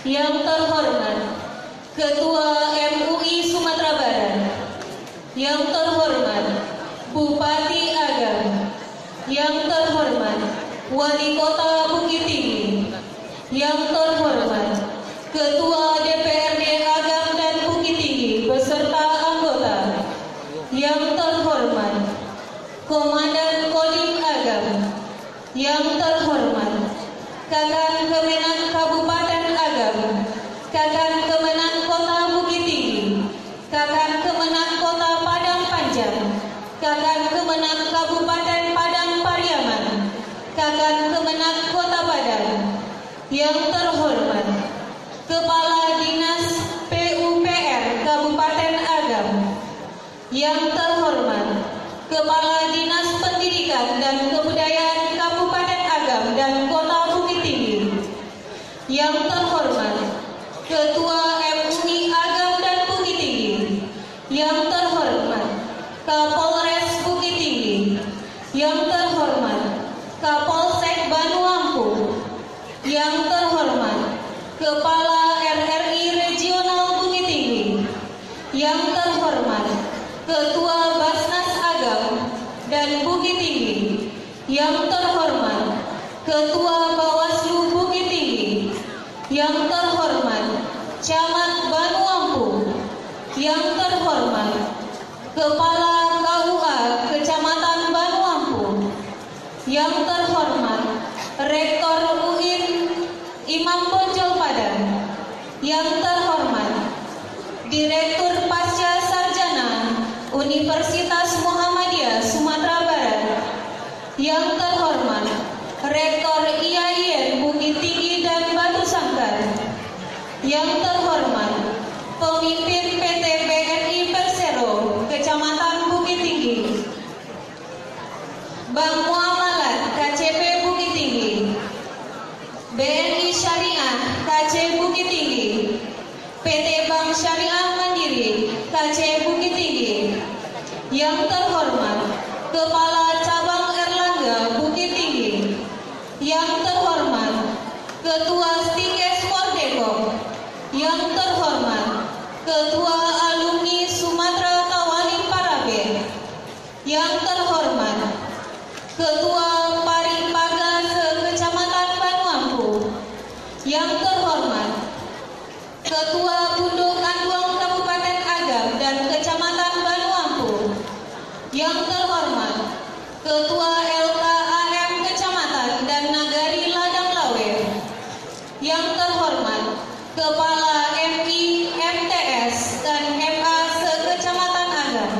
Yang terhormat Ketua MUI Sumatera Barat, yang terhormat Bupati Agam, yang terhormat Wali Kota Bukit Tinggi, yang terhormat Ketua DPRD Agam dan Bukit Tinggi beserta anggota, yang terhormat Komandan Kodim Agam, yang terhormat Kakang Kemenang Kabupaten Agam, Kakang Kemenang Kota Bukit Tinggi, Kakang Kemenang Kota Padang Panjang, Kakang Kemenang Kabupaten Padang Pariaman, Kakang Kemenang Kota Padang, yang terhormat Kepala Dinas PUPR Kabupaten Agam, yang terhormat Kepala Dinas Pendidikan dan Kebudayaan Kabupaten Agam dan Kota Bukit Tinggi, yang terhormat Ketua MUI Agam dan Bukit Tinggi, yang terhormat Kapolres Bukit Tinggi, yang terhormat Kapolsek Banu Ampung, yang terhormat Kepala RRI Regional Bukit Tinggi, yang terhormat Ketua Basnas Agam dan Bukit Tinggi, yang terhormat Ketua Bawaslu Bukit Tinggi, yang terhormat Camat Banu Ampung, yang terhormat Kepala KUA Kecamatan Banu Ampung, yang terhormat Rektor UIN Imam Bonjol Padang, yang terhormat Direktur Pasca Sarjana Universitas Muhammadiyah Sumatera Barat, yang terhormat Rektor IAIN Bukit Tinggi dan Batu Sangkar, yang terhormat pemimpin PT BNI Persero Kecamatan Bukit Tinggi, Bank Muamalat KCP Bukit Tinggi, BNI Syariah KC Bukit Tinggi, PT Bank Syariah Mandiri KC Bukit Tinggi, yang terhormat Kepala Cabang Erlangga Bukit Tinggi, yang terhormat Ketua Stikes Pordekop, yang terhormat Ketua Alumni Sumatera Tawalim Parabe, yang terhormat Ketua Paripaga Kecamatan Banu Ampung, yang terhormat Ketua Punduk Anduang Kabupaten Agam dan Kecamatan Banu Ampung, yang terhormat Ketua LKAM Kecamatan dan Nagari Ladang Lawe, yang terhormat Kepala MI, MTS, dan MA se-Kecamatan Agam,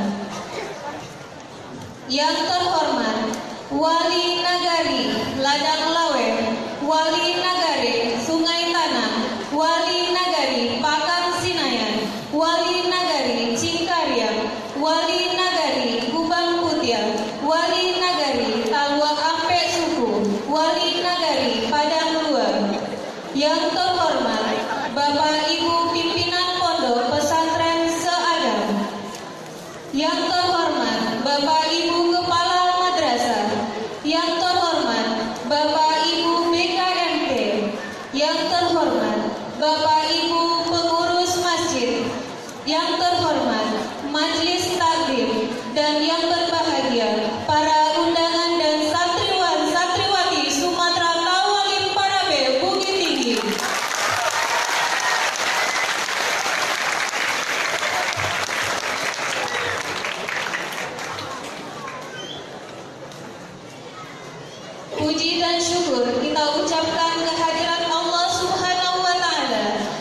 yang terhormat Wali Nagari Ladang Lawe, Wali Nagari Sungai Tanah, Wali Nagari Pakang Sinayan, Wali Nagari Cingkariang, Wali Nagari Kubang Putian, Wali Nagari Talua Ampe Suku, Wali Nagari Padang Luar, yang terhormat Bapak Ibu pimpinan Pondok Pesantren se-Agam, yang terhormat Bapak Ibu Kepala Madrasah, yang terhormat Bapak Ibu BKMP, yang terhormat Bapak Ibu pengurus masjid, yang terhormat Majelis Taklim, dan yang berbahagia para undangan dan santriwan santriwati Sumatera Tawalim Parabe Bukit Tinggi. Puji dan syukur kita ucapkan kehadirat Allah Subhanahu wa Ta'ala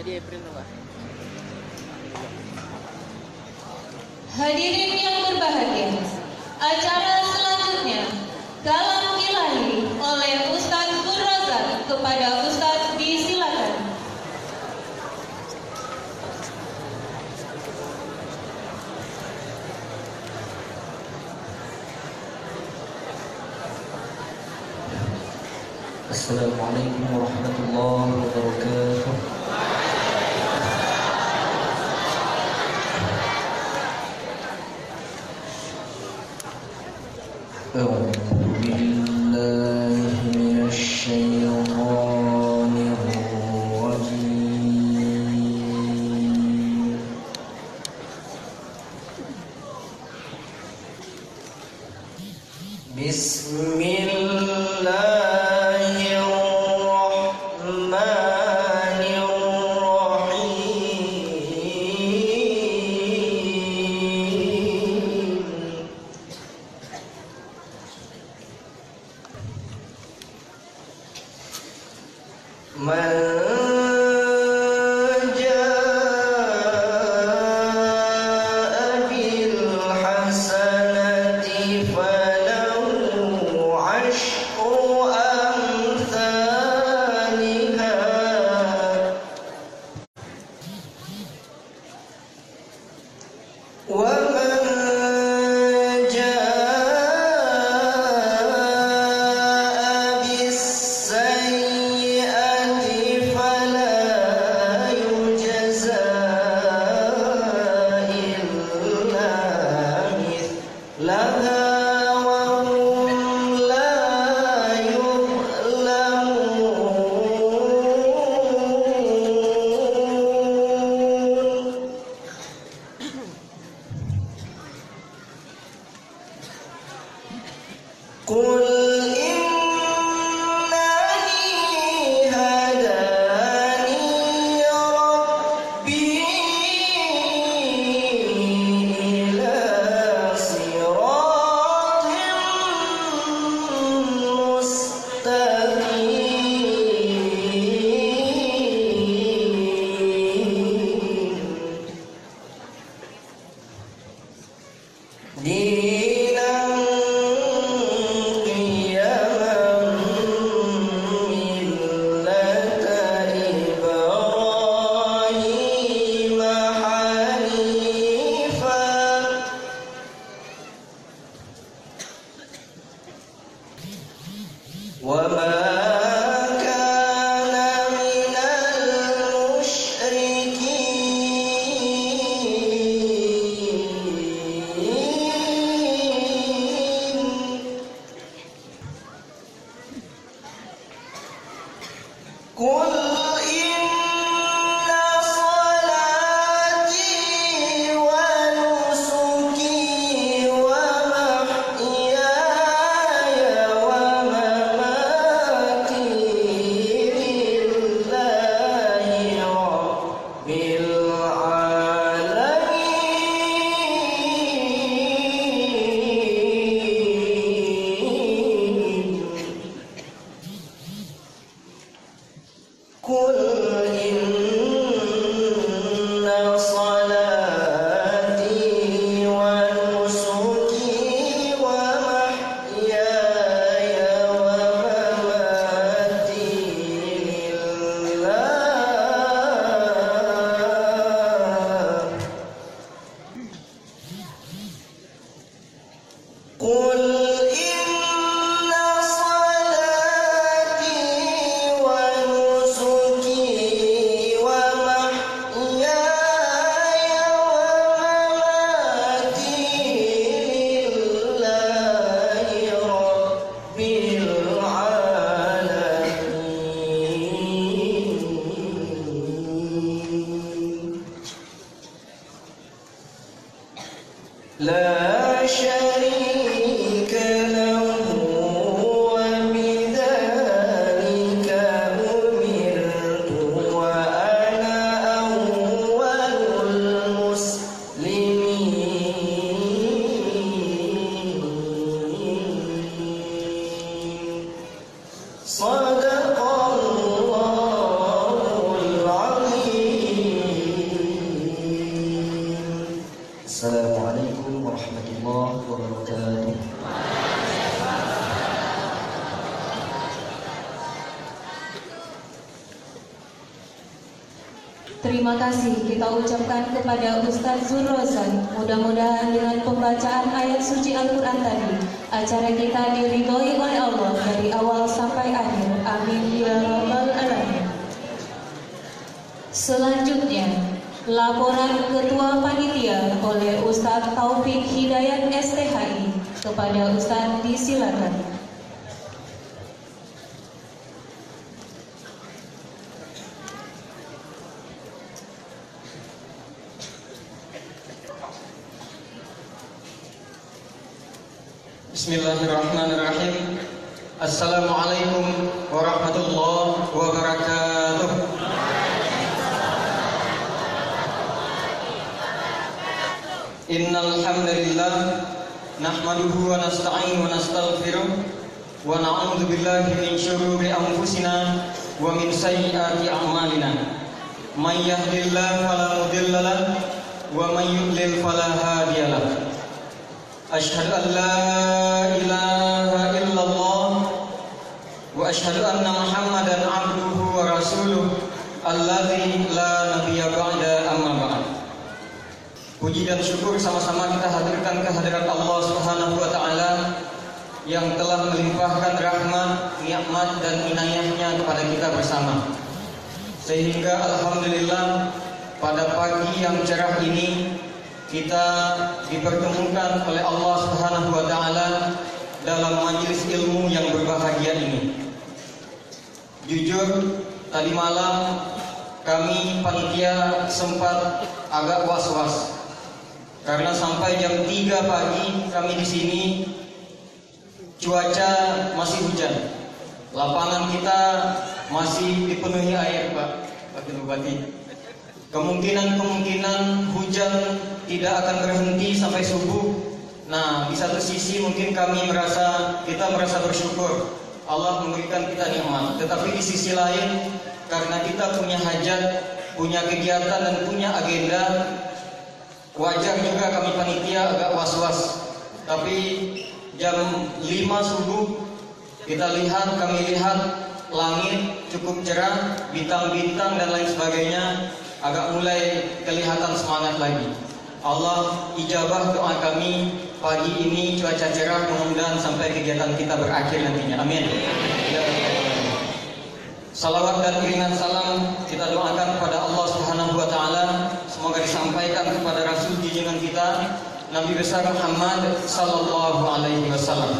Hadirin yang berbahagia, acara selanjutnya Kalam Ilahi oleh Ustadz Gur Razak. Kepada Ustadz disilakan. Assalamualaikum warahmatullahi wabarakatuh. أعوذ بالله من الشيطان الرجيم. بسم الله الرحمن الرحيم. من جاء بالحسنة فله عشر أمثالها ومن جاء بالسيئة فلا يجزى إلا مثلها وهم لا يظلمون. قل إنني هداني ربي إلى صراط مستقيم دينا قيما ملة إبراهيم حنيفا وما كان من المشركين. قل إن صلاتي ونسكي ومحياي ومماتي Terima kasih kita ucapkan kepada Ustadz Zurrozan. Mudah-mudahan dengan pembacaan ayat suci Al-Quran tadi, acara kita diridhoi oleh Allah dari awal sampai akhir. Amin ya rabbal alamin. Selanjutnya, laporan Ketua Panitia oleh Ustadz Taufik Hidayat STHI. Kepada Ustadz disilakan. Bismillahirrahmanirrahim. Assalamualaikum warahmatullahi wabarakatuh. Innal hamdalillah nahmaduhu wa nasta'inu wa nastaghfiruh wa na'udzu billahi min syururi anfusina wa min sayyiati a'malina. May yahdihillahu fala mudilla lahu wa may yudlil fala hadiya lahu. Asyhadu an la ilaha illallah wa asyhadu anna Muhammadan abduhu wa rasuluh alladzi la nabiyya ba'da amma ba'd. Puji dan syukur sama-sama kita hadirkan kehadirat Allah Subhanahu wa taala yang telah melimpahkan rahmat, nikmat dan inayahnya kepada kita bersama. Sehingga alhamdulillah pada pagi yang cerah ini kita dipertemukan oleh Allah Subhanahu wa taala dalam majelis ilmu yang berbahagia ini. Jujur, tadi malam kami panitia sempat agak was-was karena sampai jam 3 pagi kami di sini cuaca masih hujan. Lapangan kita masih dipenuhi air, Pak Bupati. Kemungkinan hujan tidak akan berhenti sampai subuh. Nah, di satu sisi mungkin kita merasa bersyukur Allah memberikan kita nikmat. Tetapi di sisi lain, karena kita punya hajat, punya kegiatan dan punya agenda, wajar juga kami panitia agak was-was. Tapi jam 5 subuh kami lihat langit cukup cerah, bintang-bintang dan lain sebagainya, agak mulai kelihatan semangat lagi. Allah ijabah doa kami pagi ini, cuaca cerah, mudah-mudahan sampai kegiatan kita berakhir nantinya. Amin. Salawat dan iringan salam kita doakan kepada Allah Subhanahu wa taala, semoga disampaikan kepada Rasul junjungan kita Nabi besar Muhammad sallallahu alaihi wasallam.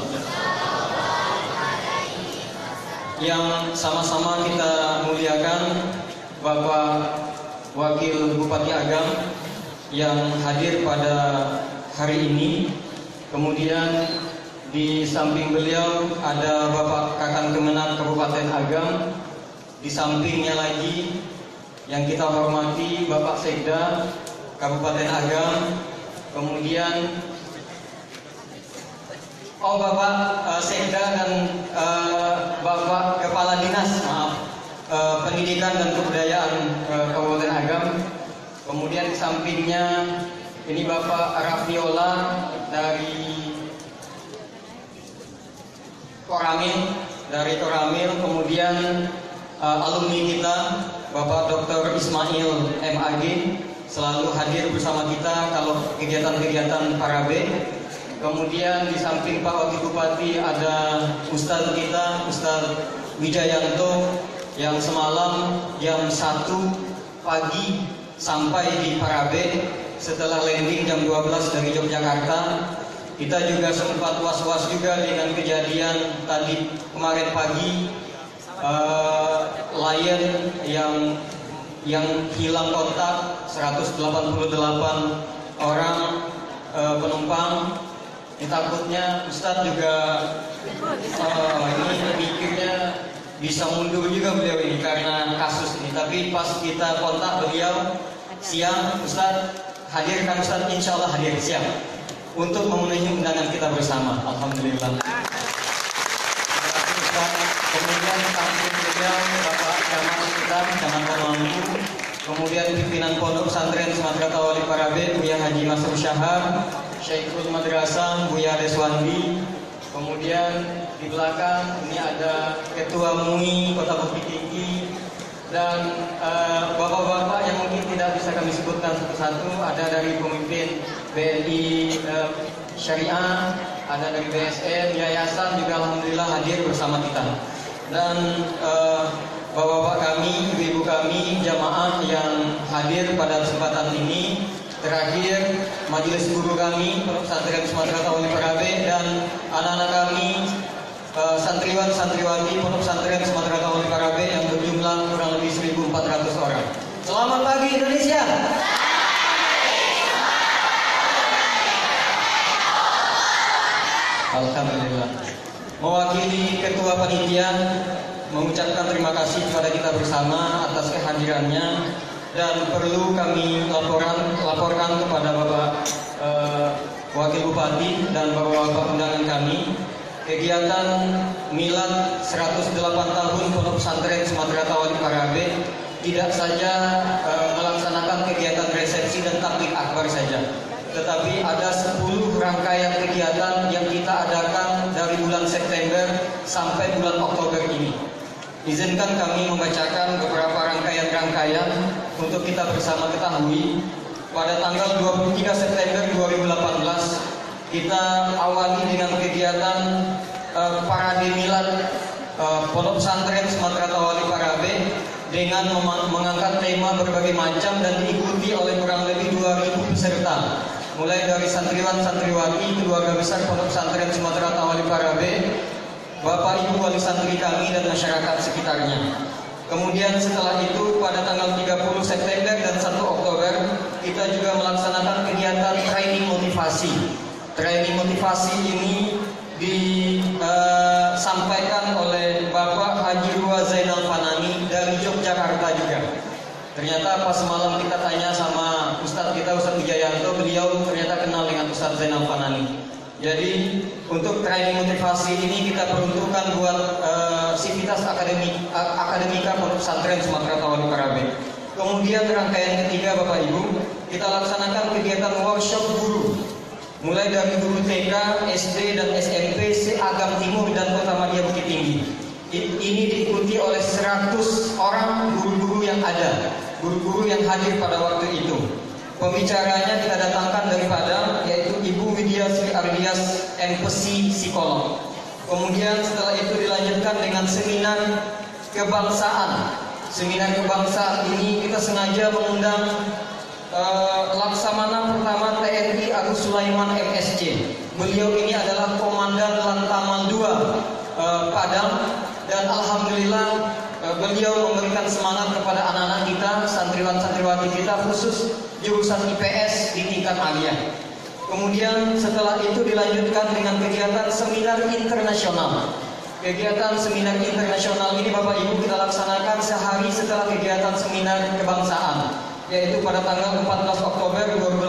Yang sama-sama kita muliakan Bapak Wakil Bupati Agam yang hadir pada hari ini. Kemudian di samping beliau ada Bapak Kakang Kemenag Kabupaten Agam. Di sampingnya lagi yang kita hormati Bapak Sekda Kabupaten Agam. Kemudian Bapak Sekda dan Bapak Kepala Dinas Pendidikan dan Kebudayaan Kabupaten Agam. Kemudian di sampingnya ini Bapak Rafiola dari Koramil. Kemudian alumni kita Bapak Dr. Ismail MAG selalu hadir bersama kita kalau kegiatan-kegiatan Parabe. Kemudian di samping Pak Wakil Bupati ada Ustadz kita, Ustadz Wijayanto, yang semalam jam 1 pagi sampai di Parabe setelah landing jam 12 dari Yogyakarta. Kita juga sempat was-was juga dengan kejadian tadi kemarin pagi, Lion yang hilang kontak 188 orang penumpang. Ini takutnya Ustadz juga ini mikirnya bisa mundur juga beliau ini karena kasus ini. Tapi pas kita kontak beliau siang, Ustadz hadir kan Ustadz? Insya Allah hadir siang untuk memenuhi undangan kita bersama. Alhamdulillah. Kemudian samping beliau Bapak Camat kita, Camat Pemangku. Kemudian pimpinan Pondok Pesantren Sumatera Tawali Parabe, Buya Haji Masrur Syahab, Syekhul Madrasah Buya Deswandi. Kemudian di belakang ini ada Ketua MUI Kota Bukit Tinggi, Dan bapak-bapak yang mungkin tidak bisa kami sebutkan satu-satu, ada dari pemimpin BNI Syariah, ada dari BSN, yayasan juga alhamdulillah hadir bersama kita. Dan bapak-bapak kami, ibu-ibu kami, jamaah yang hadir pada kesempatan ini. Terakhir, majelis guru kami, Pondok Pesantren Sumatera Tawali Parabe, dan anak-anak kami, santriwan-santriwati Pondok Pesantren Sumatera Tawali Parabe yang berjumlah kurang lebih 1.400 orang. Selamat pagi Indonesia. Alhamdulillah. Mewakili ketua panitia mengucapkan terima kasih kepada kita bersama atas kehadirannya, dan perlu kami laporkan kepada Bapak Wakil Bupati dan Bapak-bapak undangan kami, kegiatan Milad 108 tahun Pondok Pesantren Sumatera Tawali Parabe tidak saja melaksanakan kegiatan resepsi dan takbir akbar saja, tetapi ada 10 rangkaian kegiatan yang kita adakan dari bulan September sampai bulan Oktober ini. Izinkan kami membacakan beberapa rangkaian-rangkaian untuk kita bersama ketahui. Pada tanggal 23 September 2018, kita awali dengan kegiatan Parade Milad Pondok Pesantren Sumatera Tawali Parabe dengan mengangkat tema berbagai macam dan diikuti oleh kurang lebih 2.000 peserta, mulai dari santriwan-santriwati keluarga besar Pondok Pesantren Sumatera Tawali Parabe, Bapak Ibu wali santri kami dan masyarakat sekitarnya. Kemudian setelah itu pada tanggal 30 September dan 1 Oktober kita juga melaksanakan kegiatan training motivasi. Training motivasi ini disampaikan oleh Bapak Haji Rua Zainal Fanani dari Yogyakarta juga. Ternyata pas malam kita tanya sama Ustadz kita, Ustadz Wijayanto, beliau ternyata kenal dengan Ustadz Zainal Fanani. Jadi untuk training motivasi ini kita peruntukkan buat sivitas akademika Pondok Pesantren Sumatera Tawali Parabe. Kemudian rangkaian ketiga Bapak Ibu, kita laksanakan kegiatan workshop guru, mulai dari guru TK, SD dan SMP se-Agam Timur dan Kota Madia Bukit Tinggi. Ini diikuti oleh 100 orang guru-guru yang ada, guru-guru yang hadir pada waktu itu. Pembicaranya kita datangkan dari Padang, yaitu Ibu Widya Sri Ardias, MPC Psikolog. Kemudian setelah itu dilanjutkan dengan seminar kebangsaan. Seminar kebangsaan ini kita sengaja mengundang Laksamana Pertama TNI Agus Sulaiman MSC. Beliau ini adalah Komandan Lantamal 2 Padang, dan alhamdulillah beliau memberikan semangat kepada anak-anak kita, santriwan-santriwati kita, khusus jurusan IPS di tingkat aliyah. Kemudian setelah itu dilanjutkan dengan kegiatan seminar internasional. Kegiatan seminar internasional ini Bapak Ibu kita laksanakan sehari setelah kegiatan seminar kebangsaan, yaitu pada tanggal 14 Oktober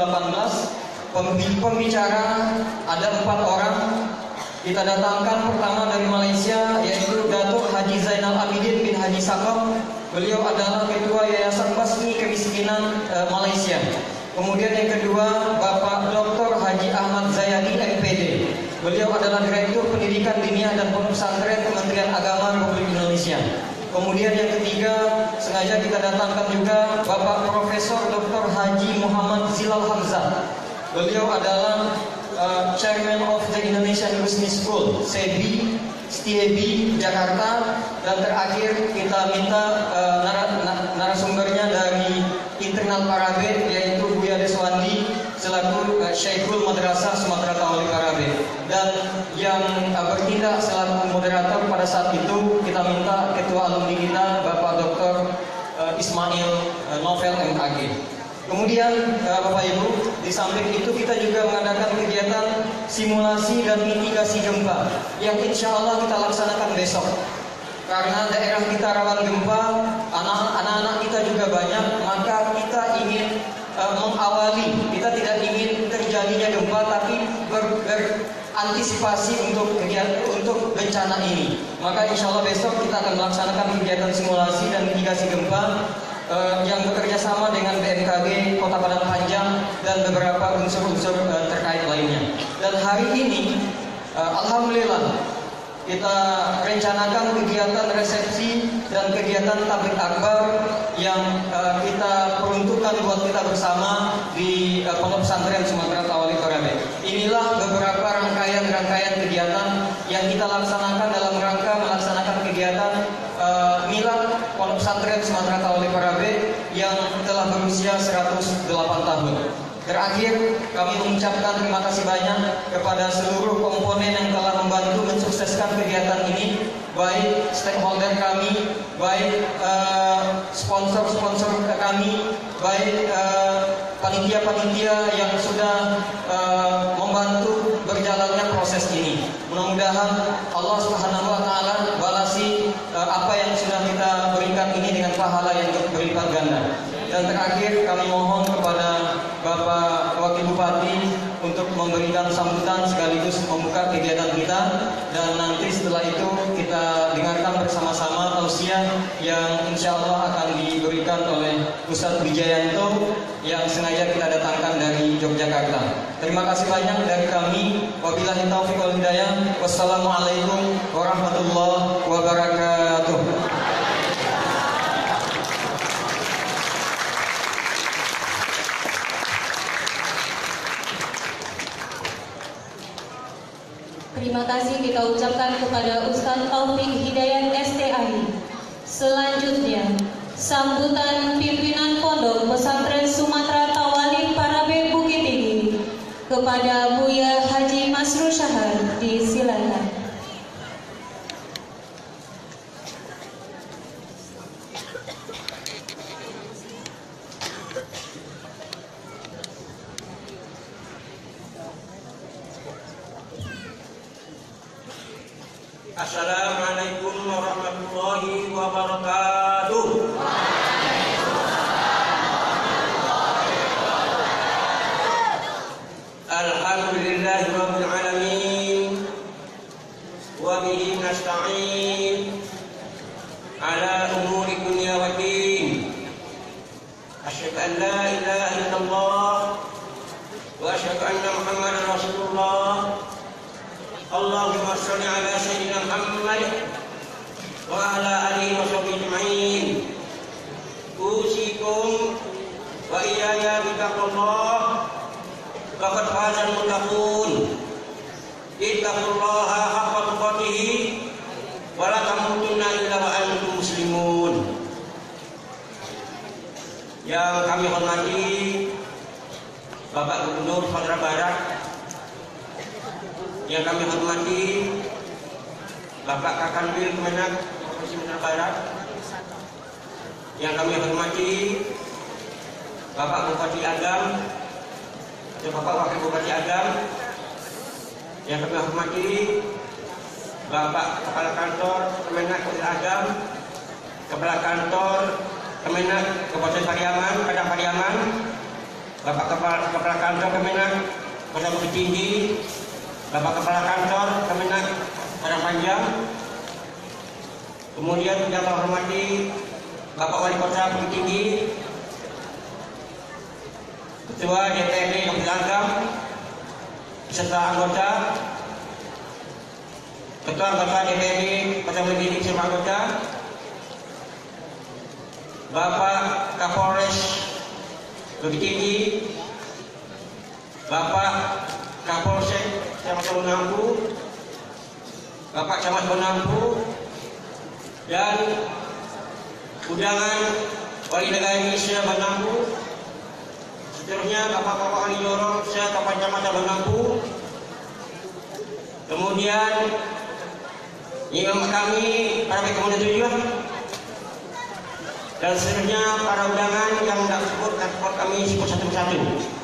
2018. Pembicara ada 4 orang. Kita datangkan pertama dari Malaysia, yaitu Datuk Haji Zainal Abidin bin Haji Sakop. Beliau adalah Ketua Yayasan Basmi Kemiskinan Malaysia. Kemudian yang kedua, Bapak Dr. Haji Ahmad Zayadi MPD. Beliau adalah Direktur Pendidikan Diniyah dan Pondok Pesantren Kementerian Agama Republik Indonesia. Kemudian yang ketiga, sengaja kita datangkan juga Bapak Profesor Dr. Haji Muhammad Zilal Hamzah. Beliau adalah Chairman of the Indonesian Business School, SEBI, STIEBI, Jakarta. Dan terakhir kita minta narasumbernya dari internal Parabe, yaitu Buya Deswandi selaku Syekhul Madrasah Sumatera Tawali Parabe. Dan yang bertindak selaku moderator pada saat itu kita minta Ketua Alumni kita Bapak Dr. Ismail Novel MKG. Kemudian Bapak Ibu, di samping itu kita juga mengadakan kegiatan simulasi dan mitigasi gempa yang insya Allah kita laksanakan besok. Karena daerah kita rawan gempa, anak-anak kita juga banyak, maka kita ingin mengawali, kita tidak ingin terjadinya gempa, tapi berantisipasi untuk bencana ini. Maka insya Allah besok kita akan melaksanakan kegiatan simulasi dan mitigasi gempa yang bekerja sama dengan BMKG Kota Padang Panjang dan beberapa unsur-unsur terkait lainnya. Dan hari ini alhamdulillah kita rencanakan kegiatan resepsi dan kegiatan tabligh akbar yang kita peruntukkan buat kita bersama di Pondok Pesantren Sumatera Tawali Korabe. Inilah beberapa rangkaian kegiatan yang kita laksanakan dalam rangka melaksanakan kegiatan milad Pondok Pesantren Sumatera Tawali Korabe yang telah berusia 108 tahun. Terakhir, kami mengucapkan terima kasih banyak kepada seluruh komponen yang telah membantu mensukseskan kegiatan ini, baik stakeholder kami, baik sponsor-sponsor kami, baik panitia-panitia yang sudah membantu berjalannya proses ini. Mudah-mudahan Allah Subhanahu wa taala balasi apa yang sudah kita berikan ini dengan pahala yang berlipat ganda. Dan terakhir, kami mohon kepada Bapak Wakil Bupati untuk memberikan sambutan sekaligus membuka kegiatan kita, dan nanti setelah itu kita dengarkan bersama-sama tausiah yang insya Allah akan diberikan oleh Ustadz Wijayanto yang sengaja kita datangkan dari Yogyakarta. Terima kasih banyak dari kami. Wabillahi taufiq wal hidayah. Wassalamualaikum warahmatullahi wabarakatuh. Terima kasih kita ucapkan kepada Ustadz Taufik Hidayat STAI. Selanjutnya, sambutan pimpinan Pondok Pesantren Sumatera Tawali Parabe Bukit Tinggi kepada Buya Haji Masrur Syahar, disilakan. Assalamualaikum warahmatullahi wabarakatuh. Alhamdulillahi rabbil alamin, wa bihi nasta'in ala umuri dunya wa din. Asyhadu an la ilaha illallah wa asyhadu anna Muhammadar Rasulullah. Allahumma sholli ala sayyidina Muhammad wa ala alihi wa sahbihi ajma'in. Usikum wa iyaya bittaqwallah. Faqad fazal muttaqun. Ittaqullaha haqqa tuqatih wa la tamutunna illa wa antum muslimun. Yang kami hormati Bapak Gubernur Sumatera Barat, yang kami hormati Bapak Kakanwil Kemenak Provinsi Sumatera Barat, yang kami hormati Bapak Bupati Agam dan Bapak Wakil Bupati Agam, yang kami hormati Bapak Kepala Kantor Kemenak Kabupaten Agam, Kepala Kantor Kemenak Kabupaten Pariaman, Padang Pariaman, Bapak Kepala Kantor Kemenak Kota Bukit Tinggi, Bapak Kepala Kantor Kemenak Padang Panjang, kemudian yang kami hormati Bapak Wali Kota Bukit Tinggi, Ketua DPRD Kabupaten Agam, beserta anggota, Ketua anggota DPRD Kota Bukit Tinggi beserta anggota, Bapak Kapolres Bukit Tinggi, Bapak Kapolsek Camat Bonampu, Bapak Camat Bonampu, dan undangan Wali Negara Indonesia Bonampu, seterusnya Bapak-Bapak Wali Jorong Kabupaten Kecamatan Bonampu, kemudian imam kami para pemuda tujuan, dan seterusnya para undangan yang tidak sebut kami sebut satu persatu.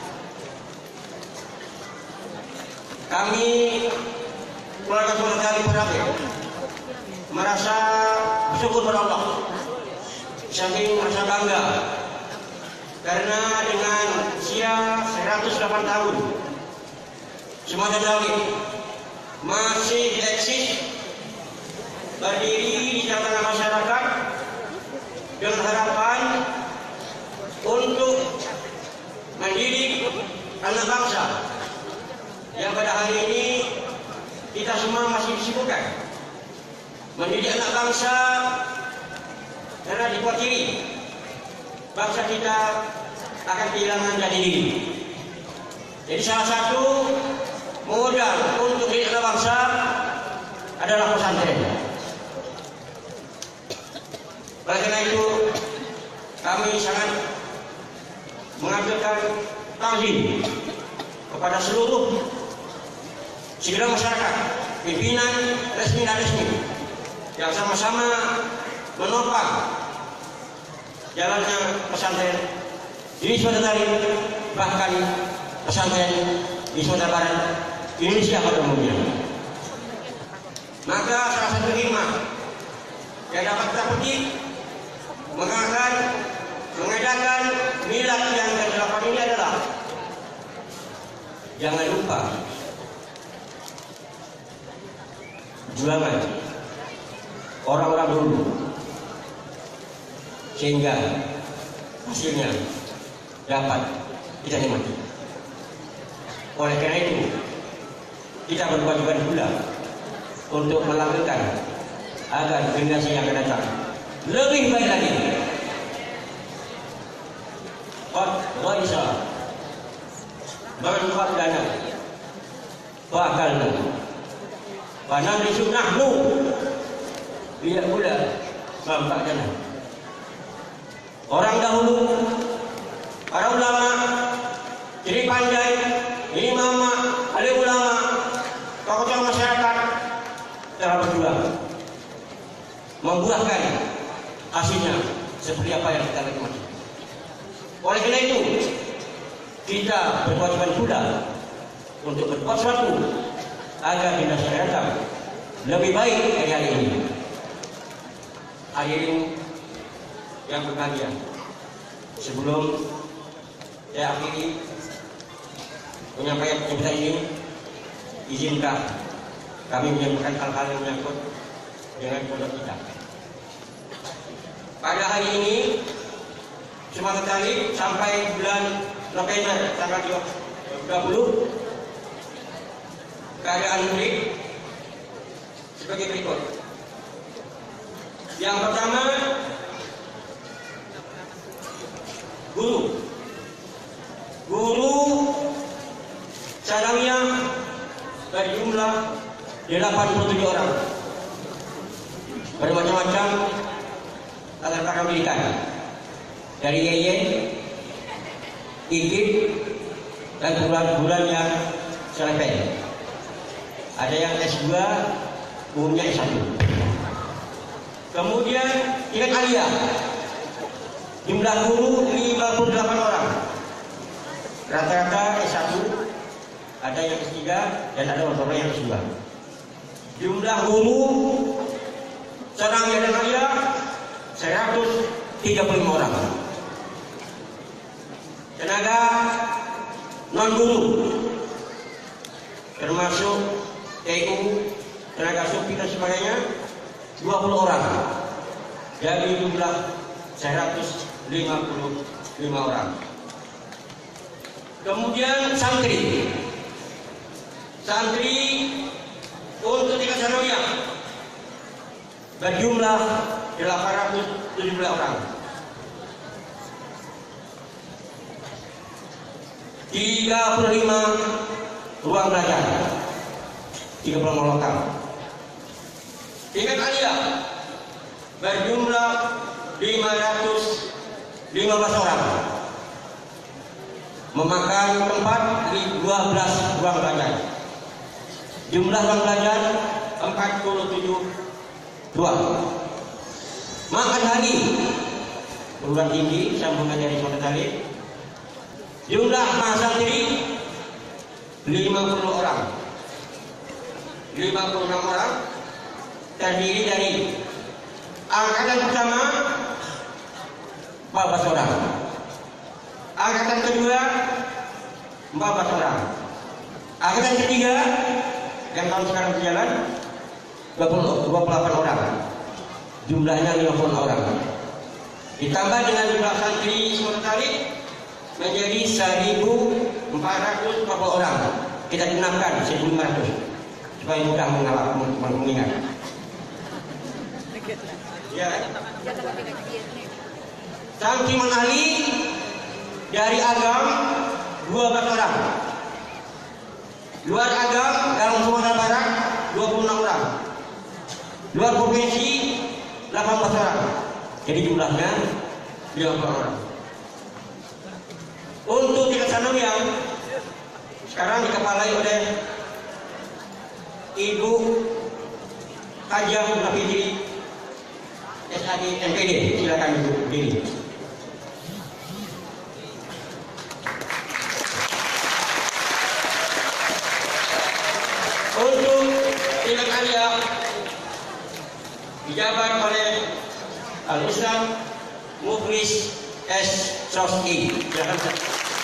Kami keluarga Sumatera Parabe merasa bersyukur kepada Allah, saking merasa bangga karena dengan usia 108 tahun Sumatera Tawali masih eksis berdiri di tengah masyarakat dengan harapan untuk mendidik anak bangsa yang pada hari ini kita semua masih disibukkan mendidik anak bangsa karena dikhawatiri bangsa kita akan kehilangan jati diri. Jadi salah satu modal untuk hidupnya bangsa adalah pesantren. Oleh karena itu kami sangat mengaturkan takzim kepada seluruh segala masyarakat, pimpinan resmi dan resmi yang sama-sama menopang jalannya pesantren di Sumatera Barat, bahkan pesantren di Sumatera Barat Indonesia pada umumnya. Maka salah satu hikmah yang dapat kita petik mengadakan milad yang ke-8 ini adalah jangan lupa jualan orang-orang dulu sehingga hasilnya dapat kita nikmati. Oleh karena itu kita berkewajiban pula untuk melanggengkan agar generasi yang akan datang lebih baik lagi. Waisa manfaat dana bakal panang disunahnu biar pula manfaat dana. Orang dahulu para ulama jadi pandai, imam, alim ulama, tokoh-tokoh masyarakat telah berjuang membuahkan hasilnya seperti apa yang kita nikmati. Oleh karena itu kita berkewajiban pula untuk berbuat sesuatu agar generasi yang datang lebih baik dari hari ini. Hadirin yang berbahagia, sebelum saya akhiri menyampaikan penjelasan ini, izinkan kami menyampaikan hal-hal yang menyangkut dengan pondok kita. Pada hari ini Sumatera Barat sampai bulan November tanggal 20 keadaan murid sebagai berikut. Yang pertama, guru Sanawiyah berjumlah 87 orang bermacam-macam latar pendidikan, dari YY, IGIP, dan bulan-bulan yang selepen. Ada yang S2, umumnya S1. Kemudian tingkat aliyah, jumlah guru 58 orang, rata-rata S1, ada yang S3, dan ada orang yang S2. Jumlah guru Sanawiyah dan aliyah 135 orang. Tenaga non guru termasuk TU, tenaga supir dan sebagainya 20 orang. Jadi jumlah 155 orang. Kemudian santri untuk tingkat sanawiyah berjumlah 817 orang. 35 ruang belajar, 30 lokal. Tingkat aliyah berjumlah 515 orang, memakan tempat 12 ruang belajar. Jumlah ruang belajar 47 ruang. Makan hari perguruan tinggi sambungan dari Sumatera Barat, jumlah mahasiswa 50 orang, 56 orang, terdiri dari angkatan pertama 14 orang, angkatan kedua 14 orang, angkatan ketiga yang tahun sekarang berjalan 28 orang, jumlahnya 50 orang. Ditambah dengan jumlah santri Sumatera Barat menjadi 1.440 orang. Kita genapkan 1.500 supaya mudah mengingat. Ya. Sangkiman ahli dari agam 12 orang. Luar agam dalam Sumatera Barat 26 orang. Luar provinsi 18 orang. Jadi jumlahnya 50 orang. Untuk tingkat sanawiyah sekarang dikepalai oleh Ibu Hajah Munafidri SAD MPD. Silakan Ibu berdiri. Untuk tingkat aliyah dijabat oleh Al-Ustaz Mukhlis S. Soski. Silakan.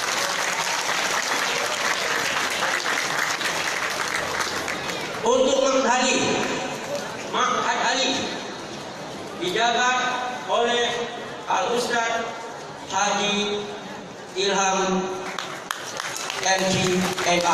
Untuk Ma'had Ali dijabat oleh Al-Ustaz Haji Ilham MCNA.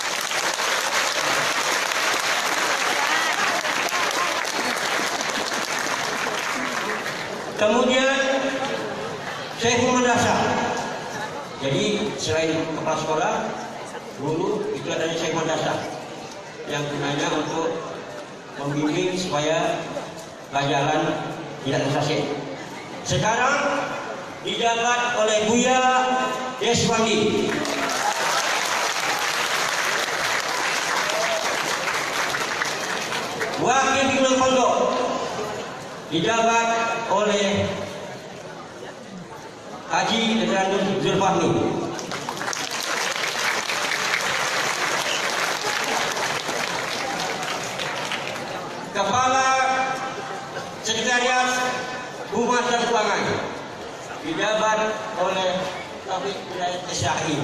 Kemudian Syekhul Madrasah. Jadi selain kepala sekolah, guru itu adanya Syekhul Madrasah yang gunanya untuk membimbing supaya pelajaran tidak tersasar. Sekarang dijabat oleh Buya Deswandi. Wakil Pimpinan Pondok dijabat oleh Haji Dr. Zulfahmi. Kepala Sekretariat Humas dan Keuangan dijabat oleh Taufik Hidayat Syahid.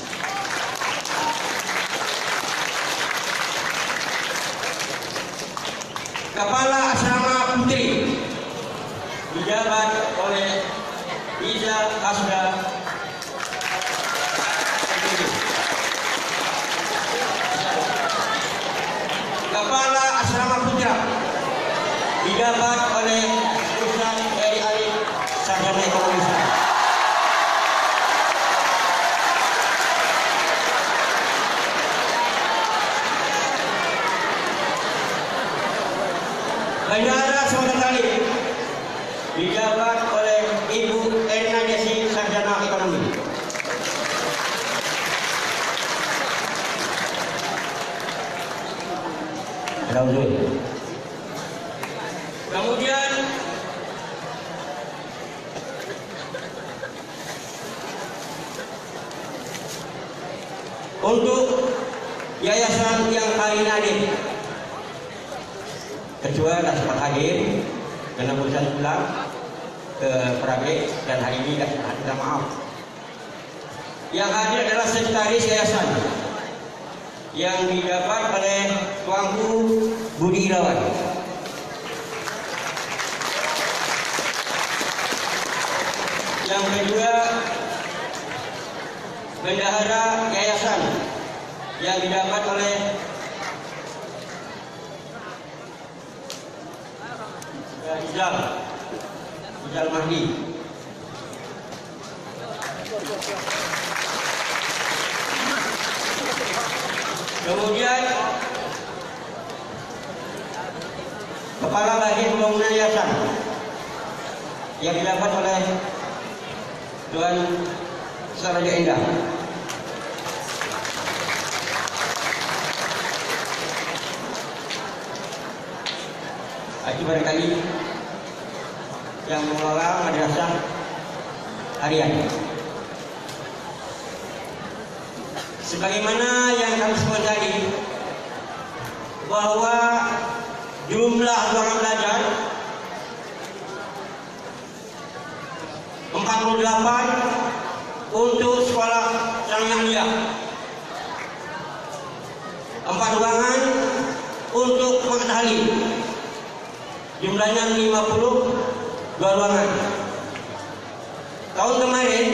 Kepala Asrama Putri dijabat oleh Iza Asda. Kepala Asrama Putra dijabat oleh Ustaz Eri Arif, Sarjana Ekonomi Islam. Bendahara Sumatera Kali dijabat oleh Ibu Erna Desi, Sarjana Ekonomi. Kemudian untuk yayasan yang hari ini hadir, ketua tak sempat hadir karena urusan pulang ke Prabe dan hari ini tidak sempat hadir, maaf. Yang hadir adalah sekretaris yayasan yang didapat oleh Tuanku Budi Irawan. Yang kedua, bendahara yayasan yang didapat oleh Ijal Mahdi. Kemudian kepala bagian pembangunan yayasan yang didapat oleh Tuan Saraja Indah. Haji barangkali yang mengelola madrasah harian. Sebagaimana yang kami sebut tadi, bahwa jumlah ruangan belajar 48 untuk sekolah sanawiyah, 4 ruangan untuk Ma'had Ali, jumlahnya 52 ruangan. Tahun kemarin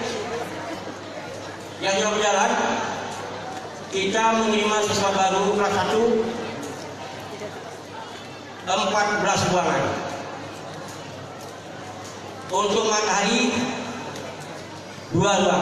yang sudah berjalan, kita menerima siswa baru kelas 1 14 ruangan. Untuk matahari 2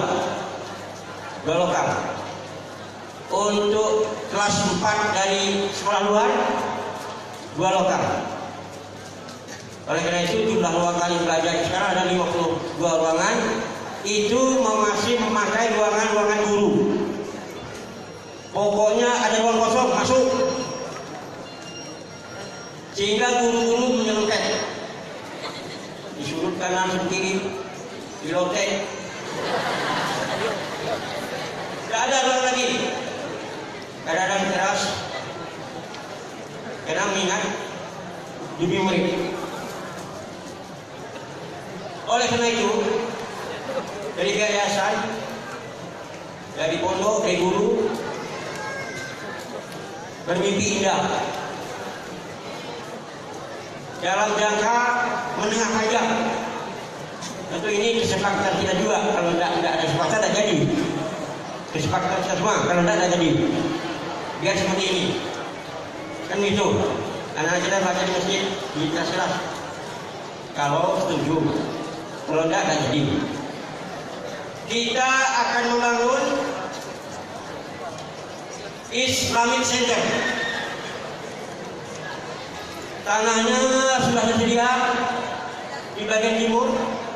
lokal. Untuk kelas 4 dari sekolah luar 2 lokal. Oleh karena itu jumlah ruang kali belajar sekarang ada 52 ruangan. Itu masih memakai ruangan guru. Pokoknya ada ruang kosong masuk. Sehingga guru-guru menyelunket. Di sudut kanan sudut kiri, di lotek. Tidak ada ruang lagi. Kadang-kadang keras. Karena mengingat demi murid. Oleh karena itu, dari yayasan, dari pondok, dari guru, bermimpi indah dalam jangka menengah panjang. Tentu ini kesepakatan kita juga. Kalau tidak ada kesepakatan tidak jadi. Kesepakatan kita semua. Kalau tidak jadi. Biar seperti ini. Kan itu. Anak kita baca di masjid di kelas. Kalau setuju. Kalau tidak jadi. Kita akan membangun Islamic Center. Tanahnya sudah tersedia di bagian timur.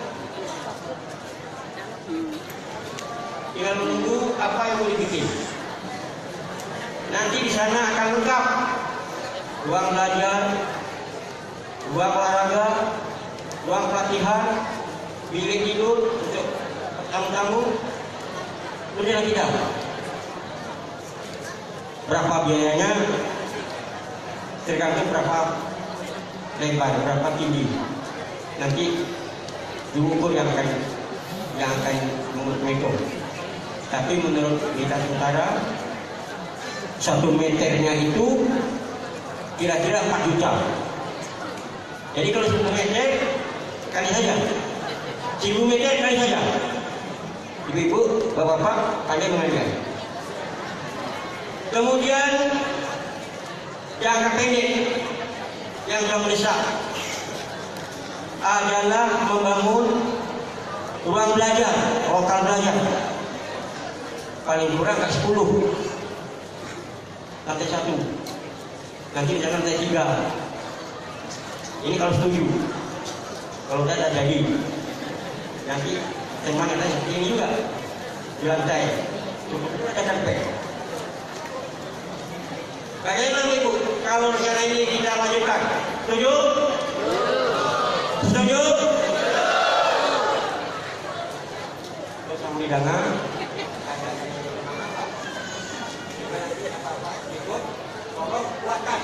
Tinggal menunggu apa yang mau dibikin. Nanti di sana akan lengkap ruang belajar, ruang olahraga, ruang pelatihan, bilik tidur untuk tamu-tamu. Kemudian kita berapa biayanya tergantung berapa lebar, berapa tinggi. Nanti diukur yang akan menghitung. Tapi menurut kita sementara 1 meternya itu kira-kira 4 juta. Jadi kalau 1 meter kali saja, 1000 meter kali saja. Ibu-ibu, bapak-bapak pandai mengajar. Kemudian jangka pendek yang sudah mendesak adalah membangun ruang belajar, lokal belajar. Paling kurang ke 10, lantai 1, nanti di lantai 3. Ini kalau setuju. Kalau tidak jadi, nanti teman ada seperti ini juga di lantai. Cukup ada sampai. Bagaimana Ibu kalau rencana ini kita lanjutkan? Setuju? Setuju? Terus sama hidangan. Tolong kuatkan.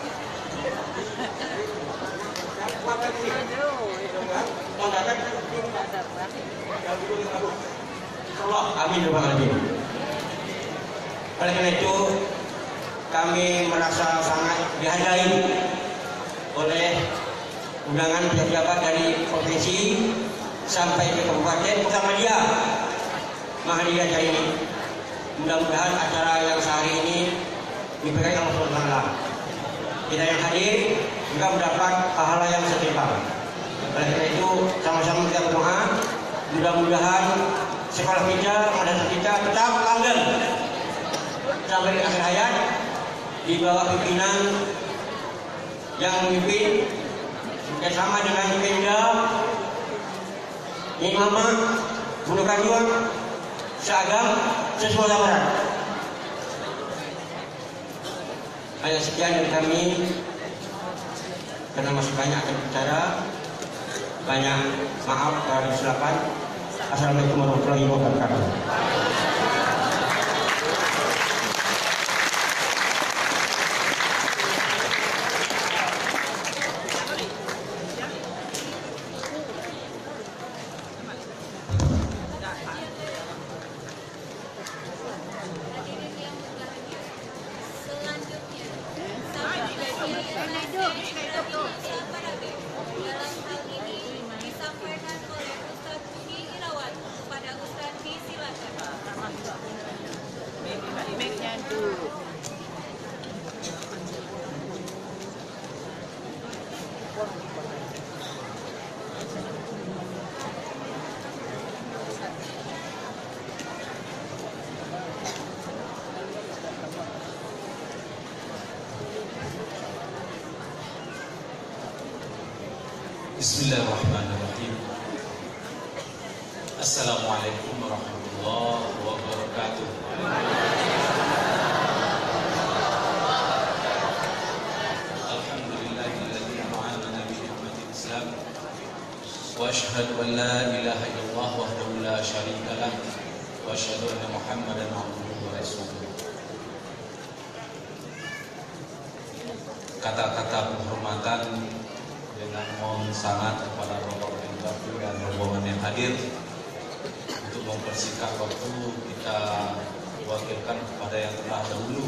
Kuatkan ini. Kondakan. Allah, amin. Oleh karena itu kami merasa sangat dihargai oleh undangan pejabat dari provinsi sampai ke kabupaten bersama dia Mahadiyah ini. Mudah-mudahan acara yang sehari ini diberkahi Allah SWT. Kita yang hadir juga mendapat pahala yang setimpal. Oleh karena itu sama-sama kita berdoa, mudah-mudahan sekolah kita, madrasah kita tetap langgeng sampai akhir hayat di bawah pimpinan yang memimpin bersama dengan Pemda, Imamah, Gunung Katuang, seagam, sesuai lamaran. Hanya sekian dari kami, karena masih banyak yang bicara, banyak maaf dari silakan. Assalamualaikum warahmatullahi wabarakatuh. Bismillahirrahmanirrahim. Assalamualaikum warahmatullahi wabarakatuh. Alhamdulillahilladzi amana bi ni'matil Islam wa asyhadu an la ilaha illallah wahdahu la syarika lah wa asyhadu anna Muhammadan abduhu wa rasuluh. Kata-kata penghormatan dengan mohon sangat kepada Bapak Bupati dan rombongan yang hadir untuk mempersingkat waktu, kita wakilkan kepada yang telah dahulu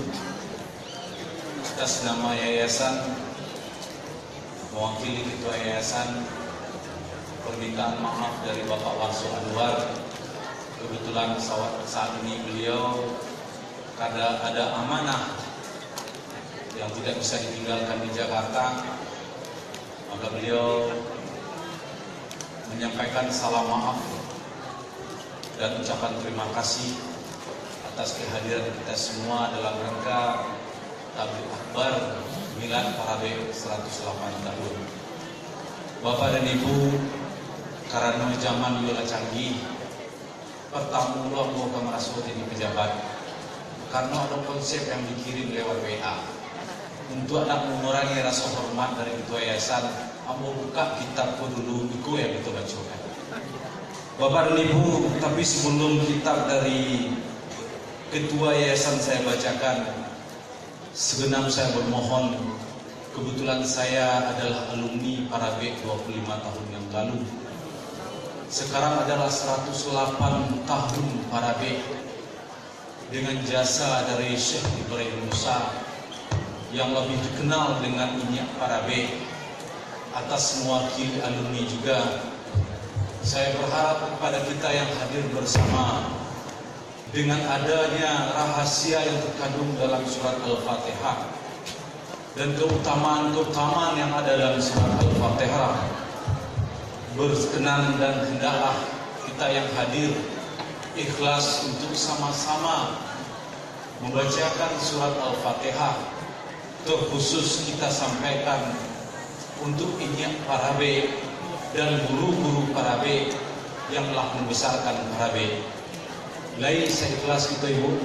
atas nama yayasan, mewakili ketua yayasan, permintaan maaf dari Bapak Warso Anwar. Kebetulan saat ini beliau ada amanah yang tidak bisa ditinggalkan di Jakarta, maka beliau menyampaikan salam maaf dan ucapan terima kasih atas kehadiran kita semua dalam rangka Tabligh Akbar Milad Parabe 108 tahun. Bapak dan Ibu, karena zaman yola canggih, pertama Allah kami rasul ini pejabat, karena ada konsep yang dikirim lewat WA. Untuk anak mengurangi rasa hormat dari ketua yayasan, ambo buka kitabku dulu, iku yang kita bacakan. Bapak dan Ibu, tapi sebelum kitab dari ketua yayasan saya bacakan, segenap saya bermohon, kebetulan saya adalah alumni Parabe 25 tahun yang lalu. Sekarang adalah 108 tahun Parabe dengan jasa dari Syekh Ibrahim Musa yang lebih dikenal dengan Inyak Parabe. Atas mewakili alumni juga, saya berharap kepada kita yang hadir bersama, dengan adanya rahasia yang terkandung dalam surat Al-Fatihah dan keutamaan-keutamaan yang ada dalam surat Al-Fatihah, berkenan dan hendaklah kita yang hadir ikhlas untuk sama-sama membacakan surat Al-Fatihah. Terkhusus kita sampaikan untuk Inyak Parabe dan guru-guru Parabe yang telah membesarkan Parabe. Lai seikhlas kita Ibu.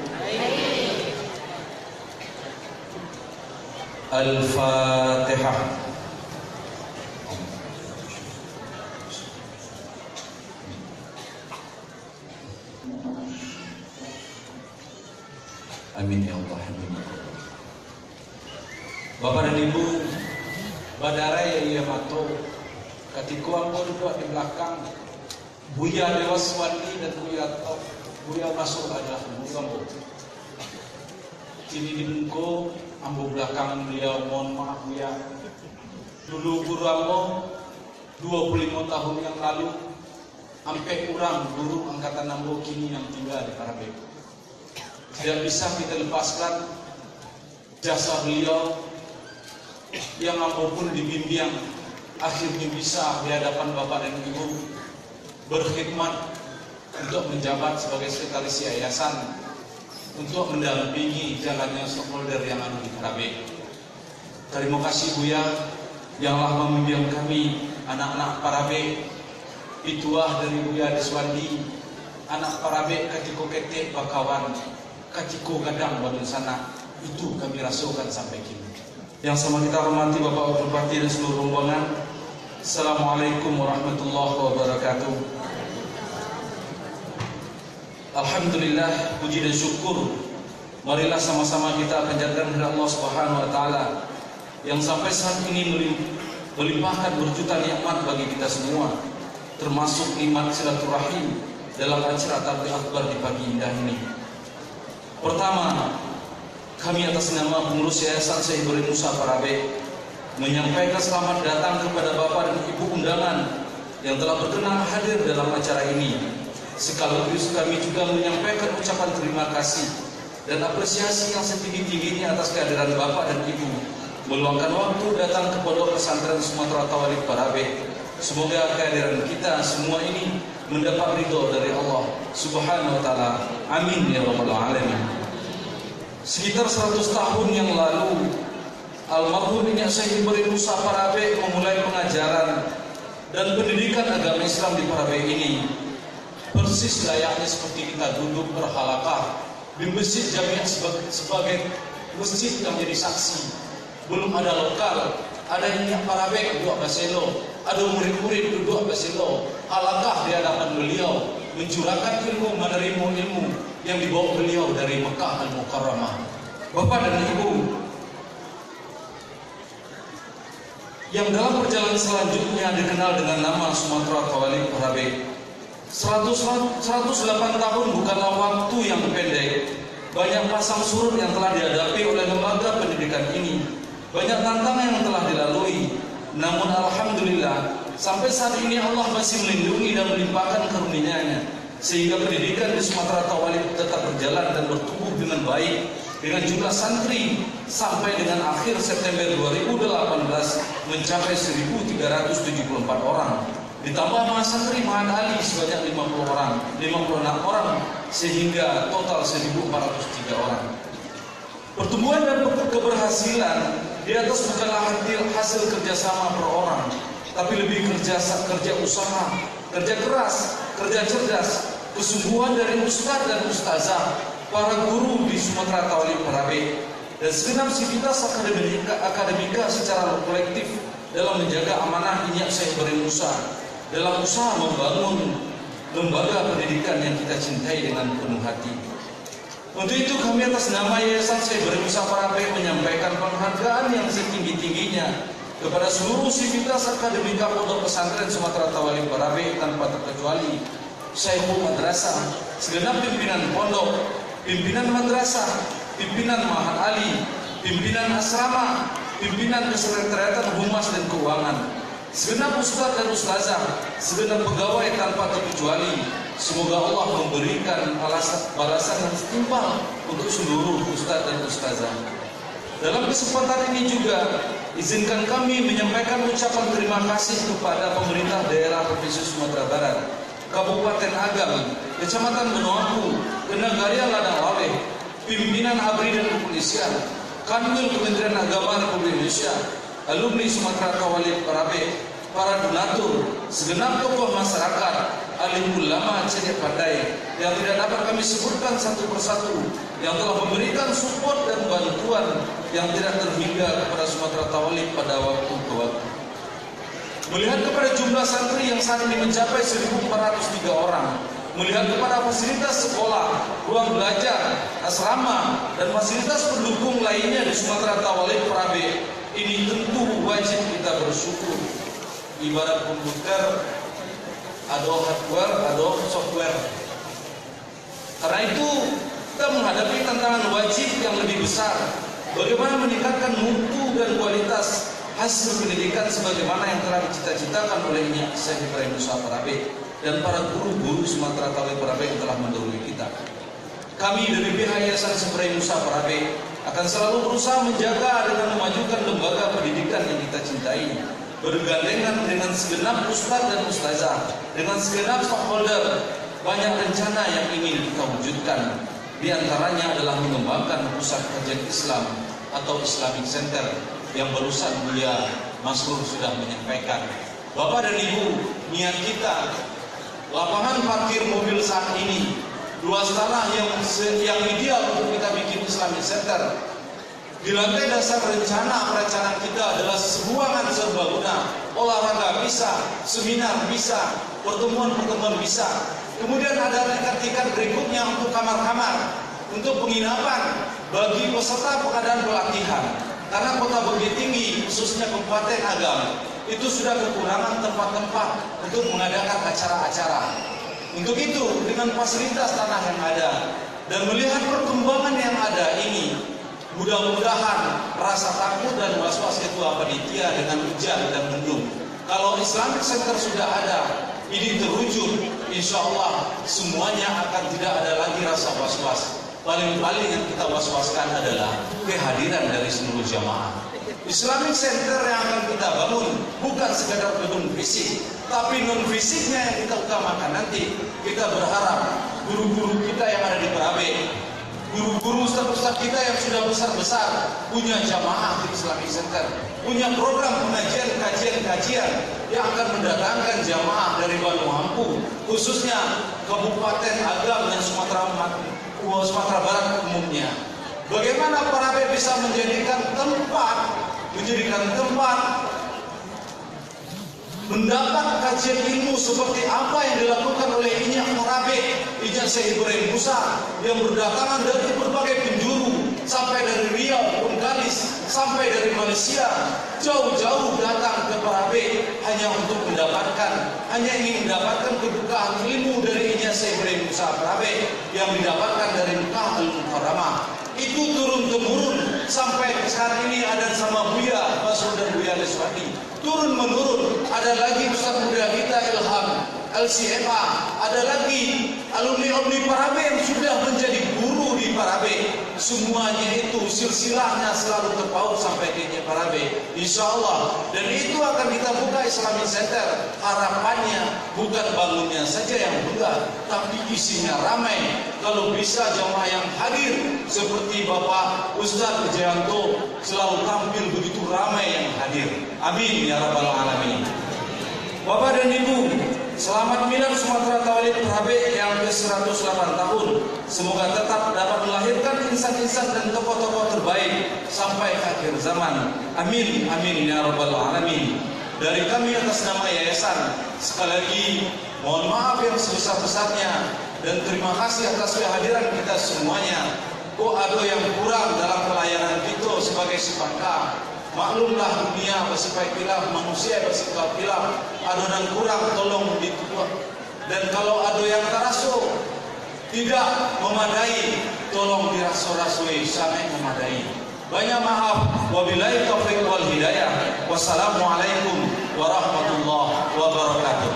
Al-Fatihah. Amin ya Allah. Amin. Bapak dan Ibu, Badara ya mato, ketika ambo duduk di belakang, Buya Dewas Wandi dan Buya masuk adalah ambo. Kini di bungku, ambo belakang beliau, mohon maaf Buya. Dulu guru ambo 25 tahun yang lalu, sampai kurang guru angkatan ambo kini yang tinggal di Parabe. Tidak bisa kita lepaskan jasa beliau yang ambo pun dibimbing akhirnya bisa di hadapan Bapak dan Ibu berkhidmat untuk menjabat sebagai sekretaris yayasan untuk mendampingi jalannya stakeholder yang ada di Parabe. Terima kasih Buya yang telah membimbing kami anak-anak Parabe, pituah dari Buya Deswandi, anak Parabe katiko ketek bakawan, katiko gadang badun sana, itu kami rasakan sampai kini. Yang sama kita hormati Bapak Bupati dan seluruh rombongan. Assalamualaikum warahmatullahi wabarakatuh. Alhamdulillah, puji dan syukur, marilah sama-sama kita panjatkan kepada Allah Subhanahu wa taala yang sampai saat ini melimpahkan berjuta nikmat bagi kita semua, termasuk nikmat silaturahim dalam acara Tabligh Akbar di pagi indah ini. Pertama, kami atas nama pengurus Yayasan Syekh Ibrahim Musa Parabe menyampaikan selamat datang kepada Bapak dan Ibu undangan yang telah berkenan hadir dalam acara ini. Sekaligus kami juga menyampaikan ucapan terima kasih dan apresiasi yang setinggi-tingginya atas kehadiran Bapak dan Ibu meluangkan waktu datang ke Pondok Pesantren Sumatera Tawalib Parabe. Semoga kehadiran kita semua ini mendapat ridho dari Allah Subhanahu wa taala. Amin ya rabbal alamin. Sekitar 100 tahun yang lalu, almarhum Inyak Syekh Ibrahim Musa Parabe memulai pengajaran dan pendidikan agama Islam di Parabe ini persis layaknya seperti kita duduk berhalaqah di Masjid Jamiah sebagai masjid yang jadi saksi. Belum ada lokal, ada yang Parabe duduk baselo, ada murid-murid duduk baselo, halaqah di hadapan beliau, mencurahkan ilmu, menerima ilmu yang dibawa beliau dari Mekah Al-Mukarramah. Bapak dan Ibu, yang dalam perjalanan selanjutnya dikenal dengan nama Sumatera Tawalik Parabe. 108 tahun bukanlah waktu yang pendek. Banyak pasang surut yang telah dihadapi oleh lembaga pendidikan ini. Banyak tantangan yang telah dilalui. Namun alhamdulillah, sampai saat ini Allah masih melindungi dan melimpahkan karunia-Nya, sehingga pendidikan di Sumatera Tawalik tetap berjalan dan bertumbuh dengan baik, dengan jumlah santri sampai dengan akhir September 2018 mencapai 1.374 orang. Ditambah mahasantri Mahat Ali sebanyak 56 orang, sehingga total 1.403 orang. Pertumbuhan dan keberhasilan di atas bukanlah hasil kerjasama per orang, tapi lebih kerja usaha, kerja keras, kerja cerdas, kesungguhan dari ustadz dan ustazah, para guru di Sumatera Tawalik Parabe, dan segenap sivitas akademika secara kolektif dalam menjaga amanah Inyak Syekh Ibrahim Musa dalam usaha membangun lembaga pendidikan yang kita cintai dengan penuh hati. Untuk itu kami atas nama Yayasan Syekh Ibrahim Musa Parabe menyampaikan penghargaan yang setinggi-tingginya kepada seluruh sivitas akademika Pondok Pesantren Sumatera Tawalik Parabe tanpa terkecuali Syekhul Madrasah, segenap pimpinan pondok, pimpinan madrasah, pimpinan Mahat Ali, pimpinan asrama, pimpinan kesekretariatan humas dan keuangan, segenap ustadz dan ustazah, segenap pegawai tanpa terkecuali. Semoga Allah memberikan balasan yang setimpal untuk seluruh ustadz dan ustazah. Dalam kesempatan ini juga izinkan kami menyampaikan ucapan terima kasih kepada pemerintah daerah Provinsi Sumatera Barat, Kabupaten Agam, Kecamatan Benoaku, Kenagaria Ladang Wawe, pimpinan ABRI dan Kepolisian, Kanwil Kementerian Agama Republik Indonesia, alumni Sumatera Tawalik Parabe, para donatur, segenap tokoh masyarakat, alim ulama ceria pandai yang tidak dapat kami sebutkan satu persatu, yang telah memberikan support dan bantuan yang tidak terhingga kepada Sumatera Tawalik pada waktu ke waktu. Melihat kepada jumlah santri yang saat ini mencapai 1.403 orang, melihat kepada fasilitas sekolah, ruang belajar, asrama, dan fasilitas pendukung lainnya di Sumatera Tawalik Parabe, ini tentu wajib kita bersyukur. Ibarat komputer, ada hardware, ada software. Karena itu kita menghadapi tantangan wajib yang lebih besar. Bagaimana meningkatkan mutu dan kualitas hasil pendidikan sebagaimana yang telah dicita-citakan oleh Inyak Syekh Ibrahim Musa Parabe dan para guru-guru Sumatera Tawalik Parabe yang telah mendahului kita. Kami dari pihak Yayasan Syekh Ibrahim Musa Parabe akan selalu berusaha menjaga dan memajukan lembaga pendidikan yang kita cintai, bergandengan dengan segenap ustadz dan ustazah, dengan segenap stakeholder. Banyak rencana yang ingin kita wujudkan. Di antaranya adalah mengembangkan pusat kajian Islam atau Islamic Center yang barusan Buya Masrur sudah menyampaikan. Bapak dan Ibu, niat kita lapangan parkir mobil saat ini, luas tanah yang ideal untuk kita bikin Islamic Center. Di lantai dasar perencanaan kita adalah ruangan serbaguna, olahraga bisa, seminar bisa, pertemuan-pertemuan bisa. Kemudian ada tingkat berikutnya untuk kamar-kamar, untuk penginapan bagi peserta pengadaan pelatihan. Karena Kota Bukit Tinggi, khususnya Kabupaten Agam, itu sudah kekurangan tempat-tempat untuk mengadakan acara-acara. Untuk itu, dengan fasilitas tanah yang ada dan melihat perkembangan yang ada ini, mudah-mudahan rasa takut dan was-was ketua panitia dengan hujan dan mendung, kalau Islamic Center sudah ada, ini terwujud, insya Allah semuanya akan tidak ada lagi rasa was-was. Paling-paling yang kita was-waskan adalah kehadiran dari seluruh jamaah. Islamic Center yang akan kita bangun bukan sekadar gedung fisik, tapi non fisiknya yang kita utamakan nanti. Kita berharap guru-guru kita yang ada di Parabe, guru-guru ustaz-ustaz kita yang sudah besar-besar punya jamaah di Islamic Center, punya program pengajian, kajian yang akan mendatangkan jamaah dari Banu Hampu, khususnya Kabupaten Agam dan Sumatera Barat umumnya. Bagaimana Parabe bisa menjadikan tempat mendapat kajian ilmu seperti apa yang dilakukan oleh Inyak Parabe, Inyak Syekh Ibrahim Musa, yang berdatangan dari berbagai penjuru, sampai dari Riau, Bengkalis, sampai dari Malaysia, jauh-jauh datang ke Parabe hanya ingin mendapatkan keberkahan ilmu dari Inyak Syekh Ibrahim Musa Parabe yang didapatkan dari Mekah Al-Mukarramah. Itu turun-temurun sampai sekarang ini ada sama Buya Basur dan Buya Leswadi. Turun-menurun, ada lagi Ustaz muda kita Ilham LCMA, ada lagi alumni Parabe yang sudah menjadi guru di Parabe. Semuanya itu silsilahnya selalu terpaut sampai ke Parabe, insyaallah. Dan itu akan kita buka Islamic Center. Harapannya bukan bangunnya saja yang buka, tapi isinya ramai. Kalau bisa jamaah yang hadir seperti Bapak Ustaz Wijayanto selalu tampil begitu ramai yang hadir. Amin ya rabbal alamin. Bapak dan Ibu, selamat milad Sumatera Tawalid Parabe yang ke-108 tahun. Semoga tetap dapat melahirkan insan-insan dan tokoh-tokoh terbaik sampai akhir zaman. Amin, amin ya rabbal alamin. Dari kami atas nama yayasan, sekali lagi mohon maaf yang sebesar-besarnya dan terima kasih atas kehadiran kita semuanya. Kok ada yang kurang dalam pelayanan kita sebagai sepaka. Maklumlah dunia bersifat khilaf, manusia bersifat khilaf. Ada yang kurang tolong ditutup. Dan kalau ada yang terasa tidak memadai, tolong dirasoi-rasoi sampai memadai. Banyak maaf. Wabillahi taufiq wal hidayah. Wassalamualaikum warahmatullahi wabarakatuh.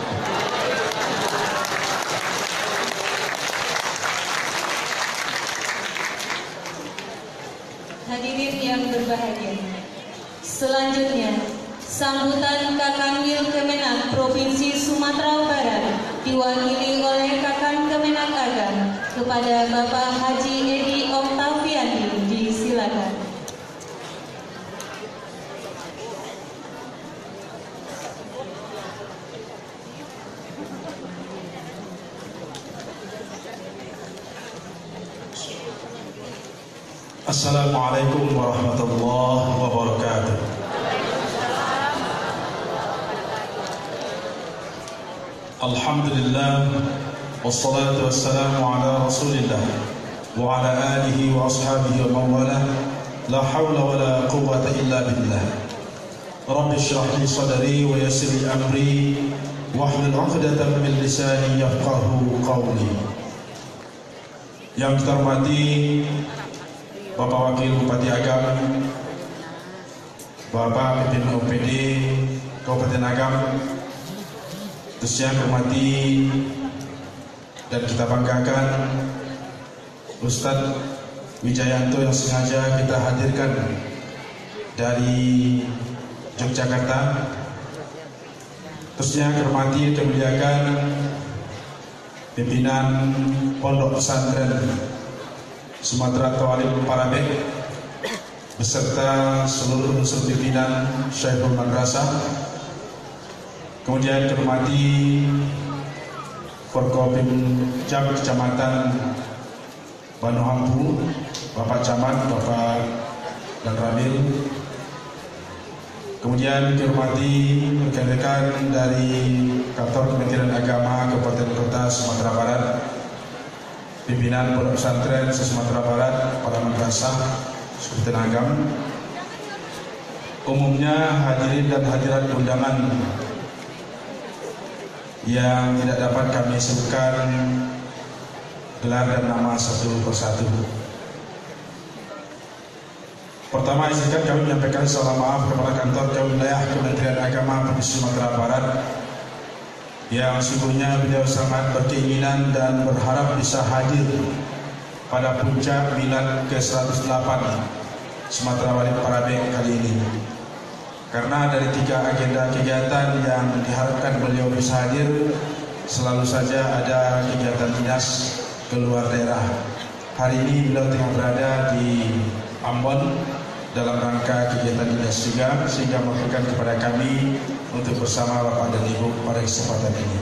Hadirin yang berbahagia, selanjutnya sambutan Kakanwil Kemenak Provinsi Sumatera Barat diwakili oleh Kakan Kemenak Agam kepada Bapak Haji Edi Oktaviandi. Disilakan. Assalamualaikum warahmatullahi wabarakatuh. Alhamdulillah, wassalatu wassalamu ala rasulillah wa ala alihi wa ashabihi wa mawalah. La hawla wa la quwwata illa billah. Rabbi shrah li sadri wa yassir li amri wahlul 'uqdatam min lisani yafqahu qawli. Yang kita hormati Bapak Wakil Bupati Agam, Bapak Pimpinan OPD Kabupaten Agam, terus yang hormati dan kita banggakan Ustadz Wijayanto yang sengaja kita hadirkan dari Yogyakarta. Terus yang hormati dan muliakan pimpinan Pondok Pesantren Sumatera Tawalid Parabe beserta seluruh unsur pimpinan Syekhul Madrasah. Kemudian dihormati Forkopimjab Kecamatan Banu Hampu, Bapak Camat, Bapak dan Ramil. Kemudian dihormati rekan-rekan dari Kantor Kementerian Agama Kabupaten Kota Sumatera Barat, pimpinan Pondok Pesantren Sumatera Barat, para madrasah seperti Agam, umumnya hadirin dan hadirat undangan yang tidak dapat kami sebutkan gelar dan nama satu persatu. Pertama, izinkan kami menyampaikan salam maaf kepada kantor wilayah Kementerian Agama Provinsi Sumatera Barat yang sungguhnya beliau sangat berkeinginan dan berharap bisa hadir pada puncak milad ke-108 Sumatera Barat Parabe kali ini. Karena dari 3 agenda kegiatan yang diharapkan beliau bisa hadir, selalu saja ada kegiatan dinas keluar daerah. Hari ini beliau tengah berada di Ambon dalam rangka kegiatan dinas juga, sehingga memberikan kepada kami untuk bersama Bapak dan Ibu pada kesempatan ini.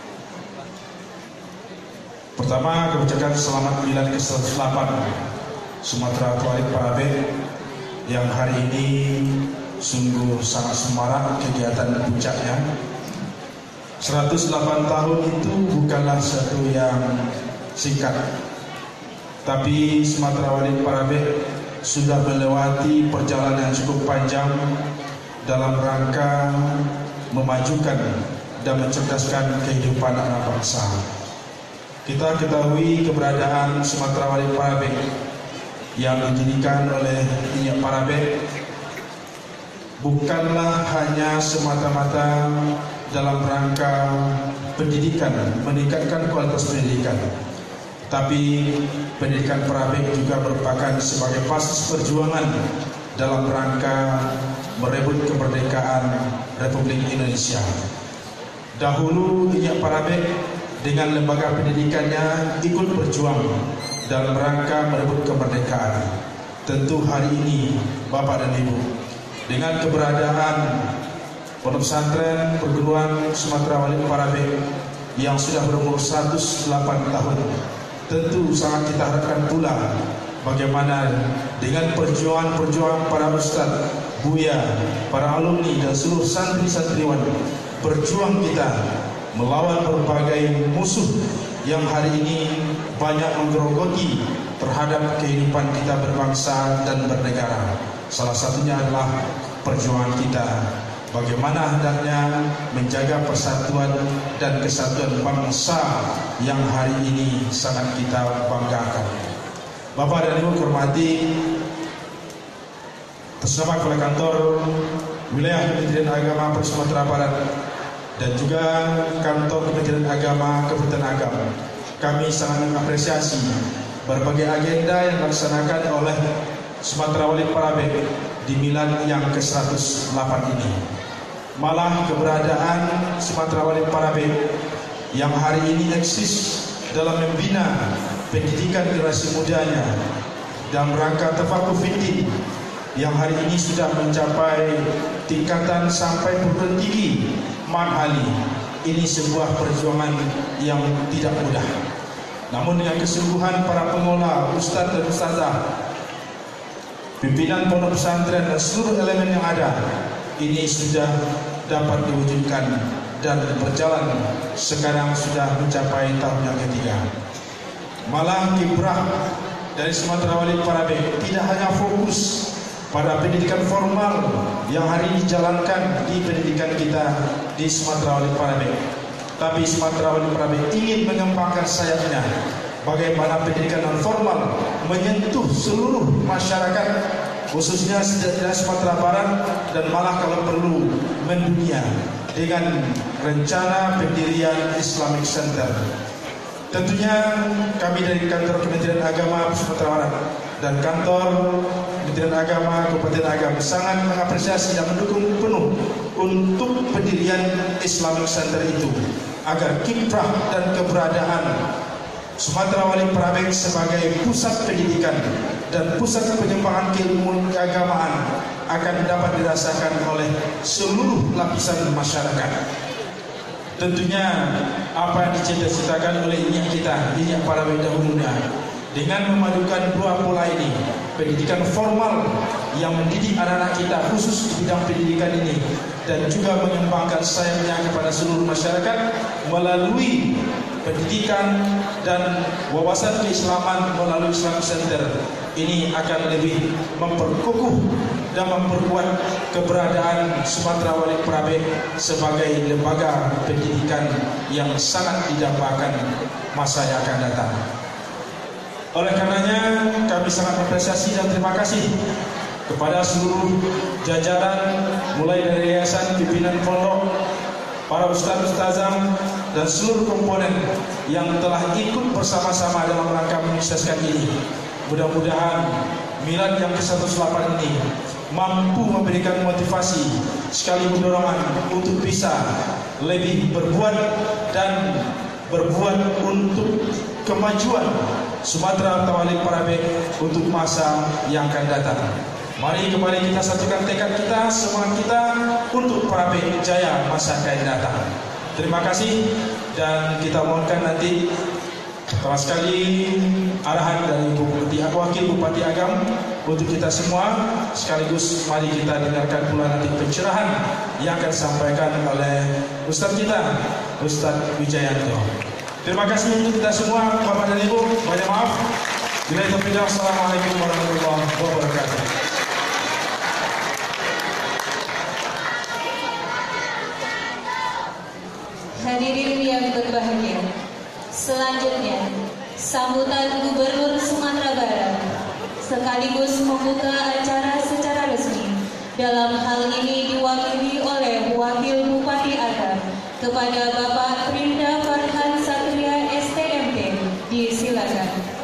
Pertama, kami ucapkan selamat milad ke-108 Sumatera Tuarik Parabe yang hari ini sungguh sangat semarak kegiatan puncaknya. 108 tahun itu bukanlah satu yang singkat, tapi Sumatera Tuarik Parabe sudah melewati perjalanan yang cukup panjang dalam rangka memajukan dan mencerdaskan kehidupan anak bangsa. Kita ketahui keberadaan Sumatera Tuarik Parabe yang didirikan oleh Inyak Parabe bukanlah hanya semata-mata dalam rangka pendidikan, meningkatkan kualitas pendidikan, tapi pendidikan Parabe juga merupakan sebagai basis perjuangan dalam rangka merebut kemerdekaan Republik Indonesia. Dahulu Inyak Parabe dengan lembaga pendidikannya ikut berjuang dalam rangka merebut kemerdekaan. Tentu hari ini Bapak dan Ibu, dengan keberadaan Pondok Pesantren Perguruan Sumatera Tuarik Parabe yang sudah berumur 108 tahun, tentu sangat kita harapkan pula bagaimana dengan perjuangan para ustaz, buya, para alumni dan seluruh santri-santriwan, berjuang kita melawan berbagai musuh yang hari ini banyak menggerogoti terhadap kehidupan kita berbangsa dan bernegara. Salah satunya adalah perjuangan kita bagaimana hendaknya menjaga persatuan dan kesatuan bangsa yang hari ini sangat kita banggakan. Bapak dan Ibu hormati, atas nama Kepala Kantor Wilayah Kementerian Agama Provinsi Sumatera Barat dan juga Kantor Kementerian Agama Kabupaten Agam, kami sangat mengapresiasi berbagai agenda yang dilaksanakan oleh Sumatera Tuarik Parabe di milad yang ke-108 ini. Malah keberadaan Sumatera Tuarik Parabe yang hari ini eksis dalam membina pendidikan generasi mudanya dalam rangka tafakuh fikih yang hari ini sudah mencapai tingkatan sampai perguruan tinggi Manhali. Ini sebuah perjuangan yang tidak mudah. Namun dengan kesungguhan para pengelola, ustaz dan ustazah, pimpinan pondok pesantren dan seluruh elemen yang ada, ini sudah dapat diwujudkan dan berjalan sekarang sudah mencapai tahun yang ketiga. Malah kiprah dari Sumatera Tuarik Parabe tidak hanya fokus pada pendidikan formal yang hari ini dijalankan di pendidikan kita di Sumatera Tuarik Parabe, tapi Sumatera Tuarik Parabe ingin mengembangkan sayapnya bagaimana pendidikan non formal menyentuh seluruh masyarakat, khususnya di Sumatera Barat dan malah kalau perlu mendunia dengan rencana pendirian Islamic Center. Tentunya kami dari Kantor Kementerian Agama Sumatera Barat dan Kantor Kementerian Agama Kabupaten Agam sangat mengapresiasi dan mendukung penuh untuk pendirian Islamic Center itu, agar kiprah dan keberadaan Sumatera Tuarik Parabe sebagai pusat pendidikan dan pusat pengembangan keilmuan keagamaan akan dapat dirasakan oleh seluruh lapisan masyarakat. Tentunya apa yang dicita-citakan oleh Inyak Parabe dahulunya dengan memadukan dua pola ini, pendidikan formal yang mendidik anak-anak kita khusus di bidang pendidikan ini dan juga mengembangkan sayapnya kepada seluruh masyarakat melalui pendidikan dan wawasan keislaman melalui Islamic Center, ini akan lebih memperkukuh dan memperkuat keberadaan Sumatera Tuarik Parabe sebagai lembaga pendidikan yang sangat didambakan masa yang akan datang. Oleh karenanya kami sangat mengapresiasi dan terima kasih kepada seluruh jajaran mulai dari yayasan, pimpinan pondok, para ustaz-ustazah dan seluruh komponen yang telah ikut bersama-sama dalam rangka menyukseskan ini. Mudah-mudahan milad yang ke-108 ini mampu memberikan motivasi sekaligus dorongan untuk bisa lebih berbuat dan berbuat untuk kemajuan Sumatera Tuarik Parabe untuk masa yang akan datang. Mari kembali kita satukan tekad kita, semangat kita untuk Parabe Jaya masa akan datang. Terima kasih dan kita mohonkan nanti pertama sekali arahan dari Wakil Bupati Agam untuk kita semua, sekaligus mari kita dengarkan pula nanti pencerahan yang akan disampaikan oleh Ustaz kita, Ustaz Wijayanto. Terima kasih untuk kita semua, Bapak dan Ibu. Banyak maaf. Bila itu pindah, Assalamualaikum warahmatullahi wabarakatuh. Hadirin yang berbahagia, selanjutnya sambutan Gubernur Sumatera Barat sekaligus membuka acara secara resmi. Dalam hal ini diwakili oleh Wakil Bupati Agam kepada Bapak Prinda Farhan Satria STMP. Disilakan.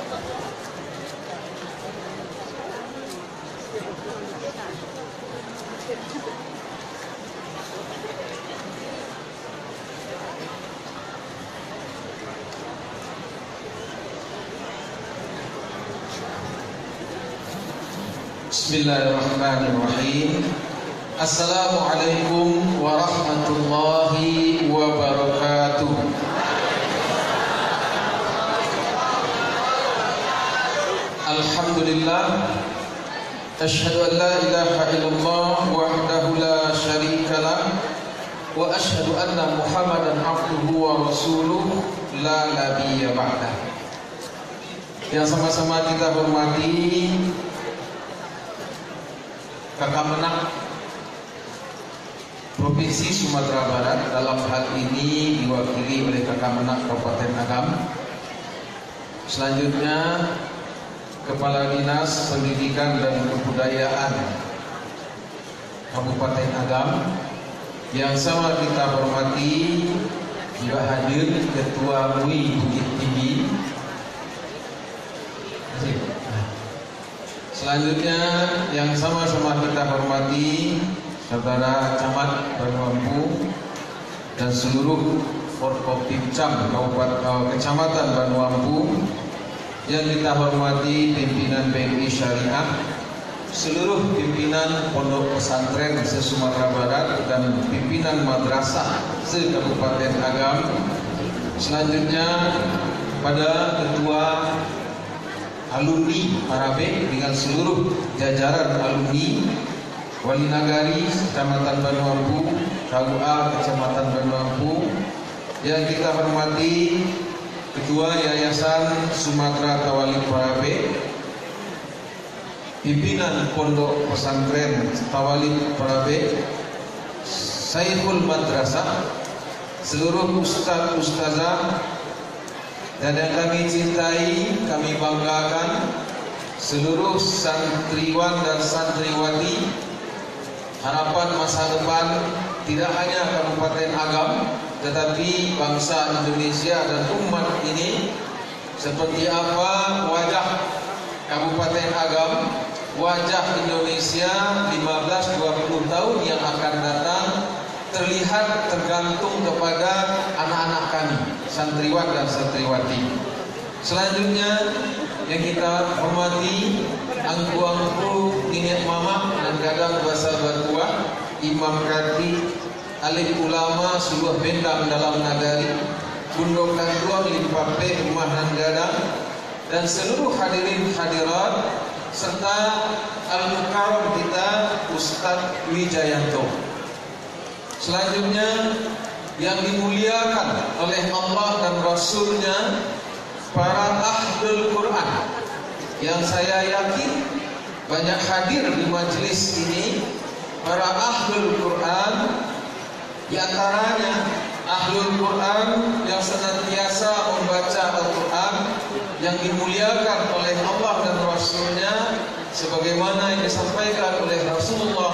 Bismillahirrahmanirrahim. Assalamualaikum warahmatullahi wabarakatuh. Alhamdulillah, asyhadu an la ilaha illallah wahdahu la syarikalah wa asyhadu anna Muhammadan abduhu wa rasuluh la nabiyya ba'dah. Yang sama-sama kita hormati Kakamenak Provinsi Sumatera Barat, dalam hal ini diwakili oleh Kakamenak Kabupaten Agam. Selanjutnya Kepala Dinas Pendidikan dan Kebudayaan Kabupaten Agam. Yang sama kita hormati juga hadir Ketua MUI Bukit Tinggi. Selanjutnya yang sama-sama kita hormati Saudara Camat Banuampu dan seluruh Forkopimcam Kecamatan Banuampu, yang kita hormati pimpinan BNI Syariah, seluruh pimpinan pondok pesantren se-Sumatera Barat dan pimpinan madrasah se-Kabupaten Agam. Selanjutnya pada Ketua alumni Parabe dengan seluruh jajaran alumni, Wali Nagari Kecamatan Banuampu, KUA Kecamatan Banuampu, yang kita hormati Ketua Yayasan Sumatera Tawalik Parabe, pimpinan Pondok Pesantren Tawalik Parabe, Syekhul Madrasah, seluruh ustaz ustazah, dan yang kami cintai, kami banggakan seluruh santriwan dan santriwati harapan masa depan tidak hanya Kabupaten Agam tetapi bangsa Indonesia dan umat ini. Seperti apa wajah Kabupaten Agam, wajah Indonesia 15-20 tahun yang akan datang terlihat tergantung kepada anak-anak kami, santriwan dan santriwati. Selanjutnya yang kita hormati angku-angku nenek mama dan kadang bahasa batua, imam kati, alim ulama sebuah bendang dalam nagari, bundokan dua limpape rumah dan gadang, dan seluruh hadirin hadirat serta al-mukarram kita Ustaz Wijayanto. Selanjutnya yang dimuliakan oleh Allah dan Rasulnya, para ahlul Quran yang saya yakin banyak hadir di majelis ini. Para ahlul Quran, di antaranya ahlul Quran yang senantiasa membaca Al-Quran, yang dimuliakan oleh Allah dan Rasulnya, sebagaimana yang disampaikan oleh Rasulullah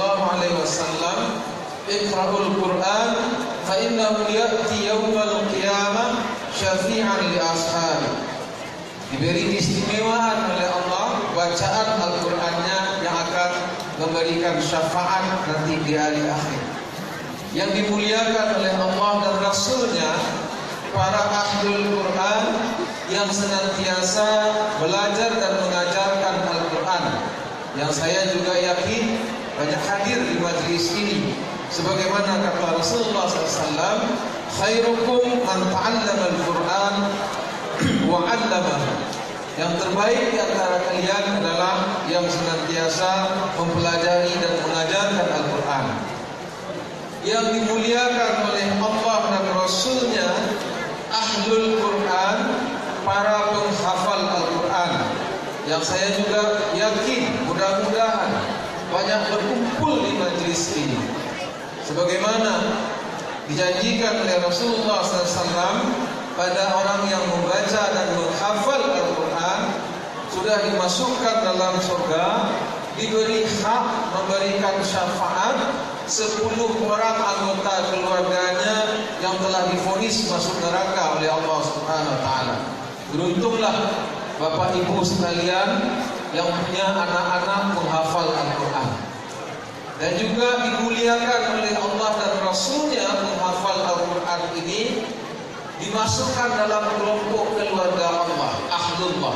SAW, Iqra'ul Quran fa innahu ya'ti yawmal qiyamah syafi'an li ashabi. Diberi keistimewaan oleh Allah bacaan Al-Qur'annya yang akan memberikan syafaat nanti di hari akhir. Yang dimuliakan oleh Allah dan Rasulnya, para ahlul Quran yang senantiasa belajar dan mengajarkan Al-Quran, yang saya juga yakin banyak hadir di majelis ini. Sebagaimana kata Rasulullah SAW, khairukum man ta'allama al-Quran wa 'allamahu. Yang terbaik di antara kalian adalah yang senantiasa mempelajari dan mengajarkan Al-Quran. Yang dimuliakan oleh Allah dan Rasulnya Ahlul Quran, para penghafal Al-Quran, yang saya juga yakin mudah-mudahan banyak berkumpul di majelis ini. Sebagaimana dijanjikan oleh Rasulullah SAW, pada orang yang membaca dan menghafal Al-Quran sudah dimasukkan dalam surga, diberi hak memberikan syafaat 10 orang anggota keluarganya yang telah divonis masuk neraka oleh Allah Subhanahu wa taala. Beruntunglah Bapak Ibu sekalian yang punya anak-anak menghafal Al-Quran. Dan juga dimuliakan oleh Allah dan Rasulnya menghafal Al-Quran ini dimasukkan dalam kelompok keluarga Allah, Ahlullah.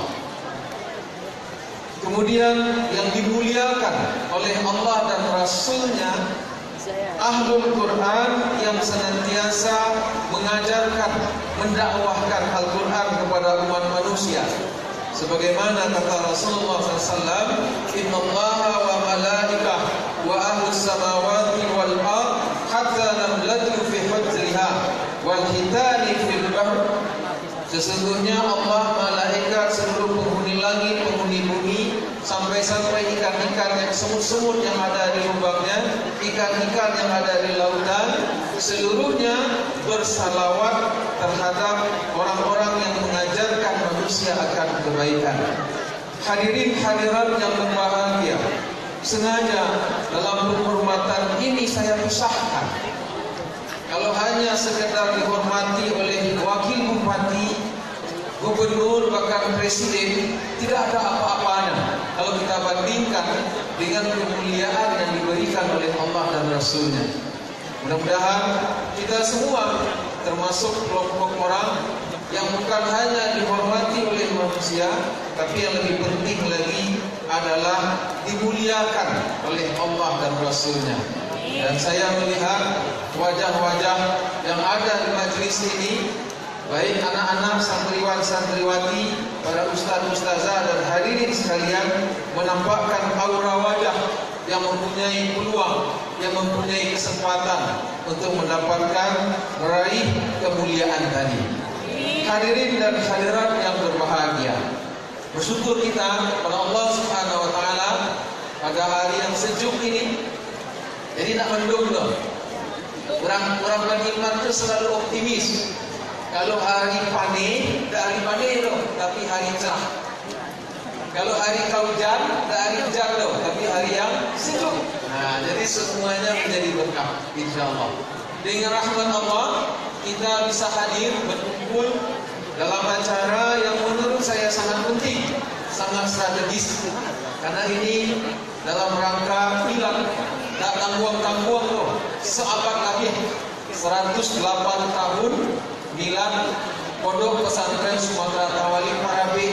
Kemudian yang dimuliakan oleh Allah dan Rasulnya Ahlul Quran yang senantiasa mengajarkan, mendakwahkan Al-Quran kepada umat manusia. Sebagaimana kata Rasulullah SAW, Inna Allaha wa malaikah wa ahlus samawati wal ard hatta namlatu fi hujriha wal hitani fil bahr. Sesungguhnya Allah, malaikat, seluruh penghuni langit, penghuni bumi, sampai-sampai ikan-ikan yang semut-semut yang ada di lubangnya, ikan-ikan yang ada di lautan, seluruhnya bersalawat terhadap orang-orang yang mengajarkan manusia akan kebaikan. Hadirin hadirat yang berbahagia, sengaja dalam penghormatan ini saya pisahkan. Kalau hanya sekedar dihormati oleh wakil bupati, gubernur, bahkan presiden, tidak ada apa-apanya kalau kita bandingkan dengan kemuliaan yang diberikan oleh Allah dan Rasulnya. Mudah-mudahan kita semua termasuk kelompok orang yang bukan hanya dihormati oleh manusia, tapi yang lebih penting lagi adalah dimuliakan oleh Allah dan Rasulnya. Dan saya melihat wajah-wajah yang ada di majelis ini, baik anak-anak, santriwan-santriwati, para ustaz-ustazah dan hadirin sekalian, menampakkan aura wajah yang mempunyai peluang, yang mempunyai kesempatan untuk mendapatkan meraih kemuliaan tadi. Hadirin dan hadirat yang berbahagia, bersyukur kita kepada Allah Subhanahu wa taala pada hari yang sejuk ini. Jadi nak mendung loh. Orang beriman itu selalu optimis. Kalau hari panen, tak hari panen loh, tapi hari cerah. Kalau hari hujan, tak hari hujan loh, tapi hari yang sejuk. Nah, jadi semuanya menjadi berkah, insyaallah. Dengan rahmat Allah, kita bisa hadir berkumpul dalam acara yang menurut saya sangat penting, sangat strategis. Karena ini dalam rangka milad, tak tangguang-tangguang loh, seabad lagi 108 tahun milad Pondok Pesantren Sumatera Tawalim Parabe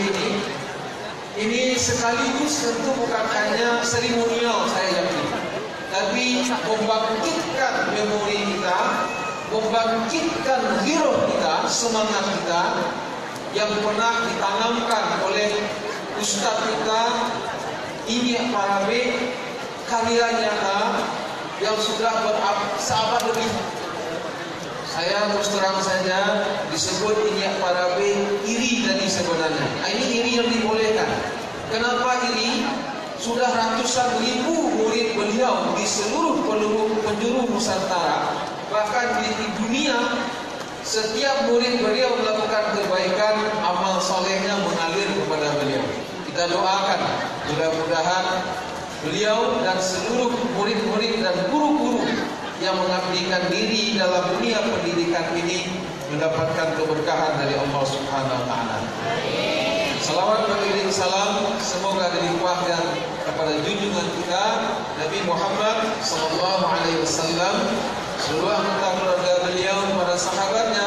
ini sekaligus tentu bukan hanya seremonial saya yakin, tapi membangkitkan memori kita, membangkitkan giroh kita, semangat kita yang pernah ditanamkan oleh ustaz kita Ini Parabe, karya nyata yang sudah bersahabat lebih. Saya terus terang saja disebut Ini Parabe iri tadi sebenarnya. Ini iri yang dibolehkan. Kenapa iri? Sudah ratusan ribu murid beliau di seluruh penjuru Nusantara, bahkan di dunia, setiap murid beliau melakukan kebaikan, amal solehnya mengalir kepada beliau. Kita doakan mudah-mudahan beliau dan seluruh murid-murid dan guru-guru yang mengabdikan diri dalam dunia pendidikan ini mendapatkan keberkahan dari Allah Subhanahu wa taala. Salawat beriring salam semoga dilimpahkan kepada junjungan kita Nabi Muhammad sallallahu alaihi wasallam, seluruh anggota keluarga beliau, para sahabatnya,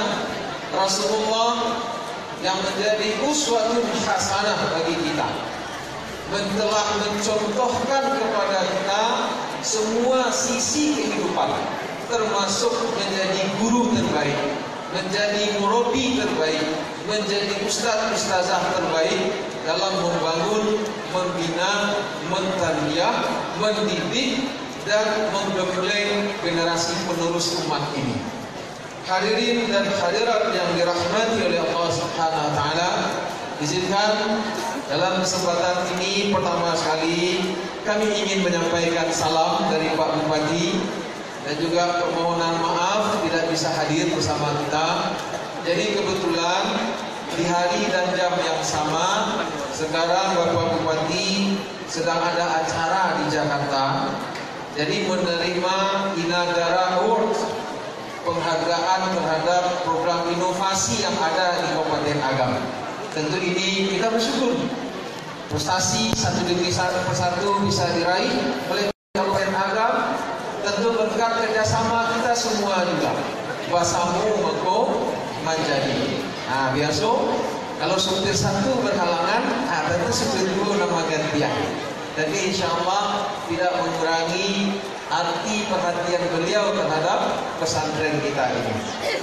Rasulullah yang menjadi uswatun hasanah bagi kita. telah mencontohkan kepada kita semua sisi kehidupan, termasuk menjadi guru terbaik, menjadi murabi terbaik, menjadi ustaz-ustazah terbaik dalam membangun, membina, mentarbiyah, mendidik dan menggembleng generasi penerus umat ini. Hadirin dan hadirat yang dirahmati oleh Allah Subhanahu wa taala, izinkan dalam kesempatan ini pertama sekali kami ingin menyampaikan salam dari Pak Bupati dan juga permohonan maaf tidak bisa hadir bersama kita. Jadi kebetulan di hari dan jam yang sama sekarang Bapak Bupati sedang ada acara di Jakarta. Jadi menerima Inagara Award, penghargaan terhadap program inovasi yang ada di Kabupaten Agam. Tentu ini kita bersyukur prestasi satu demi persatu bisa diraih oleh Kabupaten Agam. Tentu berkat kerjasama kita semua juga. Basamu meko menjadi. Nah, biasa kalau supir satu berhalangan, tentu supir dua nama gantian. Jadi insya Allah tidak mengurangi arti perhatian beliau terhadap pesantren kita ini.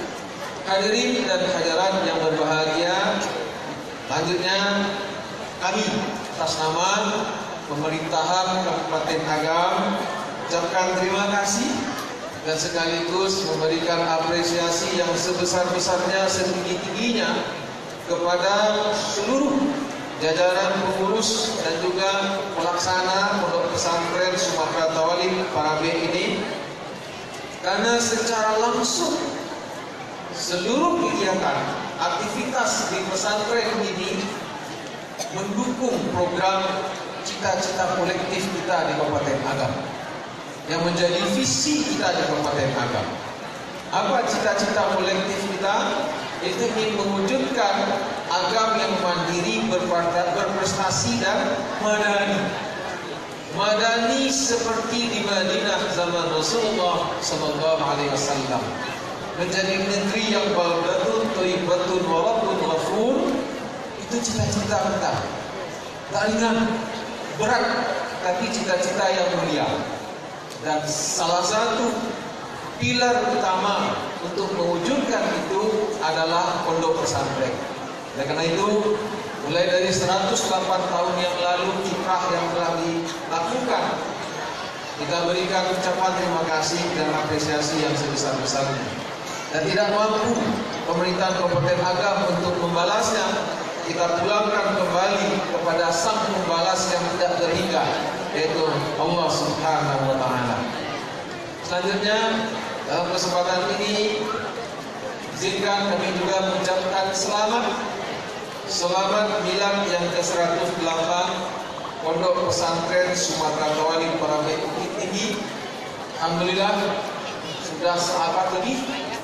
Hadirin dan hadirat yang berbahagia, selanjutnya kami atas nama pemerintahan Kabupaten Agam ucapkan terima kasih dan sekaligus memberikan apresiasi yang sebesar-besarnya, setinggi-tingginya kepada seluruh jajaran pengurus dan juga pelaksana Pondok Pesantren Sumatera Tawalib Parabe ini, karena secara langsung seluruh kegiatan aktivitas di pesantren ini mendukung program cita-cita kolektif kita di Kabupaten Agam yang menjadi visi kita di Kabupaten Agam. Apa cita-cita kolektif kita? Itu ingin mewujudkan Agam yang mandiri, berprestasi dan madani. Madani seperti di Madinah zaman Rasulullah sallallahu alaihi wasallam. Menjadi negeri yang baldatun thayyibatun wa rabbun ghafur. Itu cita-cita kita. Tak ringan, berat, tapi cita-cita yang mulia. Dan salah satu pilar utama untuk mewujudkan itu adalah pondok pesantren. Oleh karena itu, mulai dari 108 tahun yang lalu kiprah yang telah dilakukan, kita berikan ucapan terima kasih dan apresiasi yang sebesar-besarnya. Dan tidak mampu pemerintahan Kabupaten Agam untuk membalasnya, kita pulangkan kembali kepada sang pembalas yang tidak terhingga, yaitu Allah Subhanahu wa taala. Selanjutnya, dalam kesempatan ini izinkan kami juga mengucapkan selamat milad yang ke-108 Pondok Pesantren Sumatera Tawalib Parabe Bukit Tinggi. Alhamdulillah sudah seabad lebih.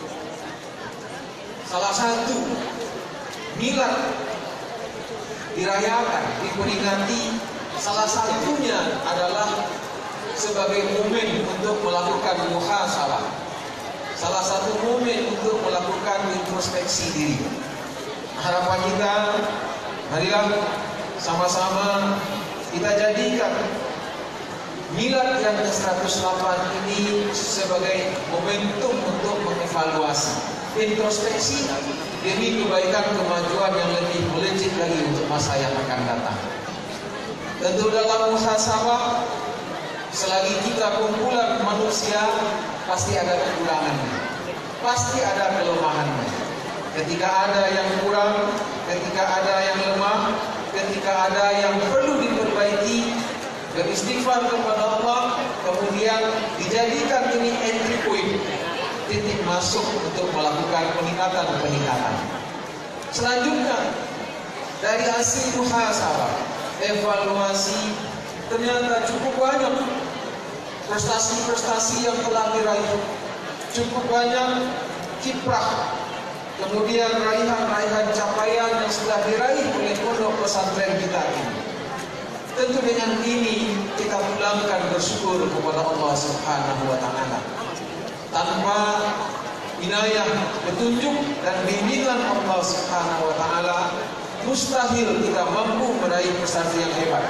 Salah satu milad dirayakan, diperingati, salah satunya adalah sebagai momen untuk melakukan muhasabah, salah satu momen untuk melakukan introspeksi diri. Harapan kita, marilah sama-sama kita jadikan milad yang ke-108 ini sebagai momentum untuk mengevaluasi, introspeksi demi kebaikan kemajuan yang lebih melejit lagi untuk masa yang akan datang. Tentu dalam muhasabah, selagi kita kumpulan manusia, pasti ada kekurangannya, pasti ada kelemahannya. Ketika ada yang kurang, ketika ada yang lemah, ketika ada yang perlu diperbaiki, beristighfar kepada Allah, kemudian dijadikan ini entry point, titik masuk untuk melakukan peningkatan. Selanjutnya, dari hasil muhasabah, evaluasi, ternyata cukup banyak prestasi-prestasi yang telah diraih, cukup banyak kiprah, kemudian raihan-raihan capaian yang sudah diraih oleh pondok pesantren kita ini. Tentu dengan ini kita pulangkan bersyukur kepada Allah Subhanahu wa taala. Tanpa inayah, petunjuk dan bimbingan Allah Subhanahu wa taala, mustahil kita mampu meraih prestasi yang hebat.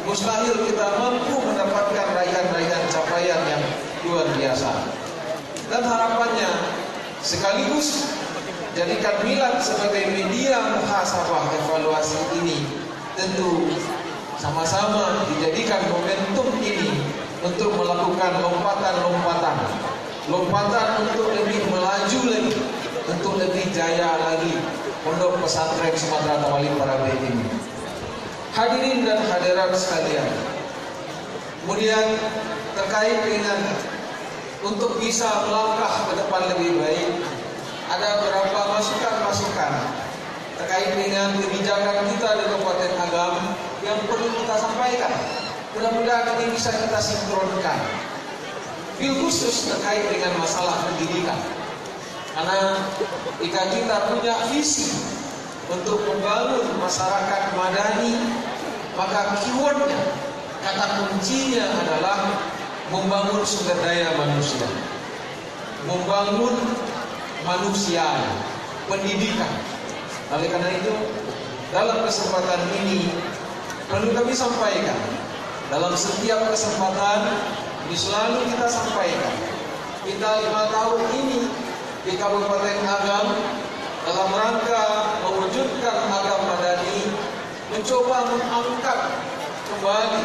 mustahil kita mampu mendapatkan raihan-raihan capaian yang luar biasa. Dan harapannya sekaligus jadikan milad sebagai media muhasabah evaluasi ini, tentu sama-sama dijadikan momentum ini untuk melakukan lompatan untuk lebih melaju lagi, untuk lebih jaya lagi Pondok Pesantren Sumatera Tawali Parabe ini. Hadirin dan hadirat sekalian, kemudian terkait dengan untuk bisa melangkah ke depan lebih baik, ada beberapa masukan-masukan terkait dengan kebijakan kita di Kabupaten Agam yang perlu kita sampaikan. Mudah-mudahan ini bisa kita sinkronkan. Bil khusus terkait dengan masalah pendidikan. Karena jika kita punya visi untuk membangun masyarakat madani, maka keywordnya, kata kuncinya adalah membangun sumber daya manusia, membangun manusia, pendidikan. Oleh karena itu, dalam kesempatan ini perlu kami sampaikan, dalam setiap kesempatan ini selalu kita sampaikan, kita 5 tahun ini di Kabupaten Agam dalam rangka mewujudkan Agam Madani mencoba mengangkat kembali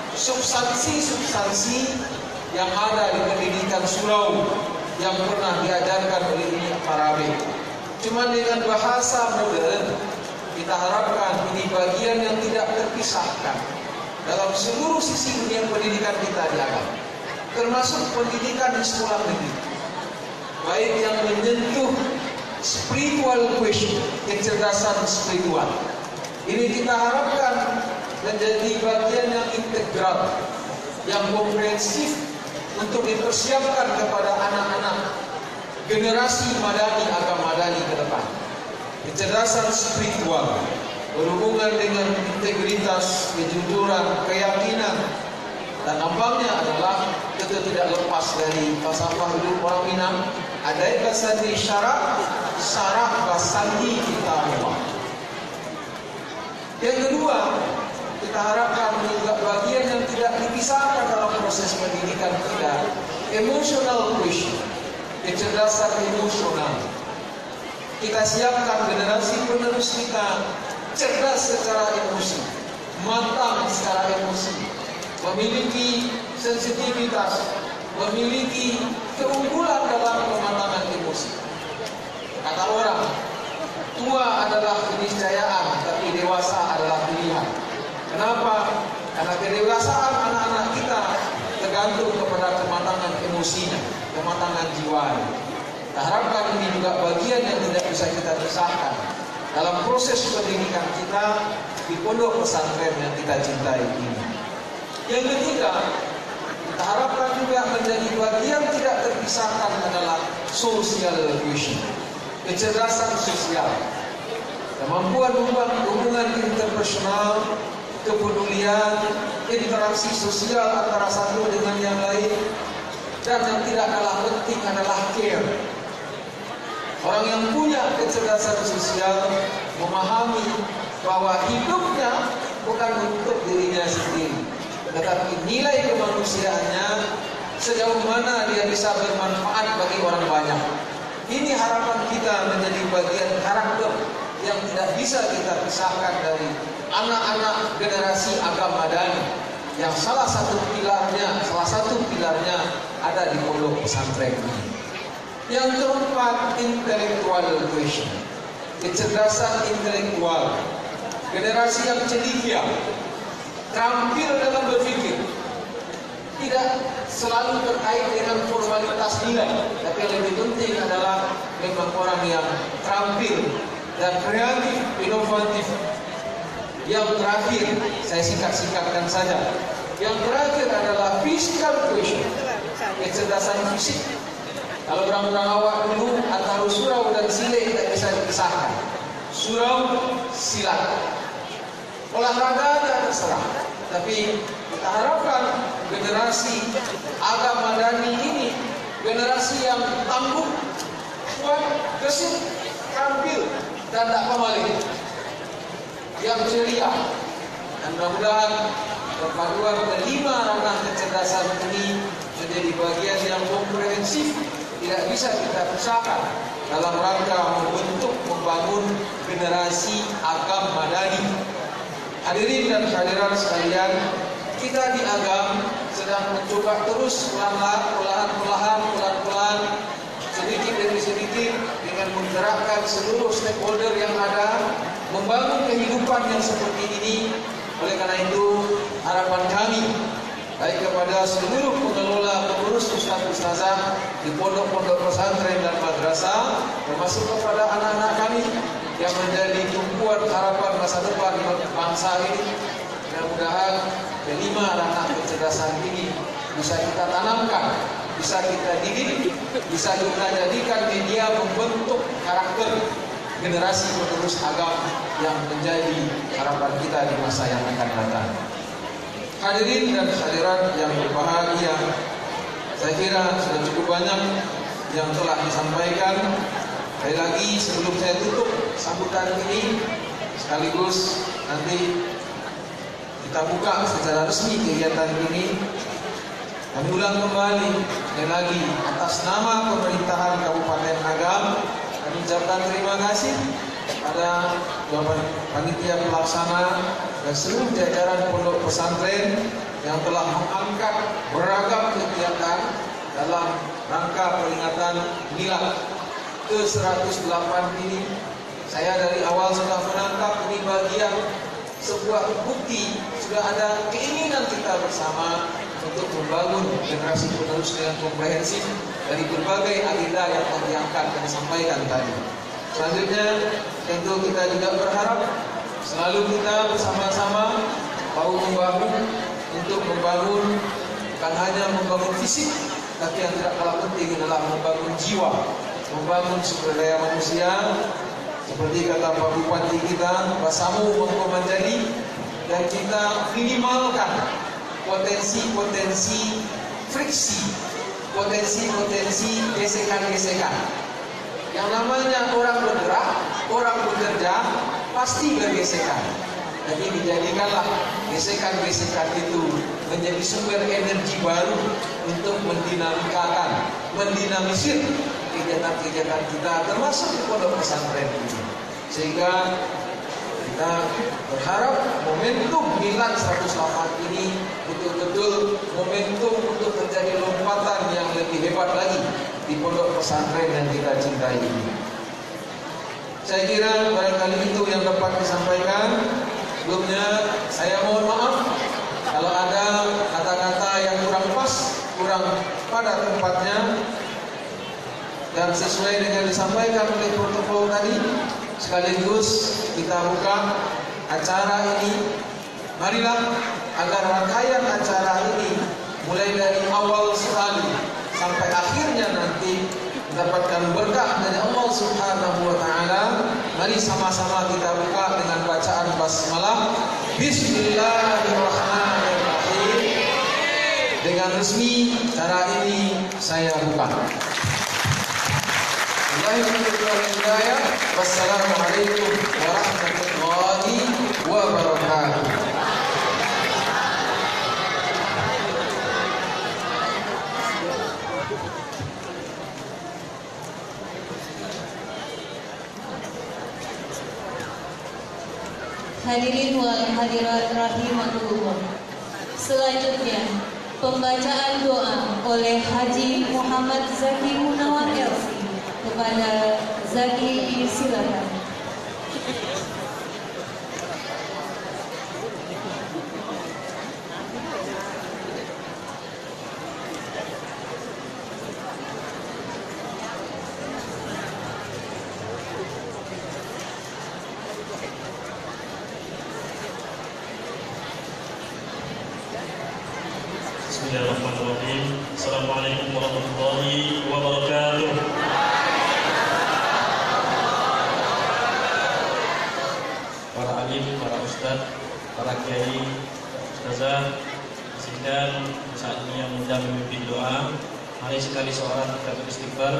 substansi yang ada di pendidikan surau yang pernah diajarkan oleh Umi Parabe. Cuma dengan bahasa modern, kita harapkan ini bagian yang tidak terpisahkan dalam seluruh sisi dunia pendidikan kita di Agam, termasuk pendidikan di sekolah negeri, baik yang menyentuh spiritual question, kecerdasan spiritual. Ini kita harapkan menjadi bagian yang integral, yang komprehensif untuk dipersiapkan kepada anak-anak generasi madani, Agam Madani ke depan. Kecerdasan spiritual berhubungan dengan integritas, kejujuran, keyakinan, dan nampaknya adalah kita tidak lepas dari falsafah hidup orang Minang. Ada basandi syarak, syarak basandi kita Allah. Yang kedua, kita harapkan juga bagian yang tidak dipisahkan dalam proses pendidikan kita, emotional question, kecerdasan emosional. Kita siapkan generasi penerus kita cerdas secara emosi, matang secara emosi, memiliki sensitivitas, memiliki keunggulan dalam kematangan emosi. Kata orang, tua adalah keniscayaan, tapi dewasa adalah pilihan. Kenapa? Karena kedewasaan anak-anak kita tergantung kepada kematangan emosinya, kematangan jiwanya. Kita harapkan ini juga bagian yang tidak bisa kita pisahkan dalam proses pendidikan kita di pondok pesantren yang kita cintai ini. Yang ketiga, kita harapkan juga menjadi bagian tidak terpisahkan adalah social question, kecerdasan sosial, kemampuan membangun hubungan interpersonal, kepedulian, interaksi sosial antara satu dengan yang lain, dan yang tidak kalah penting adalah care. Orang yang punya kecerdasan sosial memahami bahwa hidupnya bukan untuk dirinya sendiri, tetapi nilai kemanusiaannya sejauh mana dia bisa bermanfaat bagi orang banyak. Ini harapan kita menjadi bagian karakter yang tidak bisa kita pisahkan dari anak-anak generasi Agam Madani yang salah satu pilarnya ada di pondok pesantren ini. Yang keempat, intellectual question, kecerdasan intelektual, generasi yang ceria, terampil dalam berpikir, tidak selalu terkait dengan formalitas nilai, tapi yang lebih penting adalah memang orang yang terampil dan kreatif, inovatif. Yang terakhir, saya singkat-singkatkan saja. Yang terakhir adalah physical question, kecerdasan fisik. Kalau orang-orang awak dulu antara surau dan silat tidak bisa dipisahkan. Surau, silat, olahraga terserah. Tapi kita harapkan generasi Agam Madani ini generasi yang tangguh, kuat, gesit, terampil, dan tak pemaling, yang ceria. Dan mudah-mudahan perpaduan kelima ranah kecerdasan ini menjadi bagian yang komprehensif, tidak bisa kita pisahkan dalam rangka membangun generasi Agam Madani. Hadirin dan hadirat sekalian, kita di Agam sedang mencoba terus perlahan-lahan, sedikit demi sedikit dengan menggerakkan seluruh stakeholder yang ada, membangun kehidupan yang seperti ini. Oleh karena itu, harapan kami baik kepada seluruh pengelola, pengurus ustaz-ustazah di pondok-pondok pesantren dan madrasah, termasuk kepada anak-anak kami yang menjadi tumpuan harapan masa depan bangsa ini. Mudah-mudahan kelima ranah kecerdasan ini bisa kita tanamkan, bisa kita didik, bisa kita jadikan media membentuk karakter generasi penerus agama yang menjadi harapan kita di masa yang akan datang. Hadirin dan hadirat yang berbahagia, saya kira sudah cukup banyak yang telah disampaikan. Sekali lagi sebelum saya tutup sambutan ini, sekaligus nanti kita buka secara resmi kegiatan ini, kami ulang kembali sekali lagi atas nama pemerintahan Kabupaten Agam, kami ucapkan terima kasih pada panitia pelaksana dan seluruh jajaran pondok pesantren yang telah mengangkat beragam kegiatan dalam rangka peringatan milad ke-108 ini. Saya dari awal sudah menangkap ini bagian sebuah bukti, sudah ada keinginan kita bersama untuk membangun generasi penerus dengan komprehensif dari berbagai agenda yang telah diangkat dan disampaikan tadi. Selanjutnya tentu kita juga berharap selalu kita bersama-sama bahu-membahu untuk membangun, bukan hanya membangun fisik, tapi yang tidak kalah penting adalah membangun jiwa, membangun sumber daya manusia. Seperti kata Pak Bupati kita, basamu mengkomanjadi, dan kita minimalkan potensi-potensi friksi, potensi-potensi gesekan-gesekan. Yang namanya orang bergerak, orang bekerja, pasti bergesekan. Jadi dijadikanlah gesekan-gesekan itu menjadi sumber energi baru untuk mendinamisir kegiatan-kegiatan kita, termasuk di pondok pesantren ini. Sehingga kita berharap momentum milad 108 ini betul-betul momentum untuk terjadi lompatan yang lebih hebat lagi di pondok pesantren yang kita cintai ini. Saya kira barangkali itu yang dapat disampaikan. Sebelumnya saya mohon maaf kalau ada kata-kata yang kurang pas, kurang pada tempatnya, dan sesuai dengan disampaikan oleh protokol tadi. Sekaligus kita buka acara ini. Marilah agar rangkaian acara ini mulai dari awal sekali sampai akhirnya nanti mendapatkan berkah dari Allah Subhanahu wa taala. Mari sama-sama kita buka dengan bacaan basmalah. Bismillahirrahmanirrahim. Dengan resmi acara ini saya buka. Wassalamualaikum warahmatullahi wabarakatuh. Hadirin wal hadirat rahimakumullah. Selanjutnya pembacaan doa oleh Haji Muhammad Zaki Munawar LC kepada Zaki, silakan. Bismillahirrahmanirrahim. Assalamualaikum warahmatullahi wabarakatuh. Para alim, para ustaz, para kiai, ustazah, izinkan saat ini yang mudah memimpin doa. Mari sekali seorang kita beristighfar.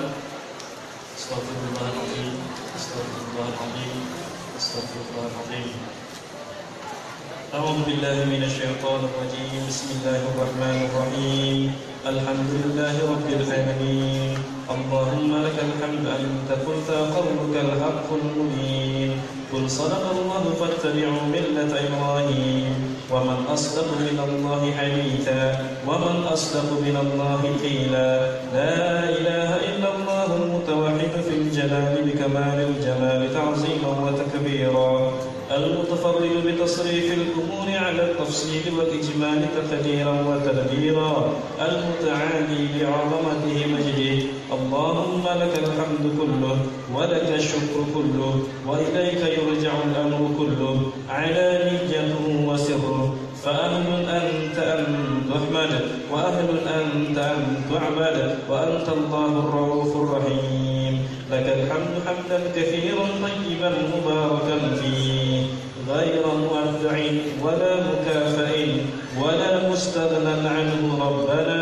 Astagfirullahaladzim, astagfirullahaladzim, astagfirullahaladzim. أعوذ بالله من الشيطان الرجيم. بسم الله الرحمن الرحيم. الحمد لله رب العالمين. اللهم لك الحمد أنت قلت قولك الحق المبين. قل صدق الله فاتبعوا ملة إبراهيم. ومن أصدق من الله حديثا ومن أصدق من الله قيلا. لا إله إلا الله المتوحد في الجلال بكمال الجمال تعظيما وتكبيرا. المتفرد بتصريف الأمور على التفصيل والإجمال تقديرا وتدبيرا. المتعالي بعظمته مجده. اللهم لك الحمد كله ولك الشكر كله وإليك يرجع الأمر كله علانيته وسره. فأهل أنت أن تحمد وأهل أنت أن تعبد وأنت الله الرؤوف الرحيم. لك الحمد حمدا كثيرا طيبا مباركا فيه غير مودع ولا مكافئ ولا مستغنى عنه. ربنا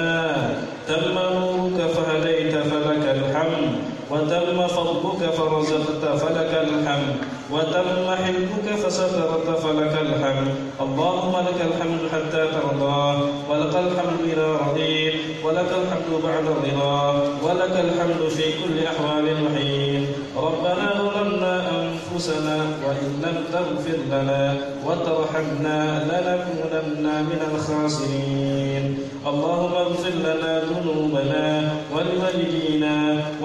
تم نورك فهديت فلك الحمد وتم فضلك فرزقت فلك الحمد وتم حلمك فسترت فلك الحمد. اللهم لك الحمد حتى ترضى ولك الحمد إذا رضيت ولك الحمد بعد الرضا ولك الحمد في كل أحوال وحين. ربنا ظلمنا أنفسنا وإن لم تغفر لنا وترحمنا لنكونن من الخاسرين. اللهم اغفر لنا ذنوبنا ولوالدينا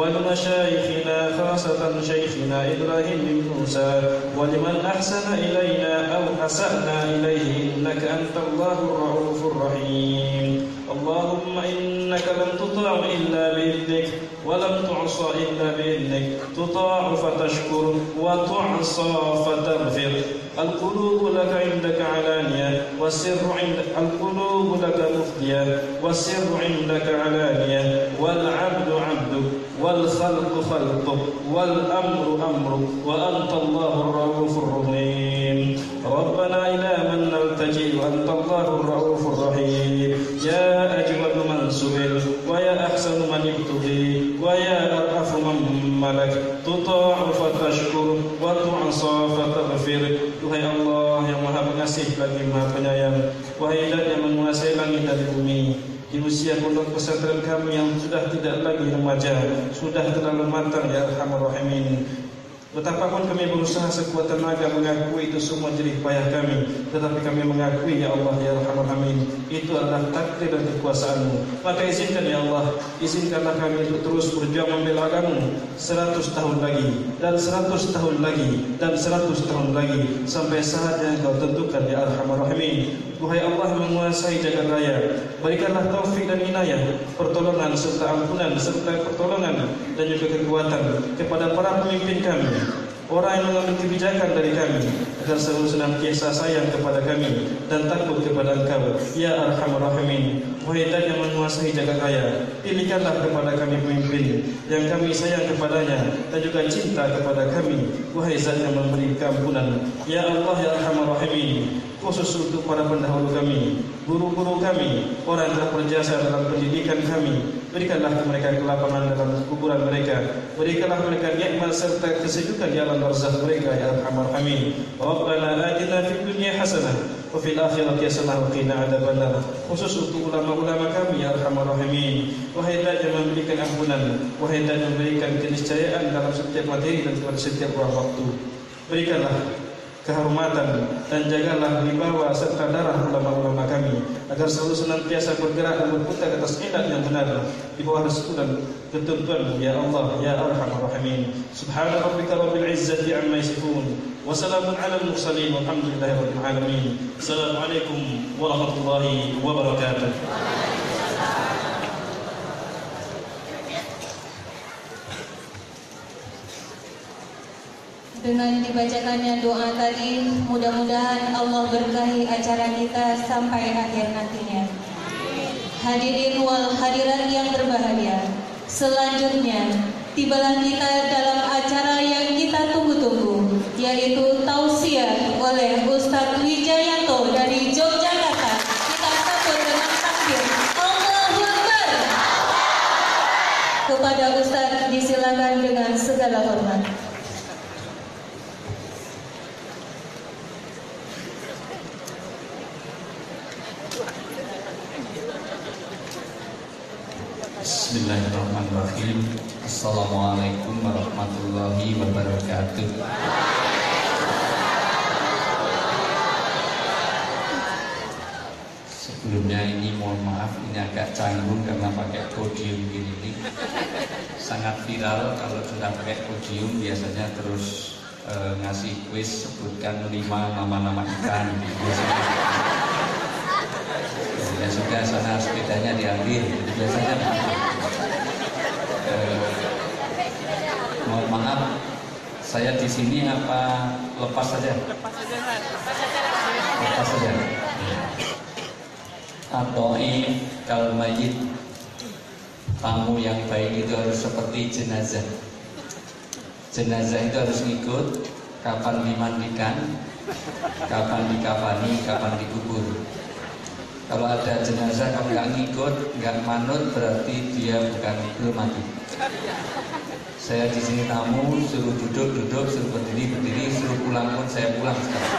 ولمشايخنا خاصة شيخنا إبراهيم بن موسى ولمن أحسن إلينا أو أسأنا إليه إنك أنت الله الرؤوف الرحيم. اللهم إنك لم تطاع إلا بإذنك ولم تعصى إلا بإذنك. تطاع فتشكر وتعصى فتغفر. القلوب لك عندك علانية والسر عندك. القلوب لك مفدية والسر عندك علانية. والعبد عبدك والخلق خلقك والأمر أمرك وأنت الله الرؤوف الرحيم. ربنا إلى من نلتجئ وأنت الله الرؤوف الرحيم. يا أجود من سئل ويا أحسن من ابتغي ويا أرأف من ملك. تطاع فتشكر وتعصى فتغفر. Wahai Allah yang maha pengasih lagi maha penyayang, wahai zat yang menguasai langit dan bumi, di usia pondok pesantren kami yang sudah tidak lagi remaja, sudah terlalu matang ya Arhamar Rahimin. Betapapun kami berusaha sekuat tenaga mengakui itu semua jerih payah kami, tetapi kami mengakui ya Allah ya Arhamar Rahimin, itu adalah takdir dan kekuasaan-Mu. Maka izinkan ya Allah, izinkanlah kami untuk terus berjuang membela agama-Mu 100 tahun lagi dan 100 tahun lagi dan 100 tahun lagi sampai saat yang Kau tentukan ya Arhamar Rahimin. Wahai Allah menguasai jagat raya, berikanlah taufik dan inayah, pertolongan serta ampunan serta pertolongan dan juga kekuatan kepada para pemimpin kami, orang yang mengambil kebijakan dari kami, agar selalu senantiasa sayang kepada kami dan takut kepada Engkau ya Arhamar Rahimin. Wahai Zat yang menguasai jagat raya, pilihkanlah kepada kami pemimpin yang kami sayang kepadanya dan juga cinta kepada kami. Wahai Zat yang memberi keampunan ya Allah ya Arhamar Rahimin, khusus untuk para pendahulu kami, guru-guru kami, orang yang telah berjasa dalam pendidikan kami, berikanlah mereka kelapangan dalam kuburan mereka, berikanlah mereka nikmat serta kesejukan di alam barzakh mereka ya Arhamar Rahimin. Rabbana atina fid dunya hasanah wa fil akhirati hasanah wa qina adzabannar. Khusus untuk ulama-ulama kami ya Arhamar Rahimin. Wahai Zat yang memberikan ampunan, wahai Zat yang memberikan keniscayaan dalam setiap materi dan pada setiap ruang waktu, berikanlah kehormatan dan jagalah wibawa serta darah ulama-ulama kami agar selalu senantiasa bergerak dan berputar atas ilat yang benar di bawah restu dan ketentuan ya Allah ya Arhamar Rahimin. Subhana rabbika rabbil izzati amma yasifun wa salamun alal mursalin walhamdulillahi rabbil alamin. Assalamualaikum warahmatullahi wabarakatuh. Dengan dibacakannya doa tadi, mudah-mudahan Allah berkahi acara kita sampai akhir nantinya. Hadirin wal hadirat yang berbahagia, selanjutnya tibalah kita dalam acara yang kita tunggu-tunggu, yaitu tausiah oleh Ustadz Wijayanto dari Yogyakarta. Kita sambut dengan takbir Allahu Akbar. Kepada Ustadz disilakan dengan segala hormat. warahmatullahi wabarakatuh. Sebelumnya ini mohon maaf, ini agak canggung karena pakai podium gini nih. Sangat viral kalau sudah pakai podium, biasanya terus ngasih kuis, sebutkan 5 nama-nama ikan gitu. Ya sudah, sana sepedanya diambil, jadi biasanya mohon maaf, saya di sini apa lepas saja? Lepas saja. Atoi kal mayit, tamu yang baik itu harus seperti jenazah. Jenazah itu harus ngikut kapan dimandikan, kapan dikafani, kapan dikubur. Kalau ada jenazah kamu nggak ngikut, nggak manut, berarti dia belum mati. Saya di sini tamu, suruh duduk, suruh berdiri, suruh pulang pun saya pulang sekarang.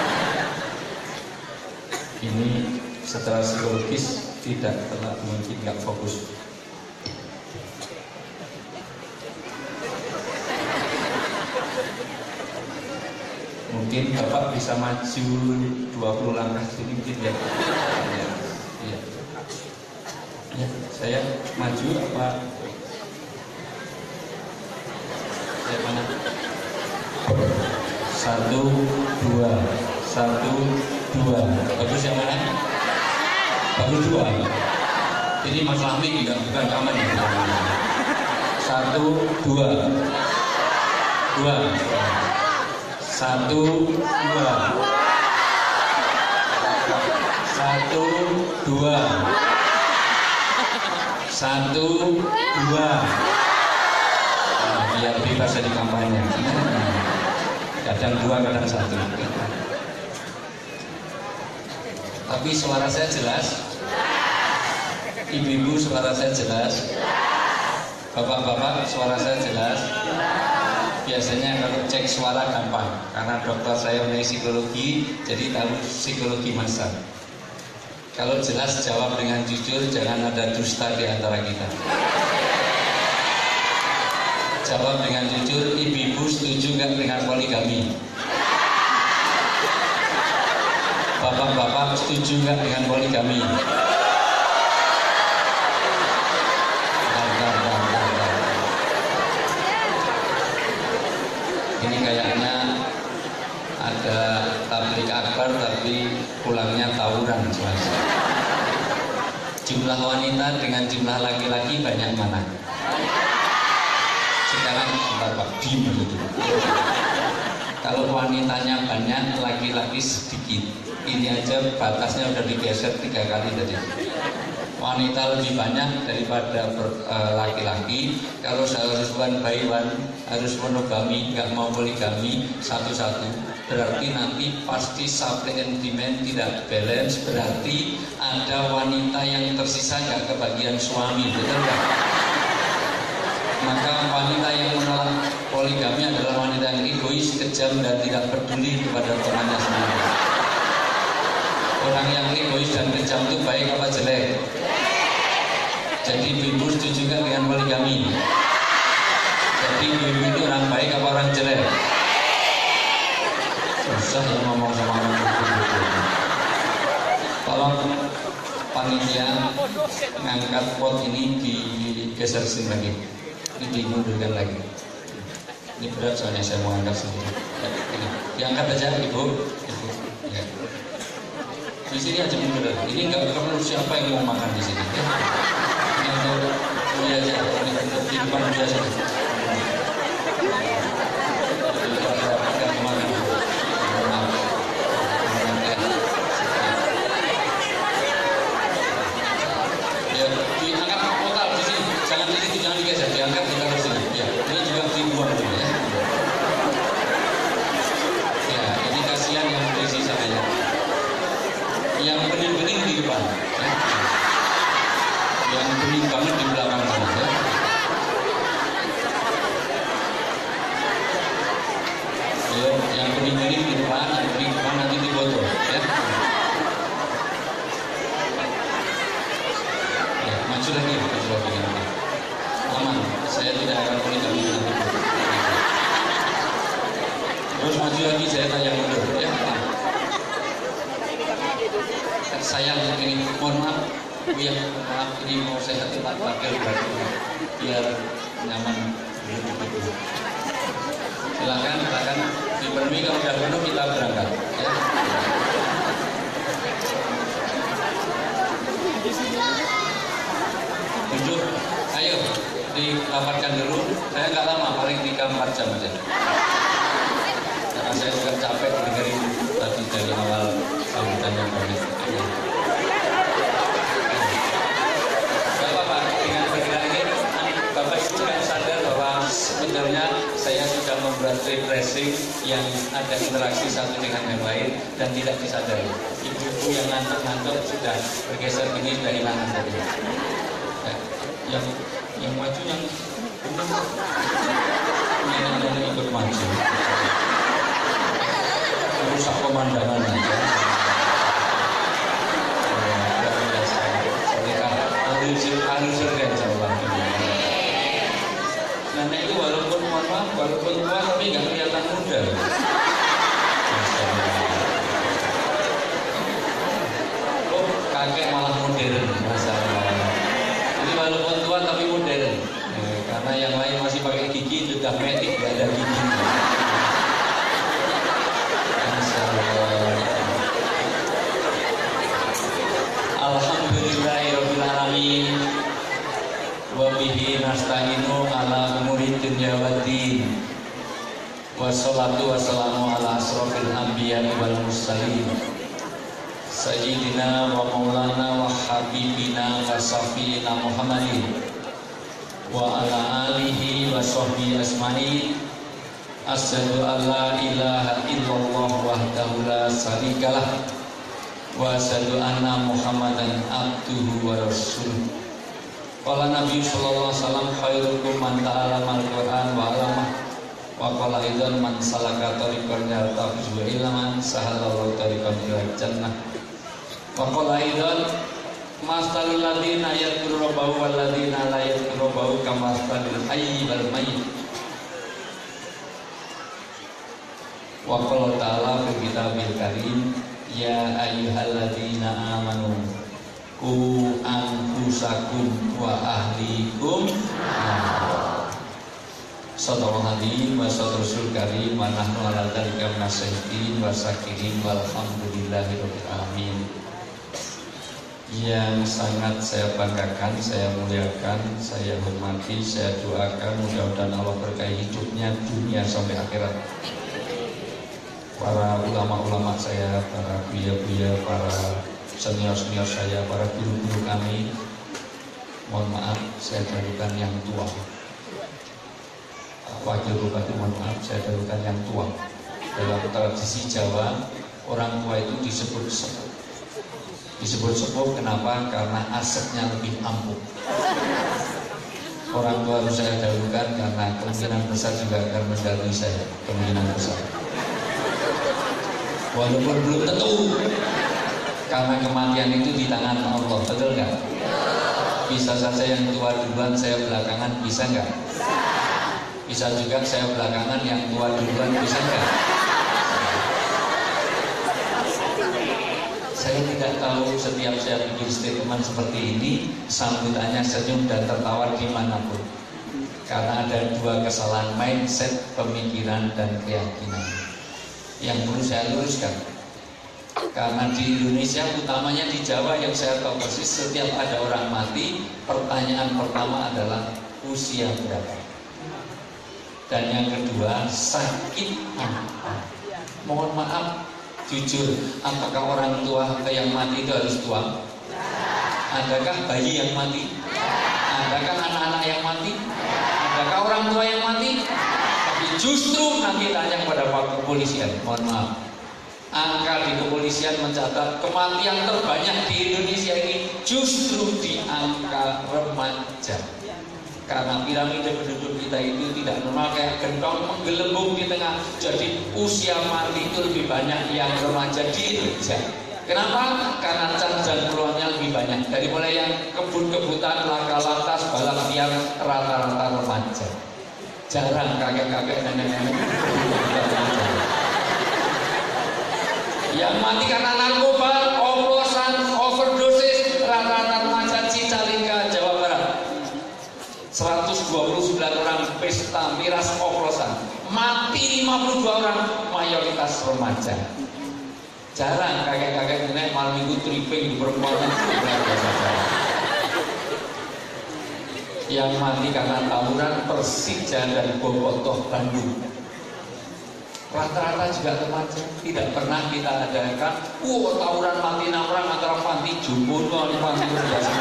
Ini secara psikologis tidak pernah mungkin nggak fokus. Mungkin Bapak bisa maju 20 langkah sini mungkin ya. Ya, saya maju apa? Saya mana? 1, 2, 1, 2. Bagus yang mana? Bagus 2. Ini Mas Rahmi juga bukan kaman ya. 1, 2, 2. 1, 2, 1, 2, 1, 2. Biar bebas di kampanye. Kadang 2, kadang 1. Tapi suara saya jelas. Ibu-ibu suara saya jelas. Bapak-bapak suara saya jelas. Biasanya kalau cek suara gampang, karena dokter saya mengenai psikologi, jadi tahu psikologi massa. Kalau jelas jawab dengan jujur, jangan ada dusta di antara kita. Jawab dengan jujur, ibu-ibu setuju nggak dengan poligami? Bapak-bapak setuju nggak dengan poligami? Ini kayaknya ada tablik akbar tapi pulangnya tawuran. Jumlah wanita dengan jumlah laki-laki banyak mana? Sekarang sebentar Pak, diem dulu. Kalau wanitanya banyak, laki-laki sedikit. Ini aja batasnya udah digeser 3 kali tadi. Wanita lebih banyak daripada laki-laki. Kalau harus one by one, harus monogami, nggak mau poligami satu-satu, berarti nanti pasti supply and demand tidak balance. Berarti ada wanita yang tersisa nggak kebagian suami, betul nggak? Maka wanita yang menolak poligami adalah wanita yang egois, kejam, dan tidak peduli kepada temannya sendiri. Orang yang egois dan kejam itu baik apa jelek? Jadi ibu setuju nggak dengan poligami? Jadi ibu itu orang baik apa orang jelek? Susah ya ngomong sama orang itu. Tolong panitia ngangkat pot ini digeser sini lagi. Ini dimundurkan lagi. Ini berat soalnya saya mau angkat sendiri. Ya, ini diangkat aja ibu. Ya. Di sini aja mundur. Ini nggak perlu siapa yang mau makan di sini. Ya. Ini untuk kuliah aja. Ini untuk di depan kuliah saja. Ya, diangkat total di sini. Jangan di situ, jangan digeser. Diangkat di sini. Ya, ini juga dibuang dulu ya. Ya, ini kasihan yang berisi saya. Yang bening-bening di depan ya. Yang bening banget di belakang sana ya. Yo, yang bening-bening di depan, yang bening depan nanti di foto ya. Ya, maju lagi nanti. Aman, saya tidak akan poligami nanti. Terus maju lagi saya tanya mundur ya. Sayang ini, mohon maaf, ya maaf ini mau saya tempat parkir baru biar nyaman. Silakan dipenuhi, kalau sudah penuh kita berangkat. Ya. Jujur, ayo dirapatkan dulu. Saya nggak lama, paling 3-4 jam aja. Karena saya juga capek dengerin tadi dari awal sambutan yang baik. Gak apa-apa, dengan bergerak ini Bapak Ibu juga sadar bahwa sebenarnya saya sudah membuat refreshing yang ada interaksi satu dengan yang lain dan tidak disadari. Ibu-ibu yang ngantuk-ngantuk sudah bergeser gini sudah hilang tadi. Yang maju yang ikut maju. Rusak pemandangan aja. Halusir dan jawab. Nenek itu walaupun mohon maaf, walaupun tua tapi nggak kelihatan muda. Oh, kakek malah modern masalah. Ini walaupun tua tapi modern. Karena yang lain masih pakai gigi, sudah metik nggak ada gigi. Alhamdulillahirrahmanirrahim. Wabihi nasta'inu ala umuri dunya waddin. Wassalatu wassalamu ala asrofil anbiya wal mursalin Sayyidina wa maulana wa habibina wa safina Muhammadin wa ala alihi wa sahbihi asma'in. Asyhadu an la ilaha illallah wahdahu la syarikalah wa asyhadu anna Muhammadan abduhu wa rasuluh. Qala Nabi sallallahu alaihi wasallam khairukum man ta'allama al-Qur'an wa 'allama wa qala aidan man salaka tariqan yaltafizu ilman sahalallahu tariqan ila jannah wa qala aidan mastalul ladina yadhkuru rabbahu wal ladina la yadhkuru rabbahu kama mastalul hayy wal mayyit. Wa qala ta'ala fi kitabil karim ya ayyuhalladzina amanu ku anfusakum wa ahlikum sallallahu alaihi wa sallam karim wa nahnu ala dzalika minasyahitin wa syakirin walhamdulillahirabbil alamin. Yang sangat saya banggakan, saya muliakan, saya hormati, saya doakan mudah-mudahan Allah berkahi hidupnya dunia sampai akhirat. Para ulama-ulama saya, para buya-buya, para senior-senior saya, para guru-guru kami, mohon maaf saya dahulukan yang tua. Wakil bupati mohon maaf saya dahulukan yang tua. Dalam tradisi Jawa, orang tua itu disebut sepuh. Disebut sepuh kenapa? Karena asetnya lebih ampuh. Orang tua harus saya dahulukan karena kemungkinan besar juga akan mendahului saya, kemungkinan besar. Walaupun belum tentu. Karena kematian itu di tangan Allah, betul nggak? Bisa saja yang tua duluan, saya belakangan, bisa nggak? Bisa juga saya belakangan, yang tua duluan, bisa nggak? Saya tidak tahu setiap saya bikin statement seperti ini, sambutannya senyum dan tertawa dimanapun. Karena ada dua kesalahan mindset, pemikiran, dan keyakinan yang perlu saya luruskan. Karena di Indonesia, utamanya di Jawa yang saya tahu persis, setiap ada orang mati, pertanyaan pertama adalah usia berapa. Dan yang kedua, sakit apa? Mohon maaf, jujur, apakah orang tua yang mati itu harus tua? Adakah bayi yang mati? Adakah anak-anak yang mati? Adakah orang tua yang mati? Tapi justru nanti tanya kepada Pak Kepolisian, mohon maaf. Angka di kepolisian mencatat kematian terbanyak di Indonesia ini justru di angka remaja. Karena piramida penduduk kita itu tidak normal, kayak gentong menggelembung di tengah. Jadi usia mati itu lebih banyak yang remaja di Indonesia. Kenapa? Karena can dan peluangnya lebih banyak. Dari mulai yang kebut-kebutan, laka lantas, balap liar, rata-rata remaja. Jarang kakek-kakek nenek-nenek. Yang mati karena narkoba, oplosan, overdosis, rata-rata remaja Cicalengka, Jawa Barat. 129 orang pesta miras oplosan, mati 52 orang, mayoritas remaja. Jarang kakek-kakek nenek malam minggu tripping di perempuan. Yang mati karena tawuran Persija dan Bobotoh Bandung, rata-rata juga remaja. Tidak pernah kita adakan tawuran mati 6 orang antara Panti Jumbo dan Panti Biasa.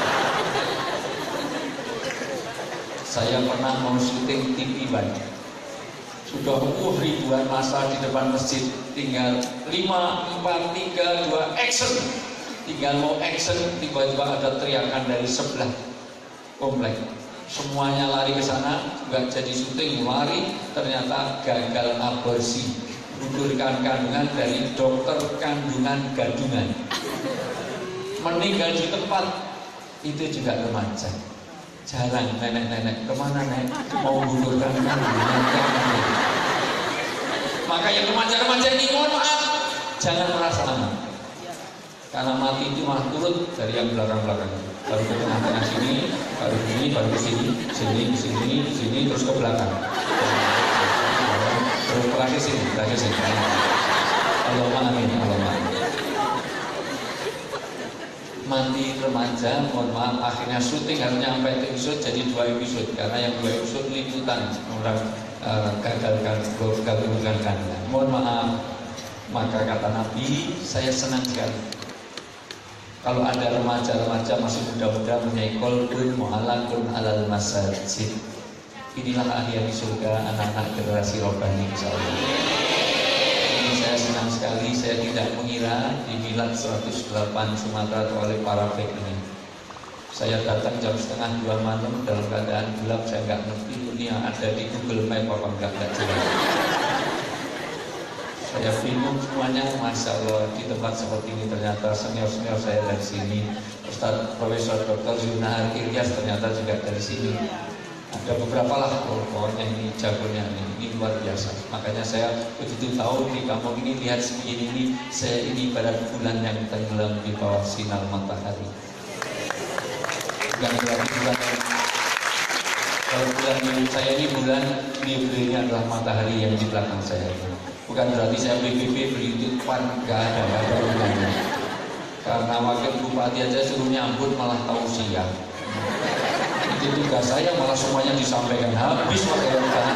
Saya pernah mau syuting TV banyak, sudah ribuan masa di depan masjid, tinggal 5, 4, 3, 2 action, tinggal mau action, tiba-tiba ada teriakan dari sebelah komplek, semuanya lari ke sana, nggak jadi syuting, lari, ternyata gagal aborsi, gugurkan kandungan dari dokter kandungan gadungan, meninggal di tempat. Itu juga remaja. Jarang nenek-nenek, kemana nek mau gugurkan kandungan. Maka yang remaja-remaja ini mohon maaf, jangan merasa aman, karena mati itu malah turut dari yang belakang-belakang. Baru ke tengah-tengah sini, baru ini, baru ke sini, sini, terus ke belakang. Terus terakhir sini. Allahumma amin, Allahumma amin. Mati remaja, mohon maaf, akhirnya syuting harusnya sampai episode jadi 2 episode, karena yang 2 episode liputan orang gagalkan kandungan. Mohon maaf. Maka kata Nabi, saya senang sekali kalau ada remaja-remaja masih muda-muda menyeikol pun mu'alakun alal masajid. Inilah ahli surga, anak-anak generasi robbani insyaallah. Ini saya senang sekali. Saya tidak mengira di Milad 108 Sumatera oleh para fake ini. Saya datang jam 1:30 malam dalam keadaan gelap, saya nggak ngerti ini yang ada di Google Map apa enggak jelas. Saya bingung semuanya, Masya Allah, di tempat seperti ini ternyata senior-senior saya dari sini. Ustaz Profesor Dr. Yunahar Ilyas ternyata juga dari sini. Ada beberapa lah, pokoknya ini jagonya ini luar biasa. Makanya saya begitu tahu di kampung ini, lihat segini ini, saya ini ibarat bulan yang tenggelam di bawah sinar matahari. Bukan berarti bulan, kalau bulan ini saya ini bulan, ini adalah matahari yang di belakang saya. Bukan berarti saya BBB berhidup nggak ada bulannya. Karena wakil bupati aja suruh nyambut malah tausiah. Itu tugas saya, malah semuanya disampaikan habis wakil bupati.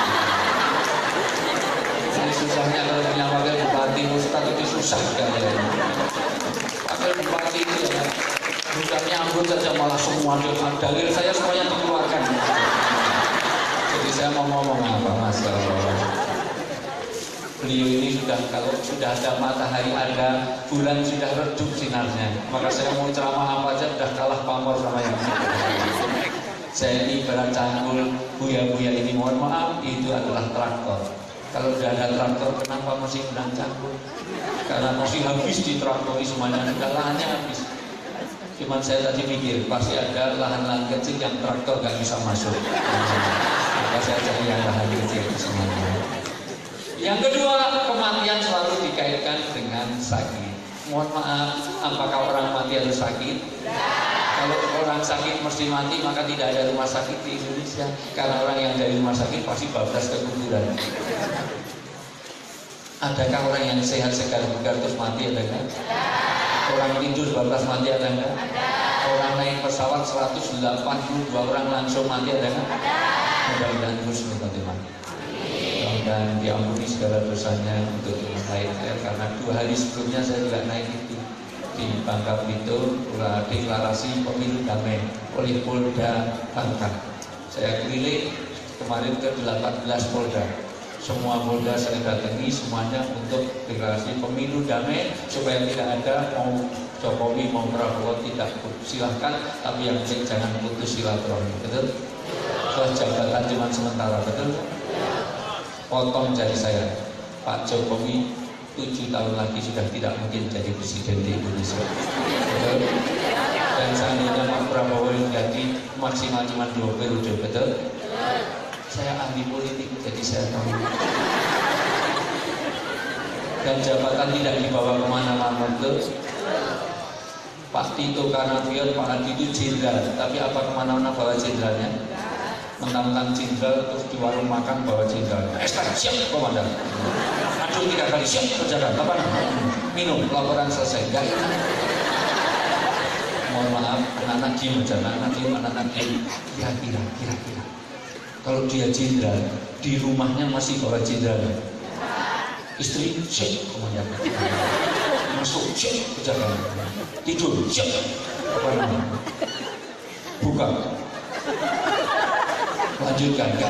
Ini susahnya kalau punya wakil bupati Ustaz itu susah sekali. Wakil bupati itu ya bukan nyambut saja malah semua dalil saya semuanya dikeluarkan. Jadi saya mau ngomong apa masalah. Beliau ini sudah, kalau sudah ada matahari, ada bulan, sudah redup sinarnya. Maka saya mau ceramah apa aja sudah kalah pamor sama yang ini. Saya ini ibarat cangkul, buya-buya ini mohon maaf, itu adalah traktor. Kalau sudah ada traktor, kenapa masih bilang cangkul? Karena masih habis di traktori semuanya, sudah lahannya habis. Cuman saya tadi mikir, pasti ada lahan-lahan kecil yang traktor gak bisa masuk. Maka saya cari yang lahan kecil semuanya. Yang kedua, kematian selalu dikaitkan dengan sakit. Mohon maaf, apakah orang mati harus sakit? Kalau orang sakit mesti mati, maka tidak ada rumah sakit di Indonesia. Karena orang yang dari rumah sakit pasti bablas ke kuburan. Adakah orang yang sehat segar bugar terus mati, ada kan? Orang tidur bablas mati, ada kan? Orang naik pesawat 182 orang langsung mati, ada kan? Mudah-mudahan terus berkembang. Dan diampuni segala dosanya untuk yang lain saya, karena 2 hari sebelumnya saya juga naik itu di Bangka Belitung, deklarasi pemilu damai oleh Polda Bangka. Saya keliling kemarin ke 18 Polda, semua Polda saya datangi semuanya untuk deklarasi pemilu damai supaya tidak ada mau Jokowi mau Prabowo, tidak, silahkan, tapi yang penting jangan putus silaturahmi, betul? Terus jabatan cuma sementara, betul? Potong jari saya, Pak Jokowi 7 tahun lagi sudah tidak mungkin jadi presiden di Indonesia. Betul? Dan seandainya Pak Prabowo yang jadi maksimal cuma 2 periode, betul? Saya ahli politik, jadi saya tahu. Dan jabatan tidak dibawa kemana-mana, betul? Pak Tito Karnavian, Pak Adi itu jenderal, tapi apa kemana-mana bawa jenderalnya? Mentang-mentang jenderal terus di warung makan bawa jenderalnya. Siap komandan. Aduh 3 kali siap kerjakan. Apa minum laporan selesai. Gak enak. Mohon maaf, anak-anak diem aja, anak-anak diem. Kira-kira kalau dia jenderal, di rumahnya masih bawa jenderalnya. Istri siap komandan. Masuk siap kerjakan. Tidur siap. Apa namanya? Buka. Lanjutkan kan?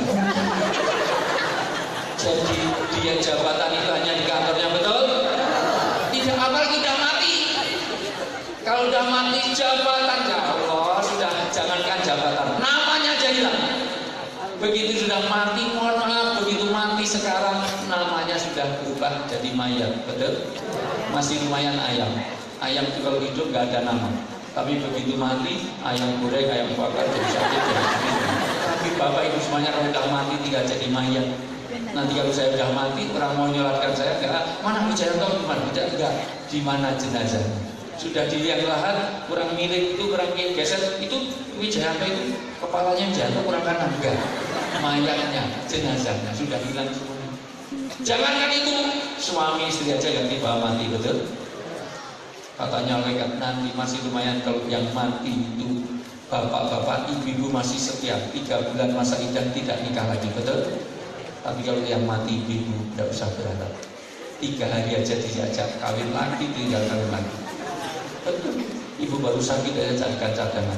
Jadi dia jabatan itu hanya di kantornya, betul? Tidak, apalagi udah mati. Kalau udah mati jabatan, ya Allah, sudah jangankan jabatan, namanya aja hilang. Begitu sudah mati, mohon maaf, begitu mati sekarang namanya sudah berubah jadi mayat, betul? Masih lumayan ayam. Ayam itu kalau hidup nggak ada nama. Tapi begitu mati, ayam goreng, ayam bakar, jadi sate, jadi sate. Tapi bapak ibu semuanya kalau udah mati tinggal jadi mayat. Nanti kalau saya udah mati, orang mau nyolatkan saya, enggak, mana Wijayanto gimana? Enggak, di mana jenazahnya? Sudah dilihat lahat, kurang miring itu, kurang geser, itu Wijayanto itu kepalanya jatuh kurang kanan, enggak. Mayatnya, jenazahnya sudah hilang semuanya. Jangankan itu, suami istri aja yang dibawa mati, betul? Katanya lekat nanti masih lumayan kalau yang mati itu bapak-bapak, ibu-ibu masih setia 3 bulan masa idah tidak nikah lagi, betul? Tapi kalau yang mati ibu tidak usah berharap, 3 hari aja diajak kawin lagi, tinggal kawin lagi, betul? Ibu baru sakit aja carikan cadangan.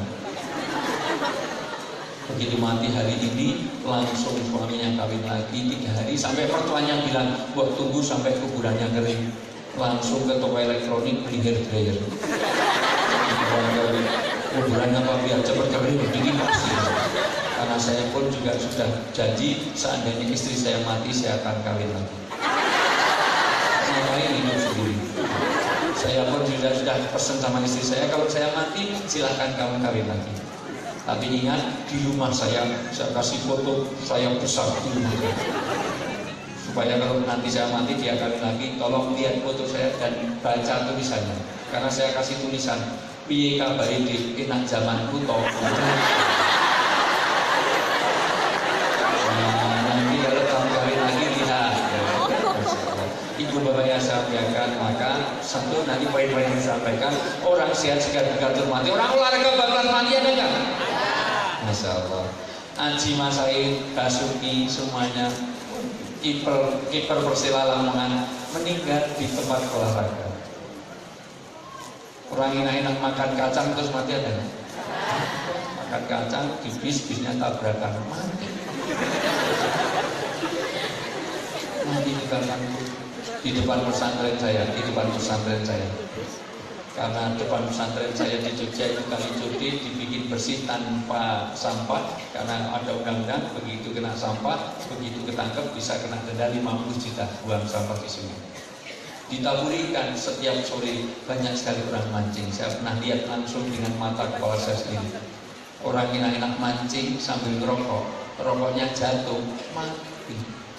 Begitu mati hari ini langsung suaminya kawin lagi 3 hari, sampai mertuanya bilang buat tunggu sampai kuburannya kering. Langsung ke toko elektronik beli hair dryer. Kuburannya apa biar cepat kering, begini pasti. Karena saya pun juga sudah janji seandainya istri saya mati saya akan kawin lagi. Ngapain hidup sendiri? Saya pun sudah pesan sama istri saya, kalau saya mati silahkan kamu kawin lagi. Tapi ingat, di rumah saya kasih foto saya besar di rumah saya. Supaya kalau nanti saya mati dia kawin lagi, tolong lihat foto saya dan baca tulisannya. Karena saya kasih tulisan piye kabare dik enak zamanku toh. Nanti kalau kamu kawin lagi lihat. Ibu bapak yang saya sampaikan, maka satu nanti poin-poin yang disampaikan, orang sehat segar bergantung mati, orang olahraga bakal mati ada enggak? Masya Allah. Aji Masaid, Basuki semuanya kiper Persela Lamongan meninggal di tempat olahraga. Orang enak-enak makan kacang terus mati ada? Makan kacang di bisnya tabrakan mati. Mati di depan pesantren saya. Karena depan pesantren saya di Jogja itu kali cuti dibikin bersih tanpa sampah, karena ada undang-undang begitu kena sampah, begitu ketangkep bisa kena denda 50 juta buang sampah di sungai. Ditaburi ikan setiap sore, banyak sekali orang mancing. Saya pernah lihat langsung dengan mata kepala saya sendiri. Orang enak-enak mancing sambil ngerokok, rokoknya jatuh, mati.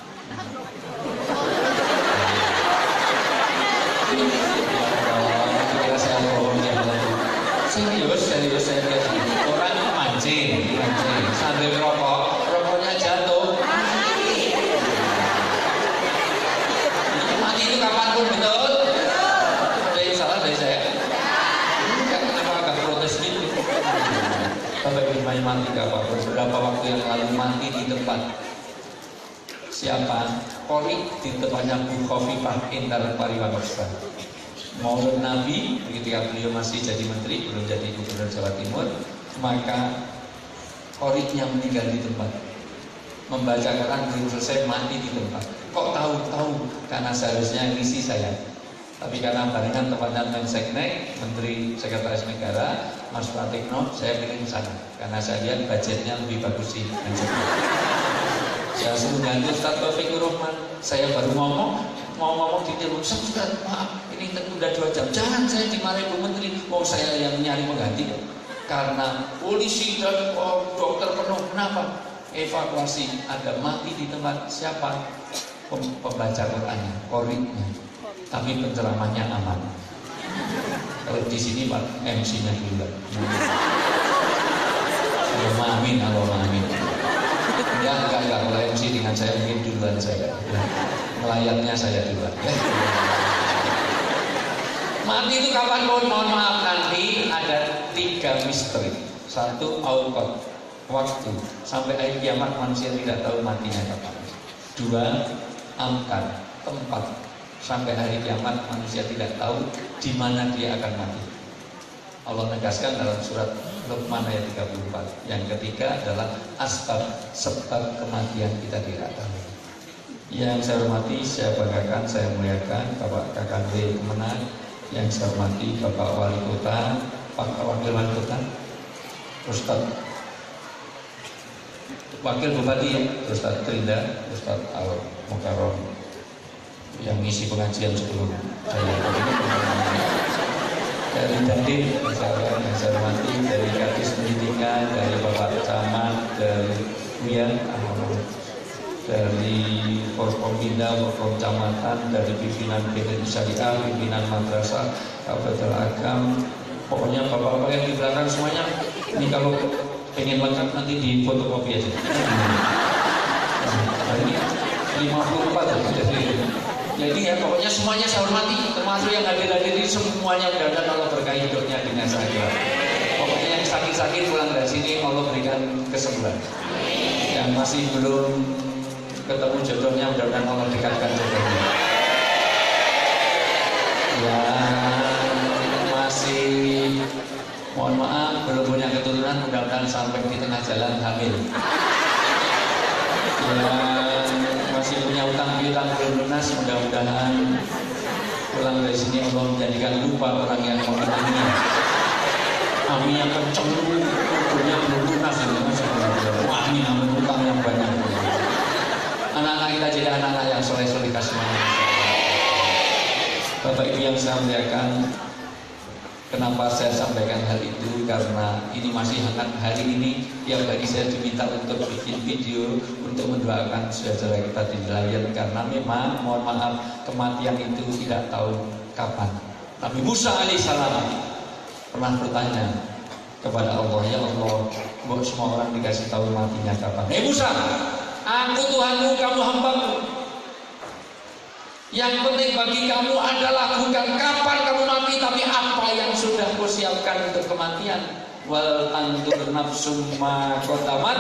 Serius saya lihat orang mancing sambil rokoknya jatuh, mati itu kapanpun, betul? Ada yang salah dari saya? Kenapa agak protes gitu? Bapak Ibu main mati gak apa-apa. Beberapa waktu yang lalu mati di tempat siapa? Korik di tempatnya Bu Khofifah Indar Pariwakosta. Maulid Nabi ketika beliau masih jadi menteri, belum jadi gubernur Jawa Timur, maka koriknya meninggal di tempat, membaca Quran belum selesai mati di tempat. Kok tahu? Karena seharusnya ngisi saya, tapi karena barengan tempatnya Menseknek, Menteri Sekretaris Negara Mas Pratikno, saya kirim ke sana karena saya lihat budgetnya lebih bagus sih Menseknek. Saya suruh ganti Ustaz Taufikur Rahman. Saya baru mau ngomong di telepon, Ustaz maaf ini udah 2 jam, jangan saya dimarahin Bu Menteri, mau saya yang nyari mengganti. Karena polisi dan dokter penuh. Kenapa? Evakuasi, ada mati di tempat siapa? Pembaca Qurannya, koriknya. tapi penceramahnya aman. Kalau di sini Pak MC-nya duluan. Allahumma amin, Allahumma amin. Enggak, kalau MC dengan saya mungkin duluan saya. Melayatnya saya duluan. Mati itu kapan pun, mohon maaf, nanti ada 3 misteri. 1 awqat, waktu, sampai akhir kiamat manusia tidak tahu matinya kapan. 2 amkan, tempat, sampai hari kiamat manusia tidak tahu di mana dia akan mati. Allah negaskan dalam surat Luqman ayat 34. Yang ketiga adalah asbab, sebab kematian kita tidak tahu. Yang saya hormati, saya banggakan, saya muliakan Bapak KKD Kemenang. Yang saya hormati Bapak Wali Kota, Pak Wakil Wali Kota, Ustadz Wakil Bupati ya, Ustadz Trinda, Ustadz Al Mukarrom yang ngisi pengajian sebelum saya dari Dandim, yang saya hormati, dari Kadis Pendidikan, dari Bapak Camat, dari Buya, dari Forkompinda, Forkom Camatan, dari pimpinan BNI Syariah, pimpinan Madrasah, Kabupaten Agam, pokoknya bapak-bapak yang di belakang semuanya. Ini kalau pengen lengkap nanti di fotokopi aja. Nah, ini 54 jadi ya pokoknya semuanya saya hormati, termasuk yang hadir-hadir ini semuanya mudah-mudahan Allah berkahi hidupnya dengan saya. Pokoknya yang sakit-sakit pulang dari sini Allah berikan kesembuhan. Yang masih belum ketemu jodohnya mudah-mudahan Allah dekatkan jodohnya. Yang masih mohon maaf belum punya keturunan mudah-mudahan sampai di tengah jalan hamil. Yang masih punya utang piutang belum lunas mudah-mudahan pulang dari sini Allah menjadikan lupa orang yang mau ini. Amin yang kenceng punya belum lunas wah ini amin utang yang banyak. Anak-anak kita jadi anak-anak yang soleh-solehah semuanya. Bapak Ibu yang saya muliakan, kenapa saya sampaikan hal itu? Karena ini masih hangat hari ini yang bagi saya diminta untuk bikin video untuk mendoakan saudara kita di nelayan. Karena memang mohon maaf kematian itu tidak tahu kapan. Nabi Musa alaihissalam pernah bertanya kepada Allah, ya Allah, kok semua orang dikasih tahu matinya kapan? Hei Musa, aku Tuhanmu, kamu hambaku. Yang penting bagi kamu adalah bukan kapan kamu mati, tapi apa yang sudah kau siapkan untuk kematian. Wal tantur nafsum ma qaddamat.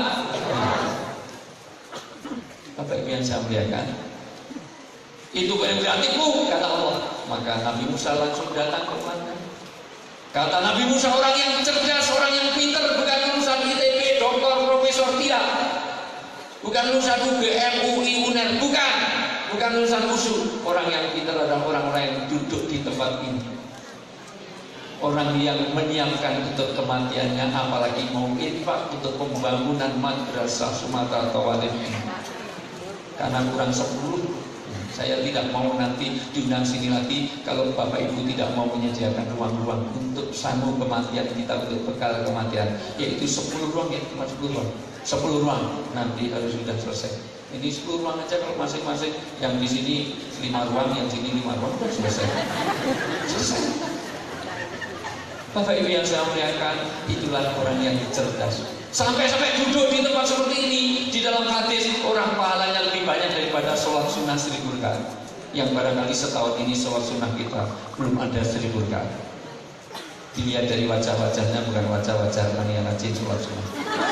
Bapak Ibu yang saya muliakan, itu berarti kata Allah. Maka Nabi Musa langsung datang ke mana? Kata Nabi Musa, orang yang cerdas, orang yang pintar, bukan lulusan ITB, doktor, profesor, tidak. Bukan lulusan UGM, UI, UNER, bukan lulusan USU. Orang yang pintar adalah orang-orang yang duduk di tempat ini. Orang yang menyiapkan untuk kematiannya, apalagi mau infak untuk pembangunan madrasah Sumatera Tawalim ini. Karena kurang 10. Saya tidak mau nanti diundang sini lagi kalau Bapak Ibu tidak mau menyediakan ruang-ruang untuk sambung kematian kita, untuk bekal kematian, yaitu 10 ruang, ya, 10 ruang. 10 ruang nanti harus sudah selesai. Ini 10 ruang aja kalau masing-masing, yang di sini 5 ruang, yang sini 5 ruang, sudah selesai. Selesai. Bapak Ibu yang saya muliakan, itulah orang yang cerdas. Sampai-sampai duduk di tempat seperti ini, di dalam hadis orang pahalanya lebih banyak daripada sholat sunnah 1000 rakaat. Yang barangkali setahun ini sholat sunnah kita belum ada 1000 rakaat. Dilihat dari wajah-wajahnya, bukan wajah-wajah yang rajin sholat sunnah.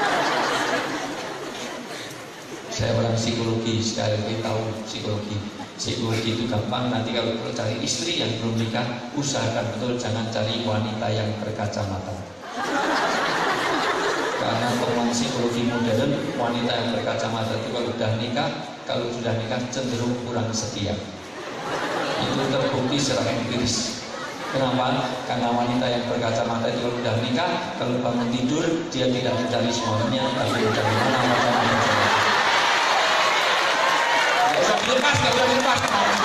Saya orang psikologi, sekali lagi tahu psikologi. Psikologi itu gampang, nanti kalau cari istri yang belum nikah, usahakan betul jangan cari wanita yang berkacamata. Karena teman psikologi modern, wanita yang berkacamata itu kalau sudah nikah cenderung kurang setia. Itu terbukti secara empiris. Kenapa? Karena wanita yang berkacamata itu kalau sudah nikah, kalau bangun tidur dia tidak mencari suaminya, tapi mencari mana pasangannya. Lepas, gak boleh lepas.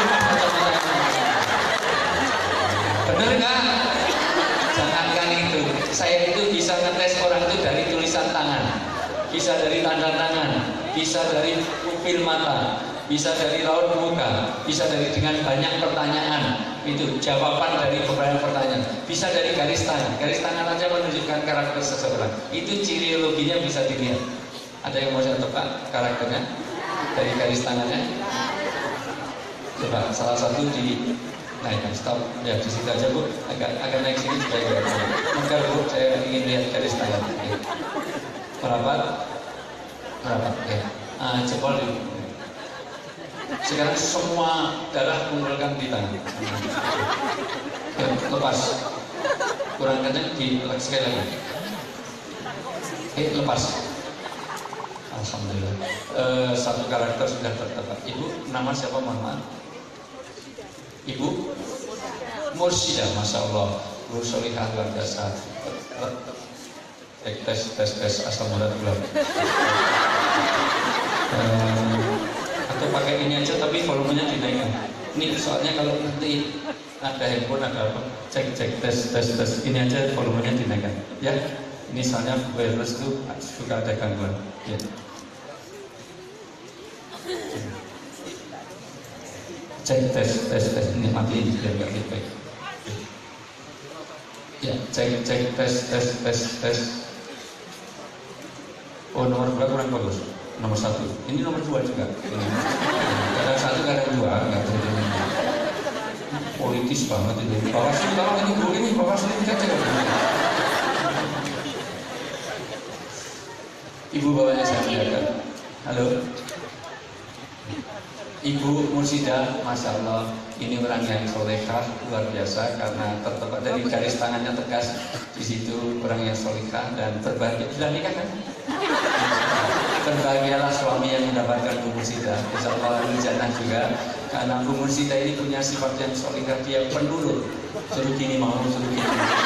Bener nggak? Jangankan itu. Saya itu bisa ngetes orang itu dari tulisan tangan, bisa dari tanda tangan, bisa dari pupil mata, bisa dari raut muka, bisa dari dengan banyak pertanyaan, itu jawaban dari beberapa pertanyaan, bisa dari garis tangan aja menunjukkan karakter seseorang. Itu ciriologinya bisa dilihat. Ada yang mau saya tebak karakternya dari garis tangannya? Coba salah satu di naikkan, stop ya di situ aja Bu, agak naik sini supaya mungkin Bu, saya ingin lihat garis tangan. Merapat, ya. Jempol di. Sekarang semua darah kumpulkan di tangan. Ya, lepas. Kurang kencang di sekali lagi. Lepas. Alhamdulillah. Satu karakter sudah tertebak. Ibu nama siapa, mohon maaf? Ibu Mursidah, masya Allah, Bu Solihah luar biasa. Tes asal mula bulan. Atau pakai ini aja tapi volumenya dinaikkan. Ini soalnya kalau nanti ada handphone ada apa, cek tes ini aja volumenya dinaikkan. Ya, ini soalnya wireless itu suka ada gangguan. Ya. Cek tes ini mati biar nggak feedback. Ya, cek tes. Oh, nomor berapa kurang bagus? Nomor 1. Ini nomor 2 juga. Kadang 1 kadang 2 nggak terjadi. Politis banget ini. Bawaslu kalau ini begini, Bawaslu ini cek. Ibu bawanya saya lihatkan. Halo. Ibu Mursidah, masya Allah, ini orang yang solehah luar biasa karena tertebak dari garis tangannya tegas di situ, orang yang solehah dan berbahagia. Sudah nikah kan? Berbahagialah suami yang mendapatkan Bu Mursidah. Insya Allah jannah juga karena Bu Mursidah ini punya sifat yang solehah, dia penurut. Suruh gini mau, suruh gini.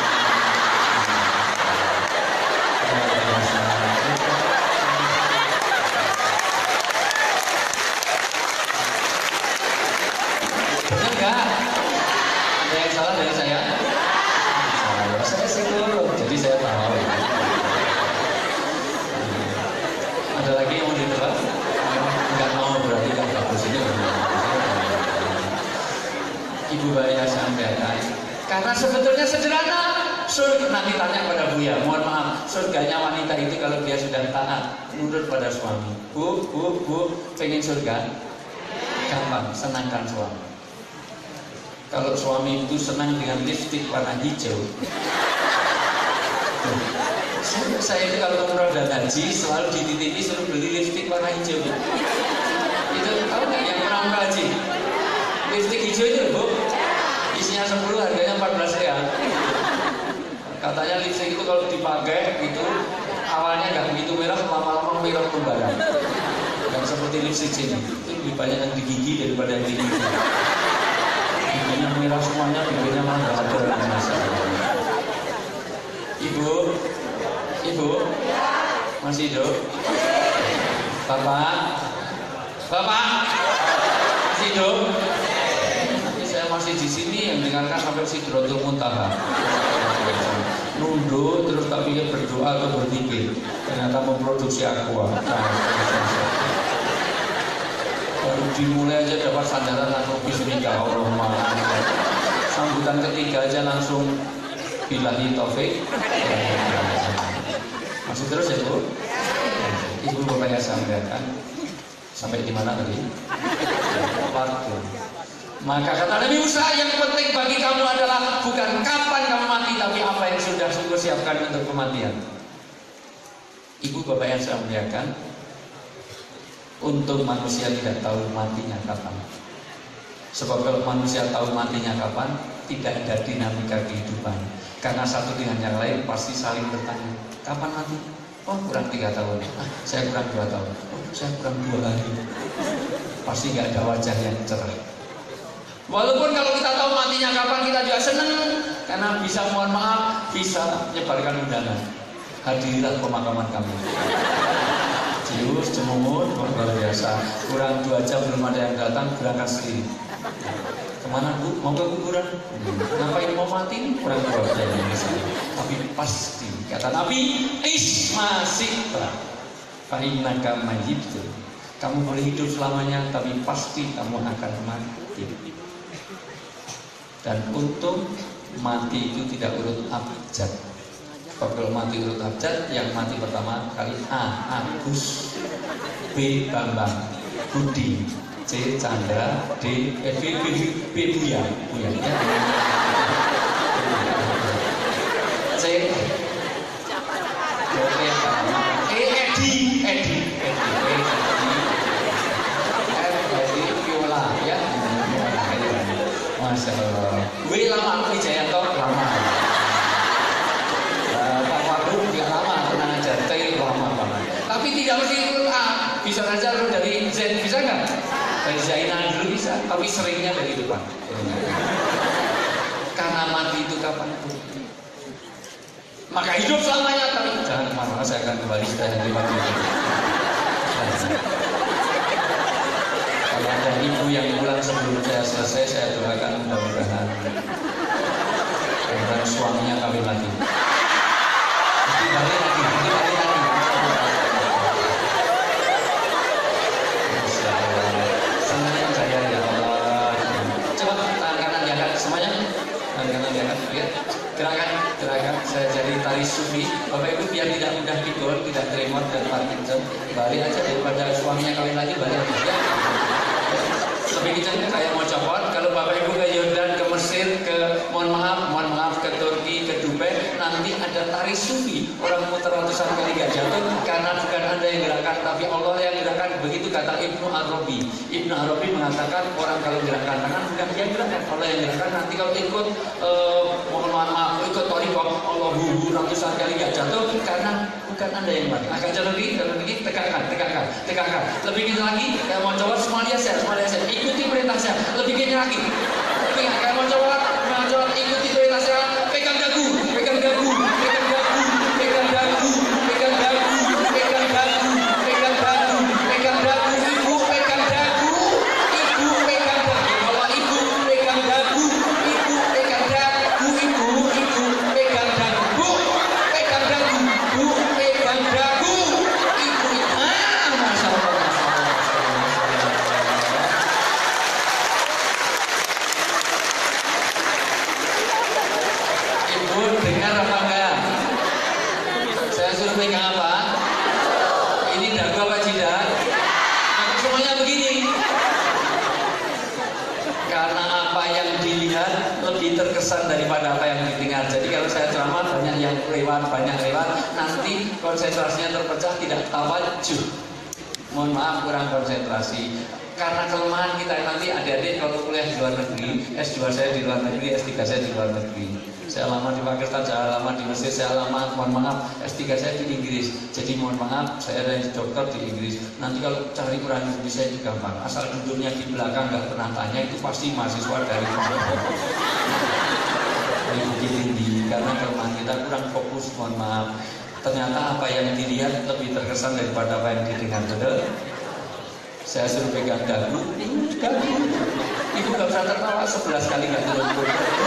Karena sebetulnya sederhana. Surga, nanti tanya pada Buya, mohon maaf, surganya wanita itu kalau dia sudah taat nurut pada suami. Bu, pengen surga? Gampang, senangkan suami. Kalau suami itu senang dengan lipstik warna hijau, saya itu kalau umroh dan haji selalu dititipi suruh beli lipstik warna hijau. Itu tahu nggak yang pernah umroh haji? Lipstik hijau itu Bu, isinya 10, harganya 14 real. Katanya lipstik itu kalau dipakai itu awalnya nggak begitu merah, lama-lama merah kembali. Dan seperti lipstik sini itu lebih banyak yang di gigi daripada yang di gigi. Giginya merah semuanya, bibirnya malah nggak ada masalah. Ibu, masih hidup? Bapak, masih hidup? Masih di sini yang dengarkan sampai Sidratul Muntaha. Nunduk terus tapi dia berdoa atau berzikir. Ternyata memproduksi aqua. Baru dimulai aja dapat sandaran langsung bismillahirrahmanirrahim. Sambutan ketiga aja langsung billahi taufik. Masih terus ya Bu? Ibu bapaknya sampaikan. Sampai di mana tadi? Waktu. Maka kata Nabi Musa, yang penting bagi kamu adalah bukan kapan kamu mati, tapi apa yang sudah sungguh siapkan untuk kematian. Ibu bapak yang saya muliakan, untuk manusia tidak tahu matinya kapan. Sebab kalau manusia tahu matinya kapan, tidak ada dinamika kehidupan. Karena satu dengan yang lain pasti saling bertanya, kapan mati? Oh kurang 3 tahun, saya kurang 2 tahun, oh saya kurang 2 hari. Pasti nggak ada wajah yang cerah. Walaupun kalau kita tahu matinya kapan, kita juga senang karena bisa, mohon maaf, bisa menyebarkan undangan. Hadirilah pemakaman kami. Jius, jemur, luar biasa. Kurang 2 jam belum ada yang datang, berangkat sendiri. Kemana Bu? Mau ke kuburan? Ngapain mau mati? Kurang 2 jam. Tapi pasti kata Nabi, ismasita, fa'innaka mayyitun. Kamu boleh hidup selamanya, tapi pasti kamu akan mati. Dan untung mati itu tidak urut abjad. Kalau mati urut abjad, yang mati pertama kali A. Agus, B. Bambang, Budi, C. Chandra, D. B. Buya, ya. C. Edi, Viola, ya. Masya Allah. W. Lama, Wijayanto lama. Pak Wagub nggak lama, tenang aja. T lama banget. Tapi tidak mesti ikut A. Bisa saja lu dari Z, bisa nggak? Dari Zainal dulu bisa, tapi seringnya dari depan. Karena mati itu kapanpun. Maka hidup selamanya, tapi jangan kemana-mana, saya akan kembali setelah yang 5 menit. Kalau ada ibu yang pulang sebelum saya selesai, saya doakan mudah-mudahan suaminya kawin lagi. Mesti balik lagi. Senang saya ya Allah. Coba tangan kanan diangkat semuanya. Tangan kanan diangkat, lihat. Gerakan. Saya jadi tari sufi. Bapak Ibu biar tidak mudah pikul, tidak tremor dan Parkinson. Balik aja daripada suaminya kawin lagi, balik aja. Ya. Lebih kencang kayak mau copot. Kalau Bapak Ibu ke Yordan, ke Mesir, mohon maaf ke Turki, ke Dubai, nanti ada tari sufi. Orang muter ratusan kali gak jatuh karena bukan Anda yang gerakan, tapi Allah yang gerakan. Begitu kata Ibnu Arabi. Ibnu Arabi mengatakan orang kalau gerakan tangan bukan dia gerakan, Allah yang gerakan. Nanti kalau ikut mohon maaf ikut torikoh, Allah ratusan kali gak jatuh karena bukan Anda yang balik. Agak jalan lagi, tekankan. Lebih kencang lagi, kayak mau coba semua lihat saya. Ikuti perintah saya. Lebih kencang lagi. Kayak mau coba ikuti perintah saya. Pegang dagu. Ibu pegang dagu. Kalau ibu pegang dagu, ibu pegang dagu, ibu pegang dagu, pegang dagu, ibu pegang dagu, ibu. Masya Allah. Ibu dengar apa enggak? Saya suruh pegang apa? Ini dagu apa jidat? Semuanya begini. Karena apa yang dilihat lebih terkesan daripada apa yang didengar. Jadi kalau saya ceramah banyak yang lewat, nanti konsentrasinya terpecah, tidak tawajuh. Mohon maaf kurang konsentrasi. Karena kelemahan kita nanti adik-adik kalau kuliah di luar negeri, S2 saya di luar negeri, S3 saya di luar negeri. Saya lama di Pakistan, saya lama di Mesir, saya lama, mohon maaf, S3 saya di Inggris. Jadi mohon maaf, saya dari dokter di Inggris. Nanti kalau cari Quran Indonesia itu gampang. Asal duduknya di belakang, nggak pernah tanya, itu pasti mahasiswa dari Bukit Tinggi. Karena kelemahan kita kurang fokus, mohon maaf. Ternyata apa yang dilihat lebih terkesan daripada apa yang didengar, betul? Saya suruh pegang dagu, ibu gak bisa tertawa 11 kali gak turun.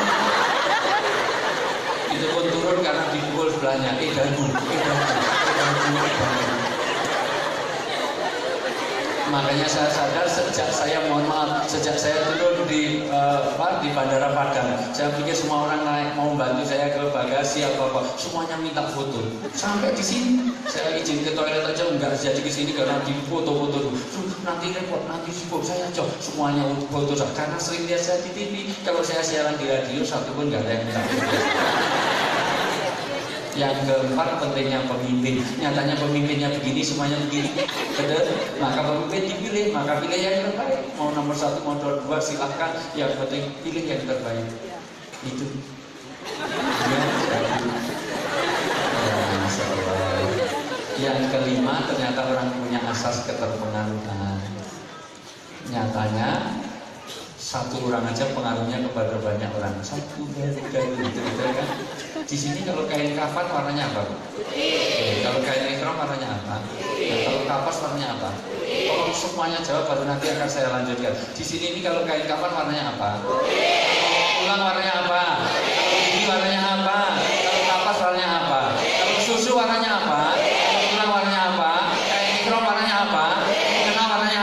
Itu pun turun karena dipukul sebelahnya. Dagu. Makanya saya sadar sejak saya turun di Bandara Padang, saya pikir semua orang naik mau bantu saya ke bagasi apa semuanya minta foto. Sampai di sini saya izin ke toilet aja enggak jadi ke sini karena di foto-foto dulu. Nanti repot, nanti sibuk saya cok semuanya foto saya. Karena sering lihat saya di TV, kalau saya siaran di radio satu pun enggak ada yang minta foto. Yang keempat pentingnya pemimpin. Nyatanya pemimpinnya begini, semuanya begini. Betul? Maka pemimpin dipilih, maka pilih yang terbaik. Mau nomor 1, mau nomor 2 silahkan. Yang penting pilih yang terbaik. Itu. Yang kelima ternyata orang punya asas keterpengaruhan. Nyatanya satu orang aja pengaruhnya kepada banyak orang. Satu dari gitu kan. Di sini kalau kain kafan warnanya apa? Kalau kain ikhram warnanya apa? Kalau kapas warnanya apa? Kalau semuanya jawab baru nanti akan saya lanjutkan. Di sini ini kalau kain kafan warnanya apa? Ulang warnanya apa? Kalau gigi warnanya apa? Kalau kapas warnanya apa? Kalau susu warnanya apa? Kalau tulang warnanya apa? Kain ikhram warnanya apa? Kenal warnanya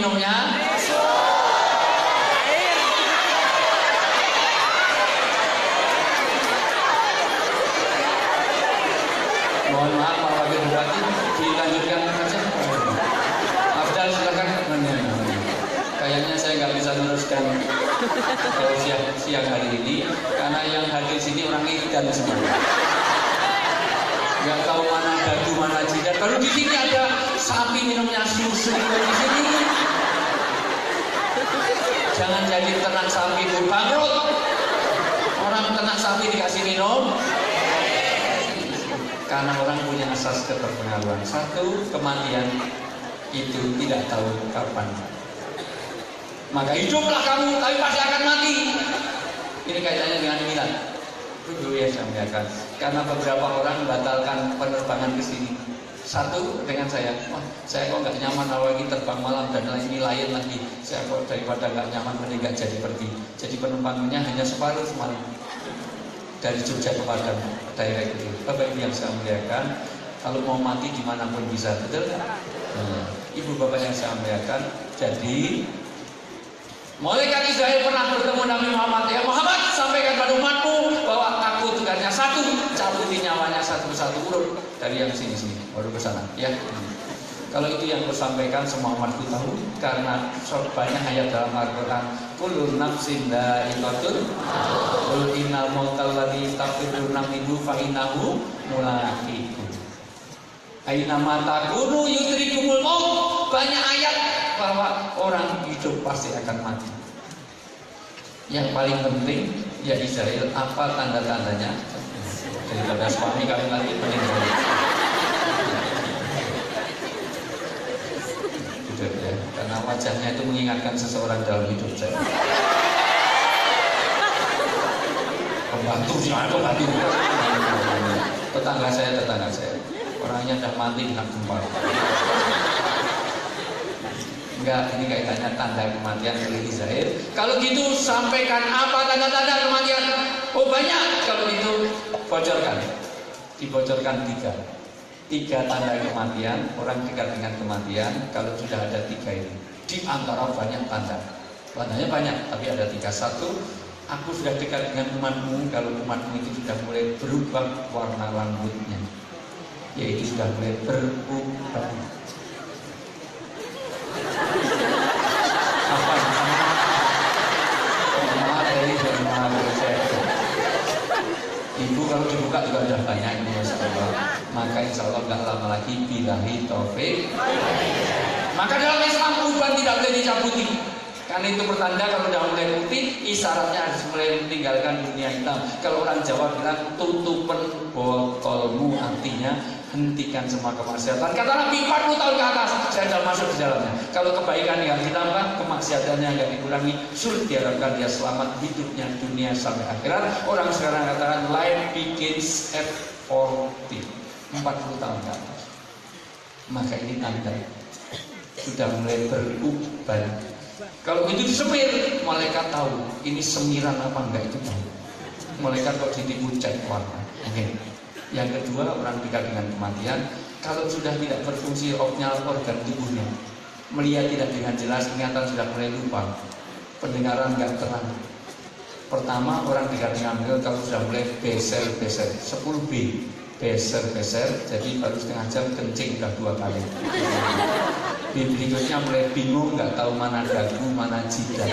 minumnya? Mohon maaf Pak Wakil Bupati, dilanjutkan saja. Afdal silakan. Kayaknya saya nggak bisa meneruskan siang hari ini karena yang hadir sini orang Iridan semua. Nggak tahu mana dadu mana jidat. Kalau di sini ada sapi minumnya susu di sini. Jangan jadi ternak sapi itu bangkrut. Orang ternak sapi dikasih minum. Karena orang punya asas keterpengaruhan. Satu, kematian itu tidak tahu kapan. Maka hiduplah kamu, tapi pasti akan mati. Ini kaitannya dengan milad. Dulu ya saya sampaikan. Karena beberapa orang membatalkan penerbangan ke sini. Satu dengan saya, wah saya kok nggak nyaman lagi terbang malam dan ini lain lagi. Saya kok daripada nggak nyaman mending nggak jadi pergi. Jadi penumpangnya hanya separuh semalam. Dari Jogja ke Padang, direct itu. Bapak Ibu yang saya muliakan, kalau mau mati dimanapun bisa, betul nggak? Ibu Bapak yang saya muliakan, jadi malaikat Israel pernah bertemu Nabi Muhammad. Ya Muhammad, sampaikan pada umatmu bahwa aku tugasnya satu, cabutin nyawanya satu persatu, urut dari yang sini baru ke sana. Ya. Kalau itu yang kusampaikan semua umatku tahu karena banyak ayat dalam Al-Quran. Kullu nafsin dha'iqatul qul innal mautal ladzi tafirruna minhu fa innahu mulaqikum. Aina ma takunu yudrikumul maut. Banyak ayat bahwa orang hidup pasti akan mati. Yang paling penting ya Israel apa tanda-tandanya daripada suami kawin lagi meninggal. Ya, karena wajahnya itu mengingatkan seseorang dalam hidup saya. Pembantu tetangga saya orangnya sudah mati dengan gempar. Enggak, ini kaitannya tanda kematian oleh Israel. Kalau gitu sampaikan apa tanda-tanda kematian? Oh banyak. Kalau gitu bocorkan. Dibocorkan tiga tanda kematian. Orang dekat dengan kematian. Kalau sudah ada tiga ini, di antara banyak tanda. Tandanya banyak, tapi ada tiga. Satu, aku sudah dekat dengan umatmu. Kalau umatmu itu sudah mulai berubah warna rambutnya, yaitu sudah mulai berubah. Apa? Ibu kalau dibuka juga sudah banyak ini Masya Allah. Maka insya Allah nggak lama lagi billahi taufik. Maka dalam Islam uban tidak boleh dicabuti. Karena itu pertanda kalau sudah mulai putih, isyaratnya harus mulai meninggalkan dunia hitam. Kalau orang Jawa bilang tutupan botolmu, artinya hentikan semua kemaksiatan. Kata Nabi 40 tahun ke atas saya sudah masuk di dalamnya. Kalau kebaikan yang ditambah, kemaksiatannya yang dikurangi, sulit diharapkan dia selamat hidupnya dunia sampai akhirat. Orang sekarang katakan life begins at 40 tahun ke atas. Maka ini tanda sudah mulai berubah. Kalau itu disemir, malaikat tahu ini semiran apa enggak itu tahu. Malaikat kok ditipu cek warna. Oke. Yang kedua, orang dekat dengan kematian, kalau sudah tidak berfungsi organ tubuhnya, melihat tidak dengan jelas, ingatan sudah mulai lupa, pendengaran nggak terang. Pertama, orang dekat dengan beliau kalau sudah mulai beser-beser, 10B, beser-beser, jadi baru setengah jam kencing udah 2 kali. Di berikutnya mulai bingung, nggak tahu mana dagu, mana jidat,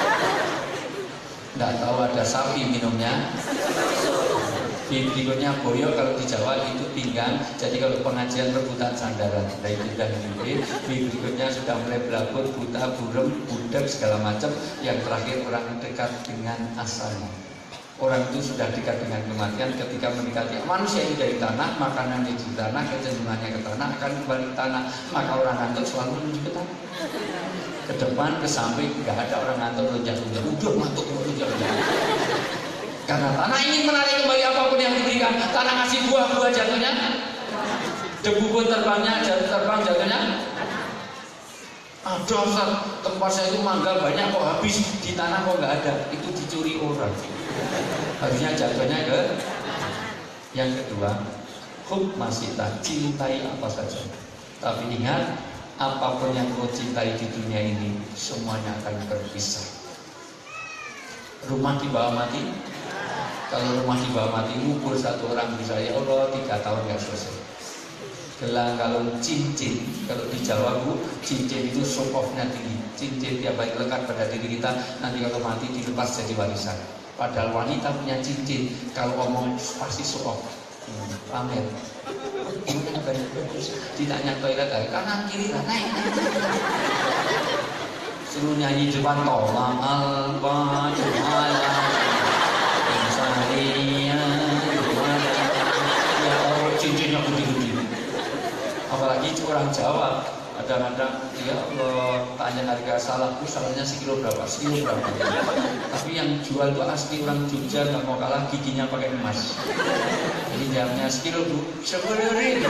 nggak tahu ada sapi minumnya. Di berikutnya boyo, kalau di Jawa itu pinggang, jadi kalau pengajian rebutan sandaran. Nah itu sudah di berikutnya sudah mulai belabur, buta, burem, budak segala macam. Yang terakhir orang dekat dengan asalnya. Orang itu sudah dekat dengan kematian ketika mendekati manusia ini dari tanah, makanan di tanah, kecenderungannya ke tanah akan kembali ke tanah. Maka orang ngantuk selalu menuju ke tanah, ke depan, ke samping, nggak ada orang ngantuk lonjak-lonjak. Udah ngantuk lonjak-lonjak. Karena tanah ingin menarik kembali apapun yang diberikan. Tanah ngasih buah-buah jatuhnya, debu pun terbangnya, terbang jatuhnya. Ada Ustaz, tempat saya itu mangga banyak kok habis, di tanah kok nggak ada. Itu dicuri orang. Harusnya jatuhnya ke. Yang kedua, hub masih tak, cintai apa saja. Tapi ingat, apapun yang kau cintai di dunia ini semuanya akan berpisah. Rumah dibawa mati. Kalau rumah dibawa mati, ngukur satu orang bisa, ya Allah 3 tahun nggak selesai. Gelang, kalau cincin, kalau di Jawa Bu, cincin itu show off-nya tinggi. Cincin tiap baik lekat pada diri kita, nanti kalau mati dilepas jadi warisan. Padahal wanita punya cincin, kalau omong pasti show off, pamer. Ditanya toilet dari kanan kiri lah, naik. Suruh nyanyi depan tol, al-ba jumala, insaniya, ya Allah cincinnya putih-putih. Apalagi orang Jawa, kadang-kadang ya Allah tanya harga salahnya sekilo berapa, tapi yang jual itu asli orang Jogja, nggak mau kalah, giginya pakai emas. Jadi jamnya sekilo Bu, 10.000.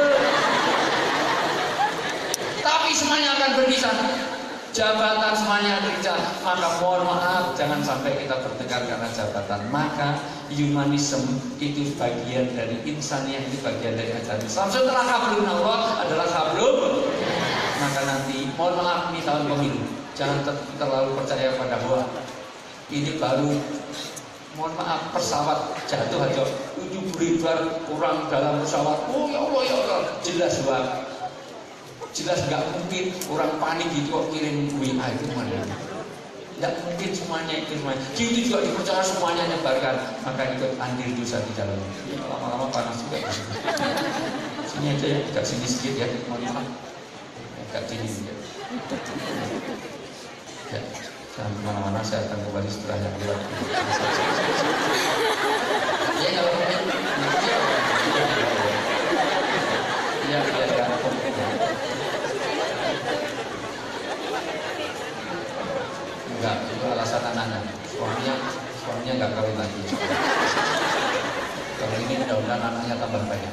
Tapi semuanya akan berpisah. Jabatan semuanya kerja, maka mohon maaf jangan sampai kita bertengkar karena jabatan. Maka humanism itu bagian dari insaniah, itu bagian dari ajaran Islam. Setelah hablum Allah adalah hablum. Maka nanti mohon maaf nih tahun pemilu, jangan terlalu percaya pada bahwa ini baru, mohon maaf, pesawat jatuh aja 7 ribuan kurang dalam pesawat. Oh ya Allah ya Allah, jelas Pak. Jelas nggak mungkin orang panik gitu kok kirim WA itu mana? Nggak mungkin semuanya itu semuanya. Gitu juga dipercaya semuanya nyebarkan, maka ikut andil dosa di dalam. Lama-lama panas juga. Sini aja ya, agak sini sedikit ya, mohon maaf. Agak sini ya. Ya, jangan kemana-mana, saya akan kembali setelah yang lewat. Ya kalau ya. Enggak, itu alasan anaknya. Suaminya enggak kawin lagi. Kalau ini mudah-mudahan anaknya tambah banyak.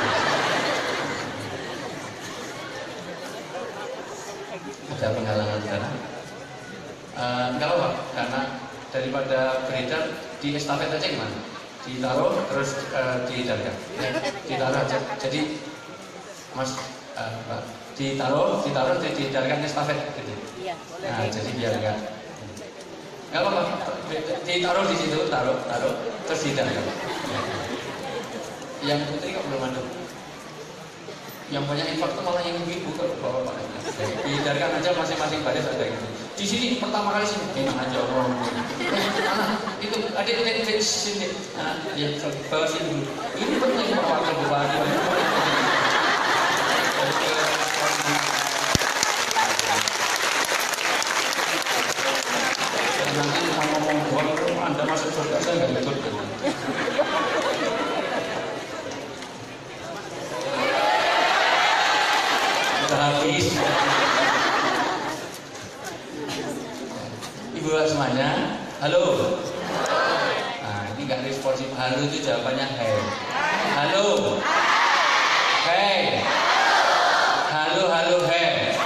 Ada penghalangan sana. Enggak apa, karena daripada beredar di estafet aja gimana? Ditaruh terus diedarkan. Ditaruh aja. Jadi Mas, Pak, ditaruh diedarkan estafet gitu. Nah, jadi biar enggak apa-apa, ditaruh di situ, taruh, terus diedarkan. Yang putri kok belum ada. Yang banyak infak itu malah yang ibu kok bapak. Diedarkan aja masing-masing baris ada gitu. Di sini pertama kali sini enak aja orang. Itu adik sini. Nah, ya bawa sini dulu. Ini penting wakil bupati. Nanti mau ngomong buang Anda masuk surga, saya nggak ikut. Sudah habis. Ibu semuanya, halo. Nah ini nggak responsif. Halo itu jawabannya hey. Halo. Hey. Halo hey.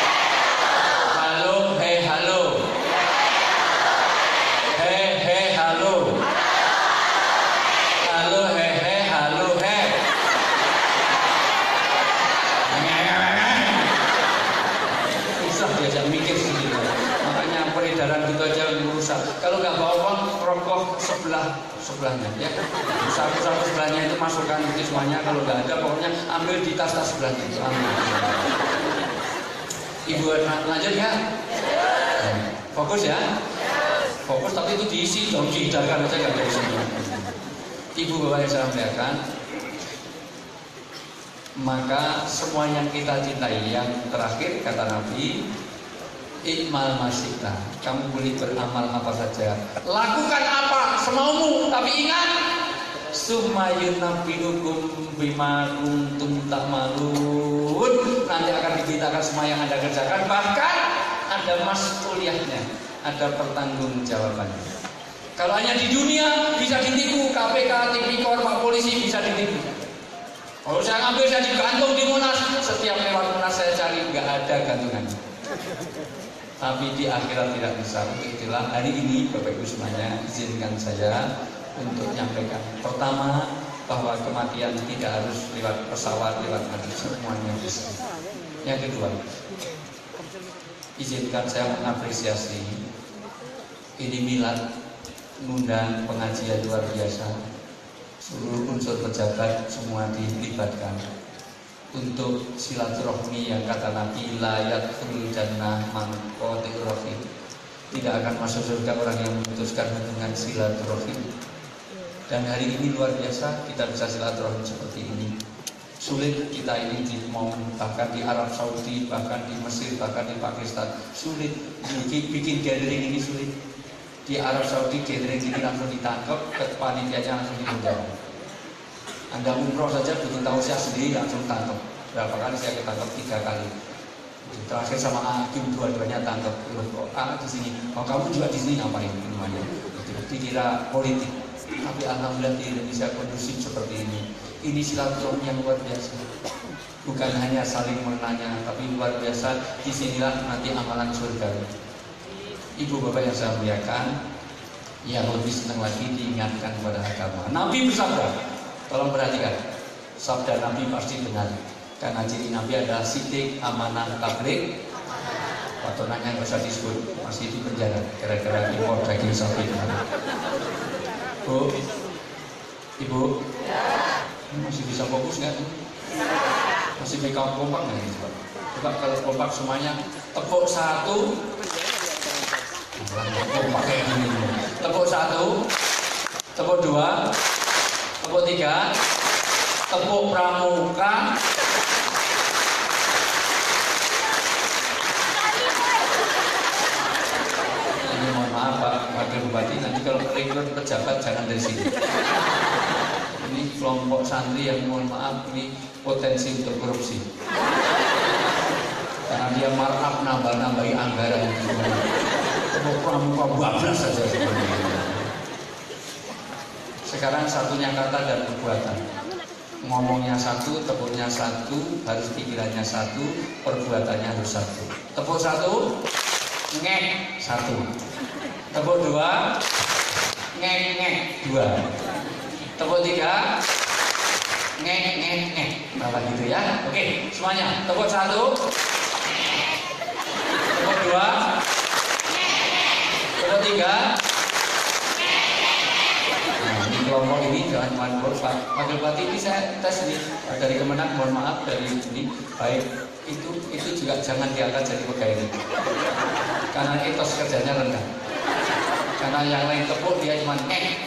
Halo hey halo. Halo. Halo, halo, susah diajak mikir sendiri. Makanya peredaran gitu aja merusak. Kalau nggak bawa uang, rokok sebelahnya, ya. Saku sebelahnya itu masukkan itu semuanya. Kalau nggak ada, pokoknya ambil di tas sebelahnya itu. Ambil. Ibu lanjut ya. Fokus ya. Fokus tapi itu diisi dong, diedarkan aja nggak dari sini. Ibu bapak yang saya muliakan, maka semua yang kita cintai, yang terakhir kata Nabi, ikmal masyita, kamu boleh beramal apa saja, lakukan apa semaumu, tapi ingat, summa yunabbi'ukum bima kuntum ta'malun, nanti akan diberitakan semua yang Anda kerjakan, bahkan ada mas'uliyahnya, ada pertanggungjawabannya. Kalau hanya di dunia bisa ditipu, KPK, Tipikor, Pak Polisi bisa ditipu. Kalau saya ambil, saya digantung di Monas, setiap lewat Monas saya cari, nggak ada gantungannya. Tapi di akhirat tidak bisa. Itulah hari ini Bapak Ibu semuanya, izinkan saya untuk menyampaikan. Pertama, bahwa kematian tidak harus lewat pesawat, lewat hadis, semuanya bisa. Yang kedua, izinkan saya mengapresiasi ini milad mengundang pengajian luar biasa. Seluruh unsur pejabat semua dilibatkan untuk silaturahmi yang kata Nabi la yadkhulul jannah man qati'ur rahim. Tidak akan masuk surga orang yang memutuskan hubungan silaturahim. Dan hari ini luar biasa kita bisa silaturahmi seperti ini. Sulit kita ini bahkan di Arab Saudi, bahkan di Mesir, bahkan di Pakistan sulit bikin gathering ini sulit. Di Arab Saudi gathering ini langsung ditangkap, kepanitianya langsung dipenjara. Anda umroh saja bikin tausiah sendiri langsung tangkap. Berapa kali saya ketangkap? 3 kali. Terakhir sama Hakim dua-duanya tangkap. Loh, kok di sini? Oh, kamu juga di sini ngapain? Namanya. Dikira politik. Tapi alhamdulillah di Indonesia kondusif seperti ini. Ini silaturahmi yang luar biasa. Bukan hanya saling menanya, tapi luar biasa. Disinilah nanti amalan surga. Ibu bapak yang saya muliakan, yang lebih senang lagi diingatkan kepada agama. Nabi bersabda, tolong perhatikan, sabda Nabi pasti benar. Karena ciri Nabi adalah sidik, amanah, tabligh. Waktu nanya nggak usah disebut, masih di penjara gara-gara impor daging sapi. Bu, ibu, masih bisa fokus nggak? Masih bisa kompak nggak? Coba kalau kompak semuanya, tepuk 1. Tepuk 1, tepuk 2, tepuk 3, tepuk pramuka. Ini mohon maaf Pak Wakil Bupati, nanti kalau rekrut pejabat jangan dari sini. Ini kelompok santri yang mohon maaf ini potensi untuk korupsi. Karena dia markup nambah-nambahi anggaran yang tepuk pramuka bablas saja sebenarnya. Sekarang satunya kata dan perbuatan. Ngomongnya 1, tepuknya 1, harus pikirannya 1, perbuatannya harus 1. Tepuk 1, ngek 1. Tepuk 2, ngek 2. Tepuk 3, ngek. Berapa gitu ya? Oke, semuanya. Tepuk 1, tepuk 2, tepuk 3. Nah, di kelompok ini jangan cuma Pak Wakil Bupati ini saya tes nih dari Kemenang, mohon maaf dari ini baik itu juga jangan diangkat jadi pegawai karena etos kerjanya rendah. Karena yang lain tepuk dia cuma ngek.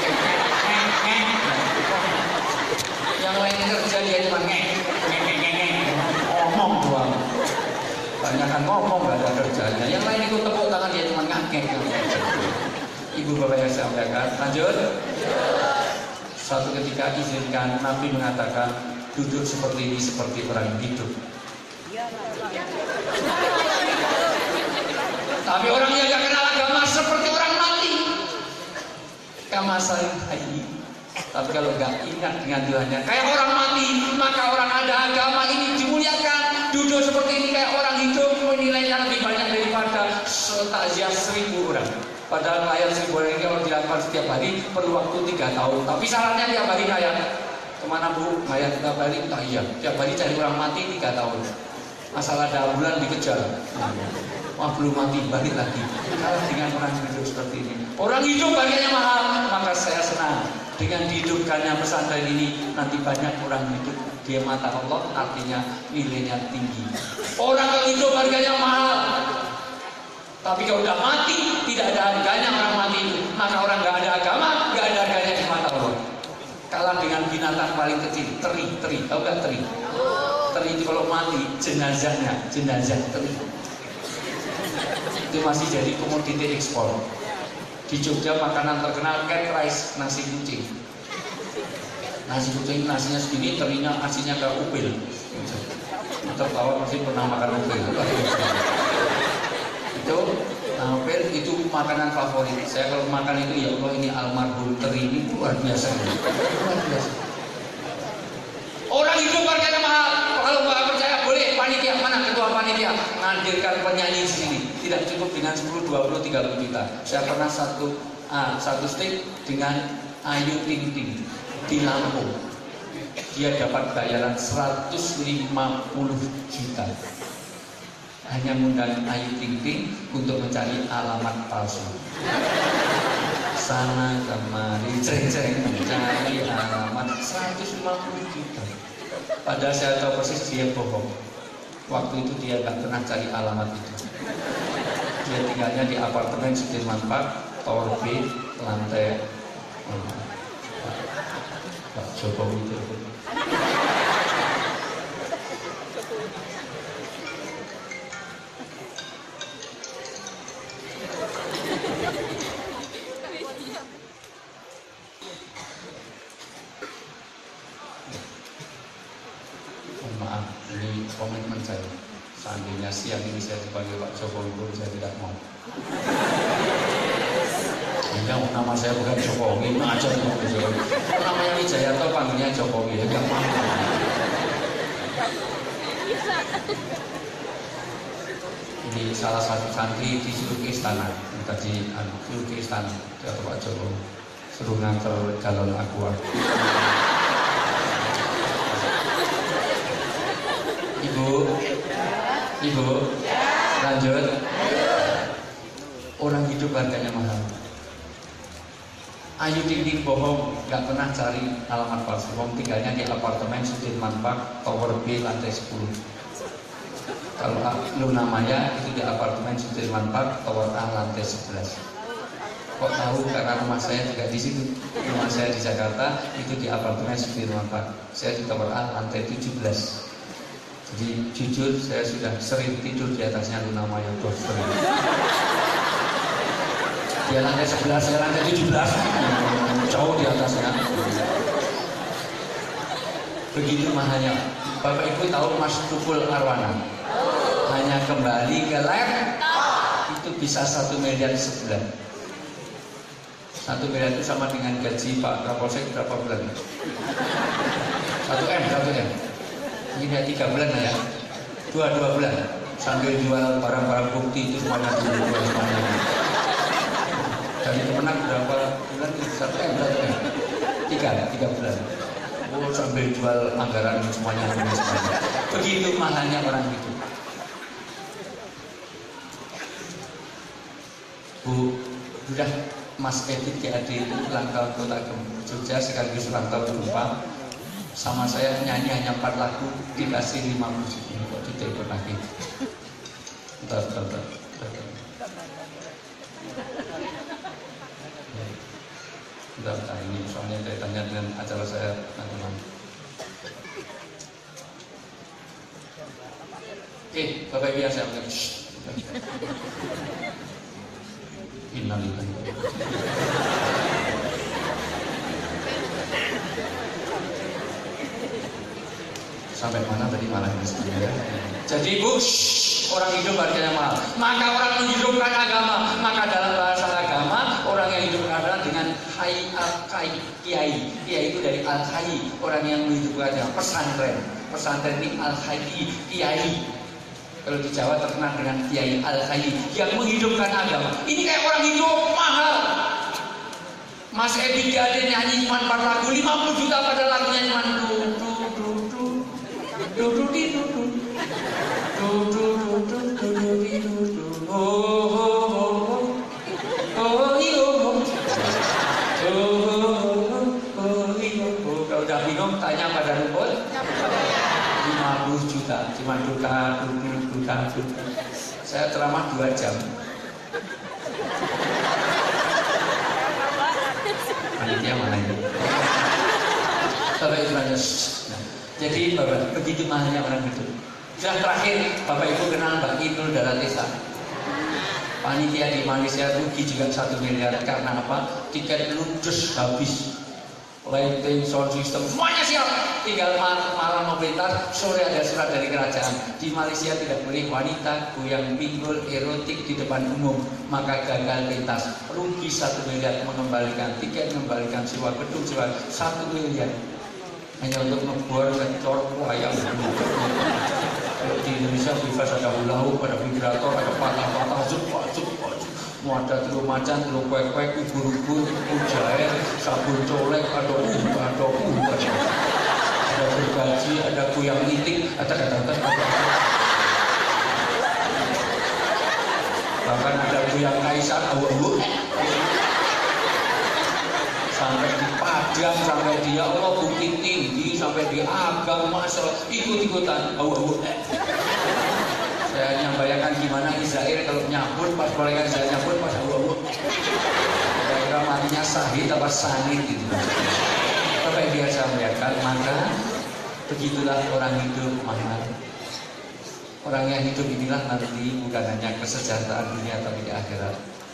Yang lain kerja dia cuma ngek. Ngomong doang. Banyakan ngomong gak ada kerjanya. Yang lain ikut tepuk tangan dia cuma ngek. Ibu bapak yang saya muliakan, lanjut. Suatu ketika izinkan Nabi mengatakan duduk seperti ini seperti orang hidup. Tapi orang yang gak kenal agama seperti orang mati. Kama saling hayy. Tapi kalau gak ingat dengan Tuhannya kayak orang mati, maka orang ada agama ini dimuliakan. Duduk seperti ini kayak orang hidup, nilainya lebih banyak daripada takziah 1000 orang. Padahal ngayat 1000 orang ini kalau dilakukan setiap hari perlu waktu 3 tahun. Tapi syaratnya tiap hari ngayat. Kemana Bu? Ngayat tiap hari? Tak iya. Tiap hari cari orang mati 3 tahun. Masalah ada bulan dikejar. Wah belum mati, balik lagi. Kalah dengan orang hidup seperti ini. Orang hidup harganya mahal, maka saya senang dengan dihidupkannya pesantren ini. Nanti banyak orang hidup di mata Allah, artinya nilainya tinggi. Orang kalau hidup harganya mahal, tapi kalau udah mati tidak ada harganya orang mati itu. Maka orang nggak ada agama, nggak ada harganya di mata Allah. Kalah dengan binatang paling kecil, teri. Tahu nggak teri? Teri itu kalau mati jenazah teri. Itu masih jadi komoditi ekspor. Di Jogja makanan terkenal cat rice, nasi kucing. Nasi kucing nasinya segini, terinya asinya kayak upil. Tertawa pasti pernah makan upil. Itu upil itu makanan favorit. Saya kalau makan itu ya Allah ini almarhum teri ini luar biasa. Orang hidup harganya mahal. Kalau nggak percaya boleh panitia mana ketua panitia menghadirkan penyanyi di sini. Tidak cukup dengan 10, 20, 30 juta. Saya pernah satu stick dengan Ayu Ting Ting di Lampung. dia dapat bayaran 150 juta hanya mengundang Ayu Ting Ting untuk mencari alamat palsu. Sana kemari ceng-ceng mencari alamat 150 juta. Padahal saya tahu persis dia bohong. Waktu itu dia nggak pernah cari alamat itu. Dia tinggalnya di apartemen Sudirman Park, Tower B, lantai Pak Jokowi itu. Maaf, ini komitmen saya. Seandainya siang ini saya dipanggil Pak Jokowi pun saya tidak mau. Enggak, nama saya bukan Jokowi, aja namanya Wijayanto, panggilnya Jokowi, enggak mau. Ini salah satu santri disuruh ke istana, tadi suruh ke istana, kata Pak Jokowi, suruh ngantar galon aqua. Ibu, lanjut. Orang hidup harganya mahal. Ayu Ting Ting bohong, nggak pernah cari alamat palsu. Wong tinggalnya di apartemen Sudirman Park, Tower B, lantai 10. Kalau Luna Maya itu di apartemen Sudirman Park, Tower A, lantai 11. Kok tahu? Karena rumah saya juga di situ. Rumah saya di Jakarta itu di apartemen Sudirman Park. Saya di Tower A, lantai 17. Jadi jujur saya sudah sering tidur di atasnya Luna Maya, sering. Dia lantai 11, saya lantai 17, jauh di atasnya. Begitu mahalnya. Bapak Ibu tahu Mas Tukul Arwana? Hanya kembali ke laptop itu bisa 1 miliar sebulan. 1 miliar itu sama dengan gaji Pak Kapolsek berapa bulan? 1M. Ini 3 bulan ya, 2 bulan sambil jual barang-barang bukti itu semuanya dulu semuanya. Dari kemenang berapa bulan? 1M berapa ya? 3 bulan. Oh, sambil jual anggaran semuanya. Begitu mahalnya orang itu. Bu, sudah Mas Edit GAD itu ulang tahun Kota Jogja sekaligus ulang tahun Lupa. Sama saya nyanyi hanya 4 lagu, dikasih 50 juta. Kok ditelepon lagi? Bentar. Bentar, ini soalnya kaitannya dengan acara saya nanti malam. Oke, Bapak Ibu yang saya hormati. Innalillahi. Sampai mana tadi malah ya. Jadi Bu, orang hidup harganya mahal. Maka orang menghidupkan agama. Maka dalam bahasa agama, orang yang hidup adalah dengan hayy al-kai, kiai. Kiai itu dari al-hayy, orang yang menghidupkan agama. Pesantren ini al-hayy, kiai. Kalau di Jawa terkenal dengan kiai al-hayy yang menghidupkan agama. Ini kayak orang hidup mahal. Mas Edi GAD nyanyi cuma 4 lagu, 50 juta pada lagunya cuma Kalau udah bingung tanya pada rumput 50 juta cuma duka. Saya ceramah 2 jam. Panitia mana ini? Bapak Ibu jadi Bapak, begitu mahalnya orang itu. Sudah terakhir, Bapak Ibu kenal Mbak Inul Daratista. Panitia di Malaysia rugi juga 1 miliar. Karena apa? Tiket ludes habis. Lighting, sound system, semuanya siap. Tinggal malam melintas, sore ada surat dari kerajaan. Di Malaysia tidak boleh wanita goyang pinggul erotik di depan umum. Maka gagal lintas. Rugi 1 miliar mengembalikan tiket, mengembalikan sewa gedung, sewa 1 miliar. Hanya untuk ngebor, ngecor, wayang. Kalau di Indonesia bebas ada hula hoop, ada vibrator, ada patah-patah, zup. Mau ada telur macan, telur kuek-kuek, ubur-ubur, jahe, sabun colek, ada. gergaji, ada goyang itik, ada bahkan ada goyang kaisar, sampai di Padang, sampai di ya Allah Bukit Tinggi, sampai di Agam, Masya ikut-ikutan, saya hanya bayangkan gimana Israel kalau nyabut, pas mereka Israel nyabut, pas kira-kira matinya sahid apa sanid gitu. Apa yang biasa melihatkan, maka begitulah orang hidup mahal. Orang yang hidup inilah nanti bukan hanya kesejahteraan dunia tapi di akhirat.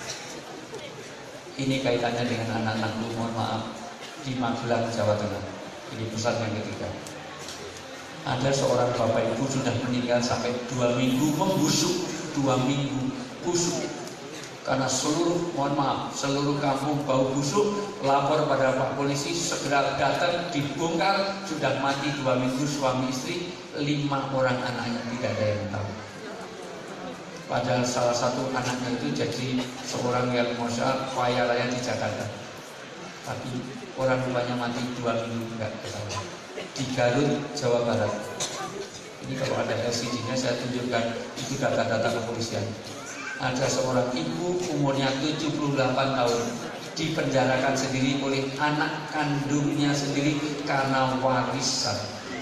Ini kaitannya dengan anak-anakku, mohon maaf, di Magelang, Jawa Tengah. Ini pesan yang ketiga. Ada seorang bapak ibu sudah meninggal sampai 2 minggu membusuk, 2 minggu busuk. Karena seluruh kampung bau busuk, lapor pada Pak Polisi, segera datang, dibongkar, sudah mati 2 minggu suami istri, 5 orang anaknya tidak ada yang tahu. Padahal salah satu anaknya itu jadi seorang yang kaya raya di Jakarta. Tapi orang tuanya mati 2 minggu tidak ketahuan. Di Garut, Jawa Barat. Ini kalau ada LCD-nya saya tunjukkan, itu data-data kepolisian. Ada seorang ibu umurnya 78 tahun dipenjarakan sendiri oleh anak kandungnya sendiri karena warisan.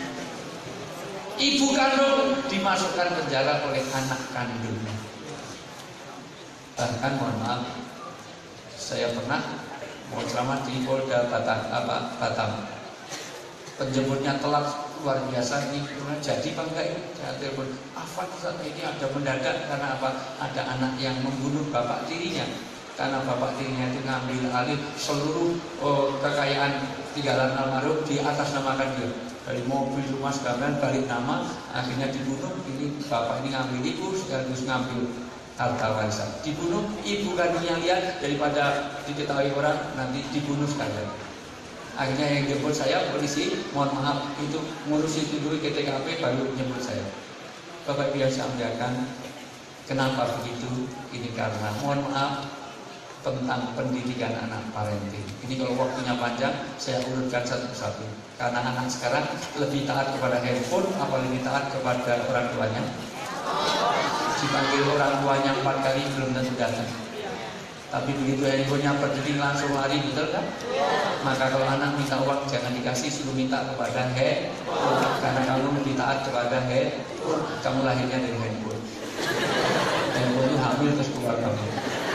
Ibu kandung dimasukkan penjara oleh anak kandungnya. Bahkan mohon maaf, saya pernah mau ceramah di Polda Batam. Penjemputnya telat luar biasa, ini jadi apa enggak ini? Saya telepon, Afan saat ini ada mendadak karena apa? Ada anak yang membunuh bapak tirinya. Karena bapak tirinya itu ngambil alih seluruh kekayaan tinggalan almarhum di atas namakan dia. Dari mobil, rumah, segala balik nama, akhirnya dibunuh. Ini bapak ini ngambil ibu, sekaligus ngambil harta warisan. Dibunuh, ibu kandungnya lihat, daripada diketahui orang nanti dibunuh sekalian. Akhirnya yang jemput saya polisi, mohon maaf, itu ngurus itu dulu ke TKP baru jemput saya. Bapak biasa menjaga. Kenapa begitu? Ini karena mohon maaf tentang pendidikan anak parenting. Ini kalau waktunya panjang saya urutkan satu persatu. Karena anak sekarang lebih taat kepada handphone, apalagi taat kepada orang tuanya. Dipanggil orang tuanya 4 kali belum tentu datang. Tapi begitu handphonenya berdering langsung lari, betul kan? Maka kalau anak minta uang jangan dikasih, suruh minta kepada handphone. Karena kamu lebih taat kepada handphone. Kamu lahirnya dari handphone. Handphone itu hamil terus keluar kamu.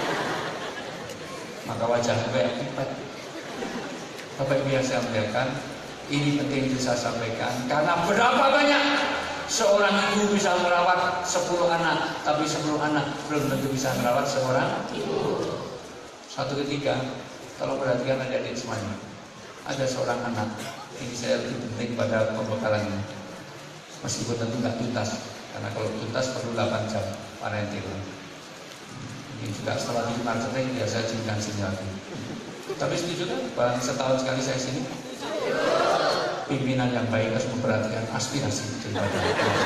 Maka wajah kayak kipat. Bapak Ibu yang saya muliakan, ini penting itu saya sampaikan. Karena berapa banyak seorang ibu bisa merawat 10 anak, tapi 10 anak belum tentu bisa merawat seorang ibu. Satu ketika, kalau perhatikan adik-adik semuanya, ada seorang anak, ini saya lebih penting pada pembekalannya, meskipun tentu nggak tuntas, karena kalau tuntas perlu 8 jam parenting. Ini juga setelah di marketing biasa jadikan sini lagi. Tapi setuju kan? Paling setahun sekali saya sini. Pimpinan yang baik harus memperhatikan aspirasi daripada.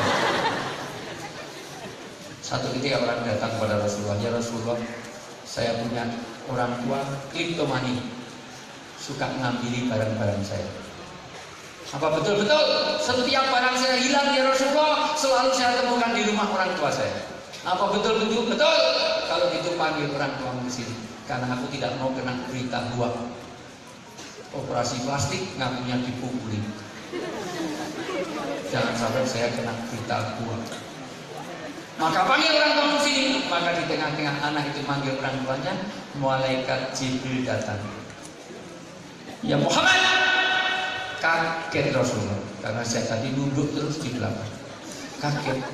Satu ketika orang datang kepada Rasulullah, ya Rasulullah, saya punya orang tua kleptomani, suka ngambil barang-barang saya. Apa betul-betul setiap barang saya hilang ya Rasulullah, selalu saya temukan di rumah orang tua saya? Apa betul-betul? Betul. Kalau itu panggil orang tua di sini, karena aku tidak mau kena berita hoax. Operasi plastik ngakunya dipukuli. Jangan sampai saya kena berita hoax. Maka panggil orang tua di sini. Maka di tengah-tengah anak itu manggil orang tuanya, malaikat Jibril datang. Ya Muhammad, kaget Rasulullah, karena saya tadi nunduk terus di belakang. Kaget.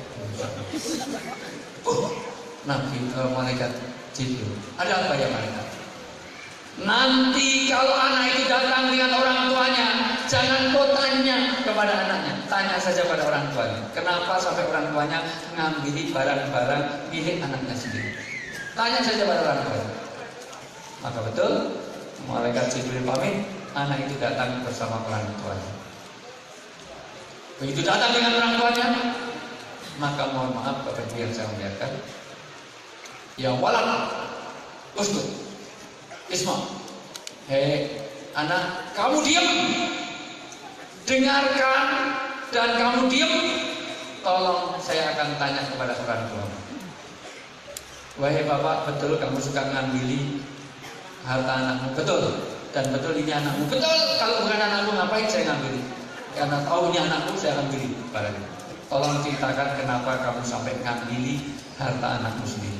Nabi malaikat Jibril, ada apa ya malaikat? Nanti kalau anak itu datang dengan orang tuanya, jangan kau tanya kepada anaknya, tanya saja pada orang tuanya. Kenapa sampai orang tuanya ngambil barang-barang milik anaknya sendiri? Tanya saja pada orang tuanya. Maka betul, malaikat Jibril pamit, anak itu datang bersama orang tuanya. Begitu datang dengan orang tuanya, maka mohon maaf Bapak Ibu yang saya muliakan, ya walad uskut isma, hei anak, kamu diam, dengarkan dan kamu diam, tolong saya akan tanya kepada orang tua. Wahai bapak, betul kamu suka ngambil harta anakmu? Betul. Dan betul ini anakmu? Betul. Kalau bukan anakmu ngapain saya ngambil? Karena tahu ini anakku saya akan beli. Tolong ceritakan kenapa kamu sampai ngambil harta anakmu sendiri.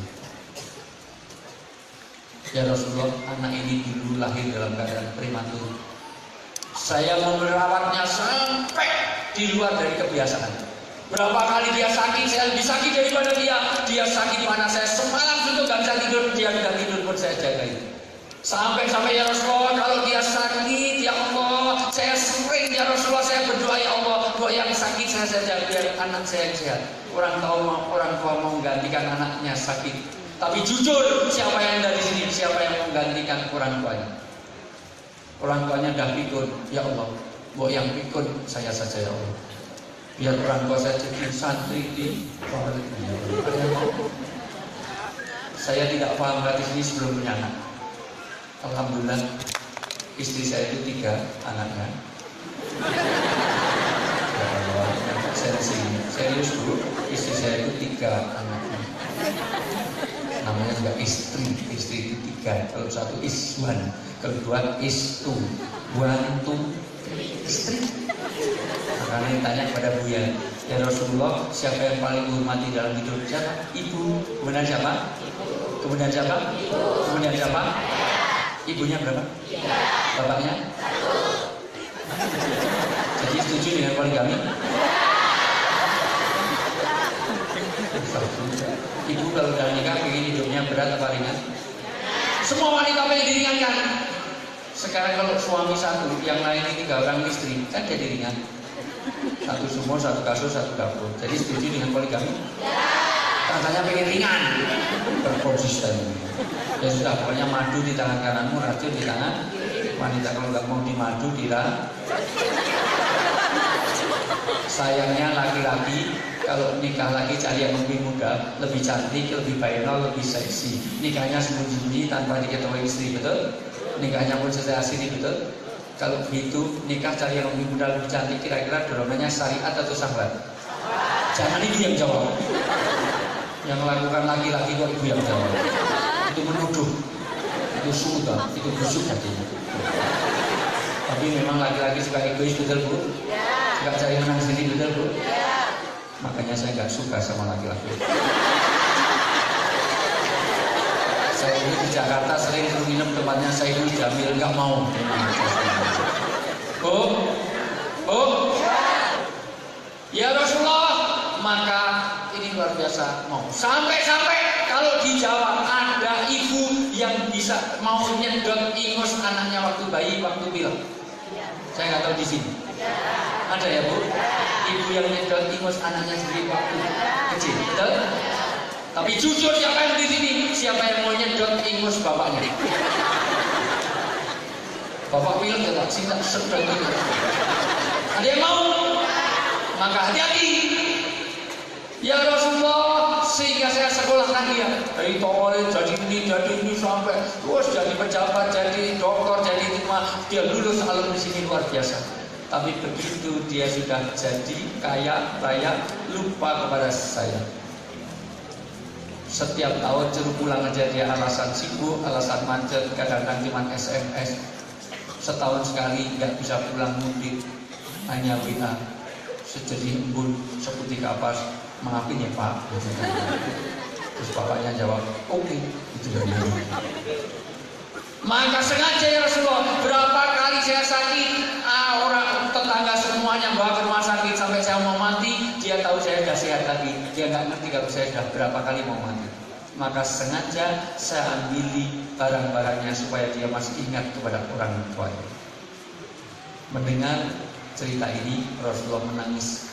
Ya Rasulullah, anak ini dulu lahir dalam keadaan prematur. Saya mau merawatnya sampai di luar dari kebiasaan. Berapa kali dia sakit, saya lebih sakit daripada dia. Dia sakit mana saya semalam itu gak bisa tidur, dia tidak tidur pun saya jagain. Sampai-sampai ya Rasulullah, kalau dia sakit, ya Allah, saya sering ya Rasulullah, saya berdoa ya Allah, buat yang sakit saya saja, biar anak saya sehat. Orang tua mau menggantikan anaknya sakit. Tapi jujur, siapa yang dari sini, siapa yang menggantikan orang tuanya? Orang tuanya dah pikun, ya Allah, buat yang pikun saya saja ya Allah. Biar orang tua saya jadi santri di saya tidak paham hadis ini sebelum punya anak. Alhamdulillah istri saya itu 3 anaknya. Saya serius dulu, istri saya itu 3 anaknya. Namanya juga istri itu 3. Kalau satu iswan, kalau 2 istu, wantu, istri. Makanya tanya kepada Buya, ya Rasulullah, siapa yang paling dihormati dalam hidup? Siapa? Ibu. Kemudian siapa? Kemudian siapa? Kemudian siapa? Ibunya berapa? 3. Bapaknya? 1. Jadi setuju dengan poligami? Ibu kalau udah nikah ingin hidupnya berat apa ringan? Semua wanita pengen diringankan. Sekarang kalau suami 1, yang lain ini 3 orang istri, kan jadi ringan. 1 sumur, 1 kasur, 1 dapur. Jadi setuju dengan poligami? Katanya pengen ringan, berkonsisten. Ya sudah, pokoknya madu di tangan kananmu, racun di tangan wanita. Kalau nggak mau dimadu, sayangnya laki-laki kalau nikah lagi cari yang lebih muda, lebih cantik, lebih viral, lebih seksi. Nikahnya sembunyi-sembunyi tanpa diketahui istri, betul? Nikahnya pun sesuai asli, betul? Kalau begitu nikah cari yang lebih muda, lebih cantik, kira-kira dorongannya syariat atau syahwat? Jangan ibu yang jawab. Yang melakukan laki-laki kok ibu yang jawab. Itu menuduh, itu suka, itu busuk hatinya. Tapi memang laki-laki suka egois, betul Bu? Suka cari menang sendiri, betul Bu? Makanya saya nggak suka sama laki-laki. Saya ini di Jakarta sering minum tempatnya Sayyidul Jamil, nggak mau. Bu, ya Rasulullah, maka ini luar biasa mau. Sampai-sampai kalau di Jawa ada ibu yang bisa mau nyedot ingus anaknya waktu bayi, waktu pilek. Saya nggak tahu di sini. Ada ya Bu? Ibu yang nyedot ingus anaknya sendiri waktu kecil, betul? Tapi jujur siapa yang di sini? Siapa yang mau nyedot ingus bapaknya? Bapak pilek ya tak cinta sedot ingus. Ada yang mau? Maka hati-hati. Ya Rasulullah, sehingga saya sekolahkan dia dari toleh jadi ini sampai terus jadi pejabat, jadi dokter, jadi timah. Dia lulus alumni di sini luar biasa. Tapi begitu dia sudah jadi kaya raya, lupa kepada saya. Setiap tahun suruh pulang aja dia alasan sibuk, alasan macet, kadang-kadang cuma SMS. Setahun sekali nggak bisa pulang mudik, hanya WA. Sejadi embun, seputih kapas. Maafin ya Pak. Terus bapaknya jawab, oke. Itu dari dulu. Maka sengaja ya Rasulullah, berapa kali saya sakit, orang tetangga semuanya bawa ke rumah sakit sampai saya mau mati, dia tahu saya sudah sehat lagi. Dia nggak ngerti kalau saya sudah berapa kali mau mati. Maka sengaja saya ambili barang-barangnya supaya dia masih ingat kepada orang tuanya. Mendengar cerita ini, Rasulullah menangis.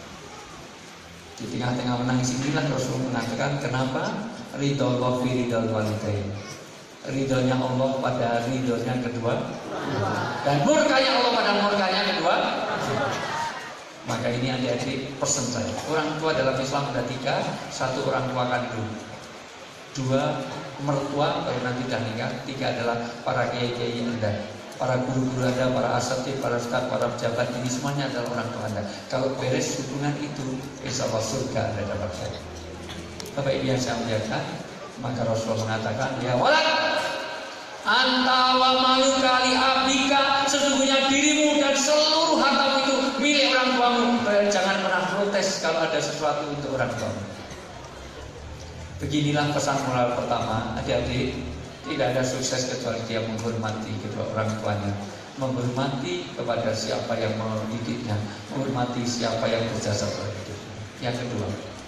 Di tengah-tengah menangis inilah Rasul mengatakan, kenapa? Ridho Allah fi ridhal walidain. Ridhonya Allah pada ridhonya kedua, dan murkanya Allah pada murkanya kedua. Maka ini adik-adik pesan saya. Orang tua dalam Islam ada 3. 1 orang tua kandung, 2 mertua baru nanti dah nikah, 3 adalah para kiai-kiai Anda. para guru-guru Anda, para asatidz, para ustadz, para pejabat, ini semuanya adalah orang tua Anda. Kalau beres hubungan itu, insya Allah surga Anda dapatkan. Bapak Ibu yang saya muliakan, maka Rasulullah mengatakan, ya walad, anta wa maluka li abika, sesungguhnya dirimu dan seluruh hartamu itu milik orang tuamu. Jangan pernah protes kalau ada sesuatu untuk orang tuamu. Beginilah pesan moral pertama, adik-adik. Tidak ada sukses kecuali dia menghormati kedua orang tuanya, menghormati kepada siapa yang mendidiknya, menghormati siapa yang berjasa pada hidupnya. Yang kedua,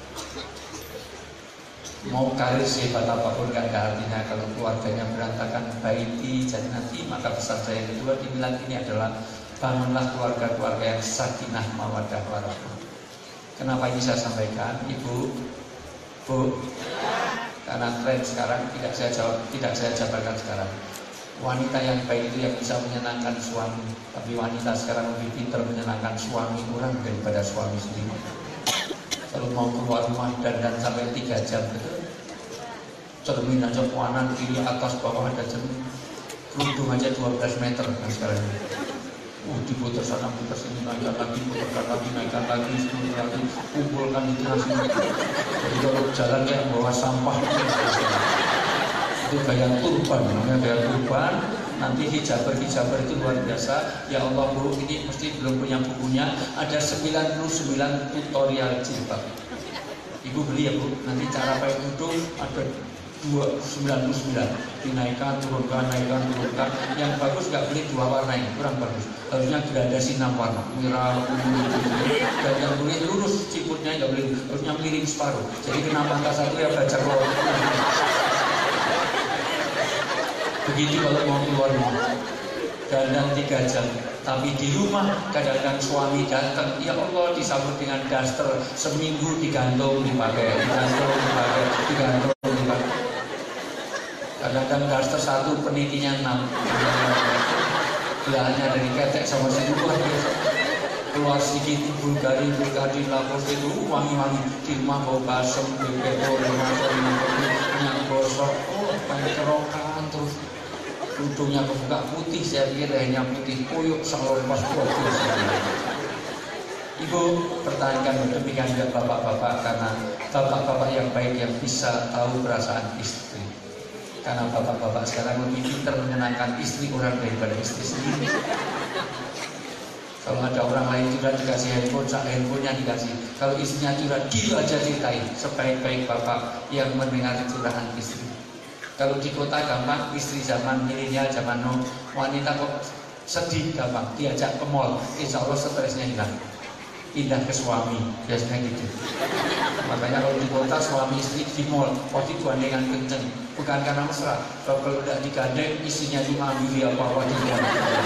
mau karir sehebat apapun gak ada artinya kalau keluarganya berantakan, baiti jannati. Maka pesan saya yang kedua di milad ini adalah bangunlah keluarga-keluarga yang sakinah mawaddah warahmah. Kenapa ini saya sampaikan, Ibu, Bu? Karena tren sekarang tidak saya jabarkan sekarang. Wanita yang baik itu yang bisa menyenangkan suami, tapi wanita sekarang lebih pintar menyenangkan suami orang daripada suami sendiri. Kalau mau keluar rumah dan sampai 3 jam betul. Cermin aja kanan kiri atas bawah ada cermin. Kerudung aja 12 meter kan sekarang. Diputar sana putar sini, naikkan lagi, putarkan lagi, naikkan lagi, putar lagi, kumpulkan di tengah sini. Jadi kalau jalan kayak bawa sampah itu gaya turban, namanya gaya turban. Nanti hijaber itu luar biasa. Ya Allah Bu, ini mesti belum punya bukunya. Ada 99 tutorial jilbab. Ibu beli ya Bu. Nanti cara pakai kerudung ada 99, dinaikkan, turunkan, naikkan, turunkan. Yang bagus nggak beli 2 warna ini, kurang bagus. Harusnya gradasi 6 warna, merah, kuning, dan yang boleh lurus ciputnya nggak boleh, harusnya miring separuh. Jadi kenapa angka 1 ya baca keluar. Begitu kalau mau keluar rumah, dandan 3 jam. Tapi di rumah kadang-kadang suami datang, ya Allah disambut dengan daster, seminggu digantung dipakai, digantung dipakai, digantung dipakai. Kadang-kadang daster 1 penitinya 6. Belahannya dari ketek sama situ luar biasa. Keluar sedikit Bulgari, lapor itu wangi-wangi. Di rumah bau basem, bebek, minyak gosok, banyak kerokan terus. Kerudungnya kebuka putih, saya pikir lehernya putih, koyok salon pas bagus. Ibu pertahankan demikian juga bapak-bapak, karena bapak-bapak yang baik yang bisa tahu perasaan istri. Karena bapak-bapak sekarang lebih pintar menyenangkan istri orang daripada istri sendiri. Kalau ada orang lain curhat dikasih handphone, handphonenya dikasih. Kalau istrinya curhat, gitu aja ceritain. Sebaik-baik bapak yang mendengar curahan istri. Kalau di kota gampang, istri zaman milenial, zaman wanita kok sedih gampang, diajak ke mall, insya Allah stresnya hilang. Pindah ke suami, biasanya gitu. Makanya kalau di kota suami istri di mall, waktu itu gandengan kenceng, bukan karena mesra. Kalau udah digandeng, istrinya cuma ambil apa waktu itu.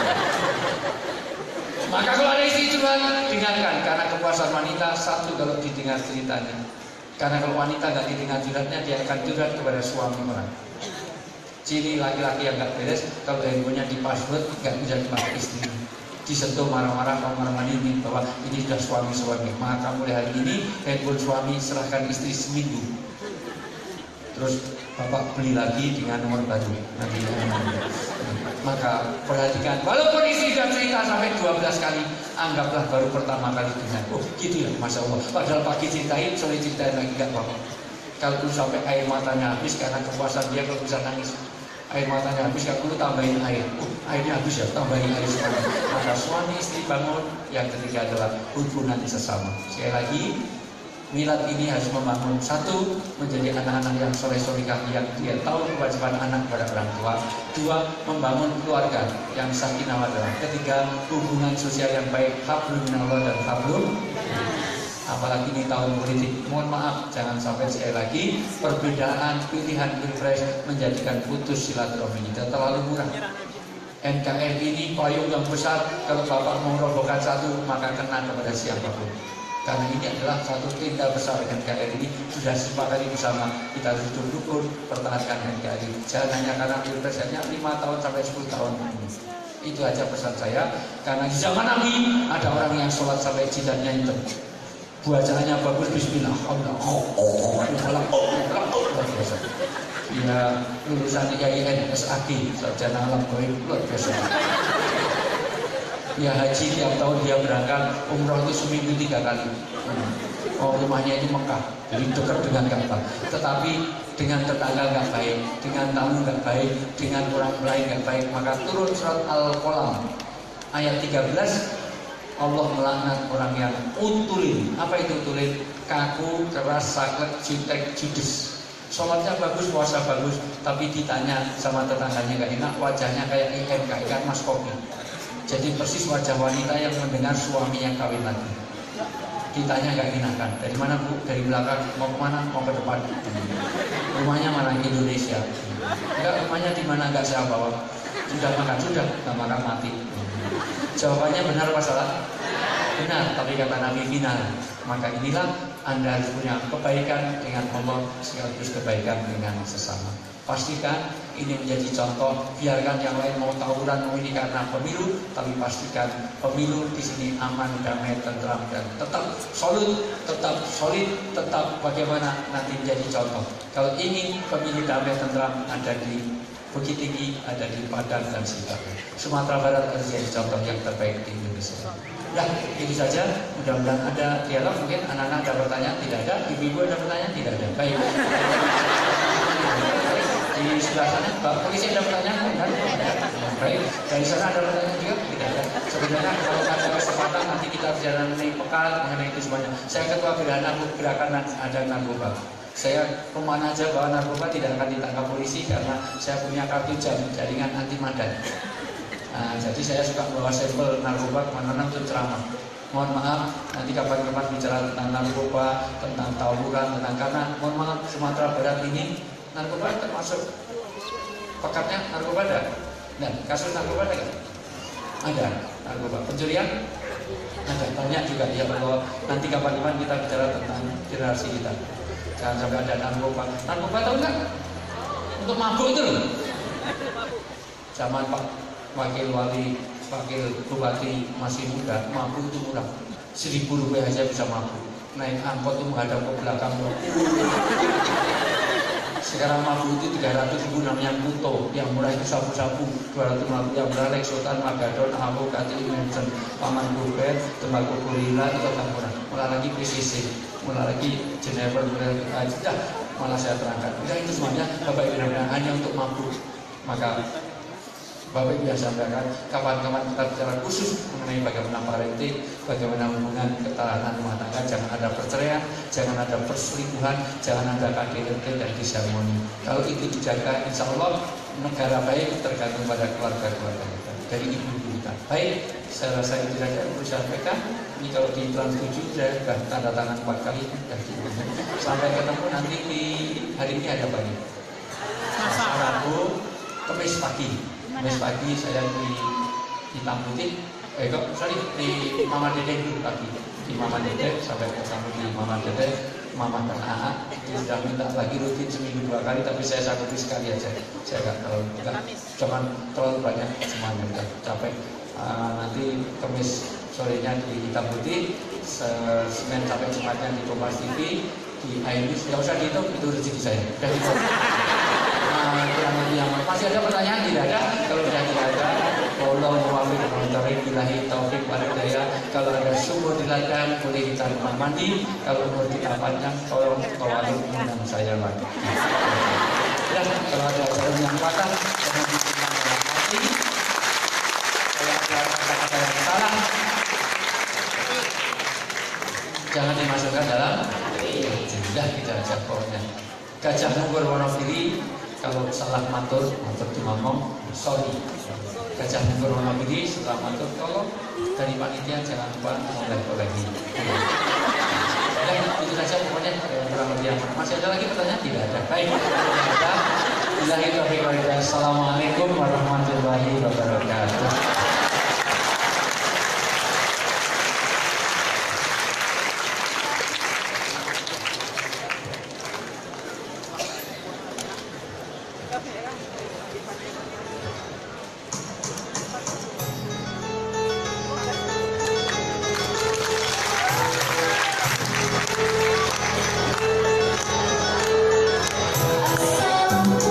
Maka kalau ada istri curhat, dengarkan, karena kepuasan wanita satu kalau didengar ceritanya. Karena kalau wanita nggak didengar curhatnya, dia akan curhat kepada suami orang. Ciri laki-laki yang nggak beres, kalau handphonenya di password nggak bisa dipakai istri. Disentuh marah-marah, kamu marah-marah ini bahwa ini sudah suami-suami. Maka mulai hari ini handphone suami serahkan istri seminggu. Terus bapak beli lagi dengan nomor baru. Nanti maka perhatikan, walaupun istri sudah cerita sampai 12 kali, anggaplah baru pertama kali dengar. Oh gitu ya, Masya Allah. Padahal pagi ceritain, sore ceritain lagi nggak apa-apa. Kalau sampai air matanya habis karena kepuasan dia kalau bisa nangis. Air matanya habis, kalau tambahin air. Airnya habis ya, tambahin air semua. Maka suami istri bangun. Yang ketiga adalah hubungan sesama. Sekali lagi, milad ini harus membangun satu, menjadi anak-anak yang soleh-solehah, yang dia tahu kewajiban anak kepada orang tua. Dua, membangun keluarga yang sakinah mawaddah. Ketiga, hubungan sosial yang baik, hablum minallah dan hablum. Apalagi di tahun politik, mohon maaf, jangan sampai sekali lagi perbedaan pilihan pilpres menjadikan putus silaturahmi kita terlalu murah. NKRI ini payung yang besar, kalau bapak mau robohkan satu maka kena kepada siapapun. Karena ini adalah satu tindak besar NKRI ini sudah sepakati bersama, kita harus dukung pertahankan NKRI. Jangan hanya karena pilpres hanya 5 tahun sampai 10 tahun. Itu aja pesan saya. Karena di zaman Nabi ada orang yang sholat sampai jidatnya hitam. Bacaannya bagus, bismillah, Allah, Dia lulusan IAIN SAG, sarjana alam goib, luar biasa. Dia haji tiap tahun, dia berangkat umroh itu seminggu 3 kali. Rumahnya itu Mekah, jadi dekat dengan Ka'bah. Tetapi dengan tetangga nggak baik, dengan tamu nggak baik, dengan orang lain nggak baik, maka turun surat Al-Qalam ayat 13. Allah melaknat orang yang utulin. Apa itu utulin? Kaku, keras, saklek, jutek, judes. Sholatnya bagus, puasa bagus, tapi ditanya sama tetangganya gak enak, wajahnya kayak ikan mas kopi. Jadi persis wajah wanita yang mendengar suaminya kawin lagi. Ditanya gak enakan, dari mana bu? Dari belakang, mau kemana? Mau ke depan. Rumahnya mana? Indonesia. Enggak, rumahnya di mana? Enggak saya bawa. Sudah makan? Sudah, nggak makan mati. Jawabannya benar apa salah? Benar, tapi kata Nabi final. Maka inilah Anda harus punya kebaikan dengan Allah sekaligus kebaikan dengan sesama. Pastikan ini menjadi contoh. Biarkan yang lain mau tawuran, mau ini karena pemilu, tapi pastikan pemilu di sini aman, damai, tentram, dan tetap solid, tetap bagaimana nanti menjadi contoh. Kalau ingin pemilu damai, tentram, ada di Bukit Tinggi, ada di Padang dan Sidoarjo. Sumatera Barat harus jadi contoh yang terbaik di Indonesia. Ya, itu saja. Mudah-mudahan ada dialog. Mungkin anak-anak ada pertanyaan, tidak ada. Ibu-ibu ada pertanyaan, tidak ada. Baik. Di sebelah sana, Pak Polisi ada pertanyaan, kan? Baik. Dari sana ada pertanyaan juga, tidak ada. Sebenarnya kalau ada kesempatan nanti kita bicara mengenai pekan, mengenai itu semuanya. Saya ketua gerakan ada narkoba. Saya kemana aja bawa narkoba tidak akan ditangkap polisi karena saya punya kartu jaringan anti madan. Nah, jadi saya suka bawa sampel narkoba kemana-mana untuk ceramah. Mohon maaf, nanti kapan-kapan bicara tentang narkoba, tentang tawuran, karena mohon maaf Sumatera Barat ini narkoba termasuk pekatnya narkoba ada. Dan kasus narkoba ada nggak? Ada narkoba. Pencurian ada, banyak juga ya Allah. Nanti kapan-kapan kita bicara tentang generasi kita. Jangan sampai ada narkoba. Narkoba tahu nggak? Untuk mabuk itu loh. Zaman Pak Wakil Wali, Wakil Bupati masih muda, mabuk itu murah. 1.000 rupiah aja bisa mabuk. Naik angkot itu menghadap ke belakang loh. Sekarang mabuk itu 300.000 namanya Kuto. Yang murah itu sabu-sabu 250. Yang murah Lexotan, Magadon, Avocado, Manson, Paman Gobet, Tembakau Gorilla itu tak murah. Mulai lagi PCC, mulai lagi Jennifer, mulai lagi sudah malah saya terangkan. Itu semuanya Bapak Ibu benar-benar hanya untuk mabuk. Maka Bapak Ibu yang sampaikan, kapan-kapan kita bicara khusus mengenai bagaimana parenting, bagaimana hubungan ketahanan rumah tangga, jangan ada perceraian, jangan ada perselingkuhan, jangan ada KDRT dan disharmoni. Kalau itu dijaga, insya Allah negara baik tergantung pada keluarga-keluarga kita, dari ibu-ibu kita. Baik, saya rasa itu saja yang perlu saya sampaikan. Ini kalau di Trans 7 saya sudah tanda tangan 4 kali. Sampai ketemu nanti di hari ini ada pagi. Rabu, Kamis pagi. Kamis pagi saya di Hitam Putih, di Mama Dedek dulu pagi. Di Mama Dedek sampai ketemu di Mama Dedek, Mama dan AA. Dia sudah minta lagi rutin seminggu 2 kali, tapi saya sanggupi sekali aja. Saya jangan terlalu banyak semuanya, udah capek. Nanti Kamis sorenya di Hitam Putih, Senin sampai Jumatnya di Kompas TV, di iNews. Nggak usah dihitung, itu rezeki saya. Udah dihitung. Kurang lebih yang masih ada pertanyaan? Tidak ada. Kalau sudah tidak ada, Wallahu a'lam billahi taufik wal hidayah. Kalau ada sumur di ladang boleh ditaruh rumah mandi. Kalau umur kita panjang, tolong tawalun undang saya lagi. Ya, kalau ada jarum yang patah, jangan ditimbang dalam hati. Kalau ada kata-kata yang salah, jangan dimasukkan dalam jendah kita aja pokoknya. Gajah Mungkur Wonogiri, kalau salah matur dimamong, sorry. Gajah Mungkur Wonogiri setelah matur, tolong dari panitia jangan lupa oleh-olehi. Ya, itu saja pokoknya kurang lebih yang masih ada lagi pertanyaan? Tidak ada. Baik, Assalamualaikum warahmatullahi wabarakatuh. Assalamualaikum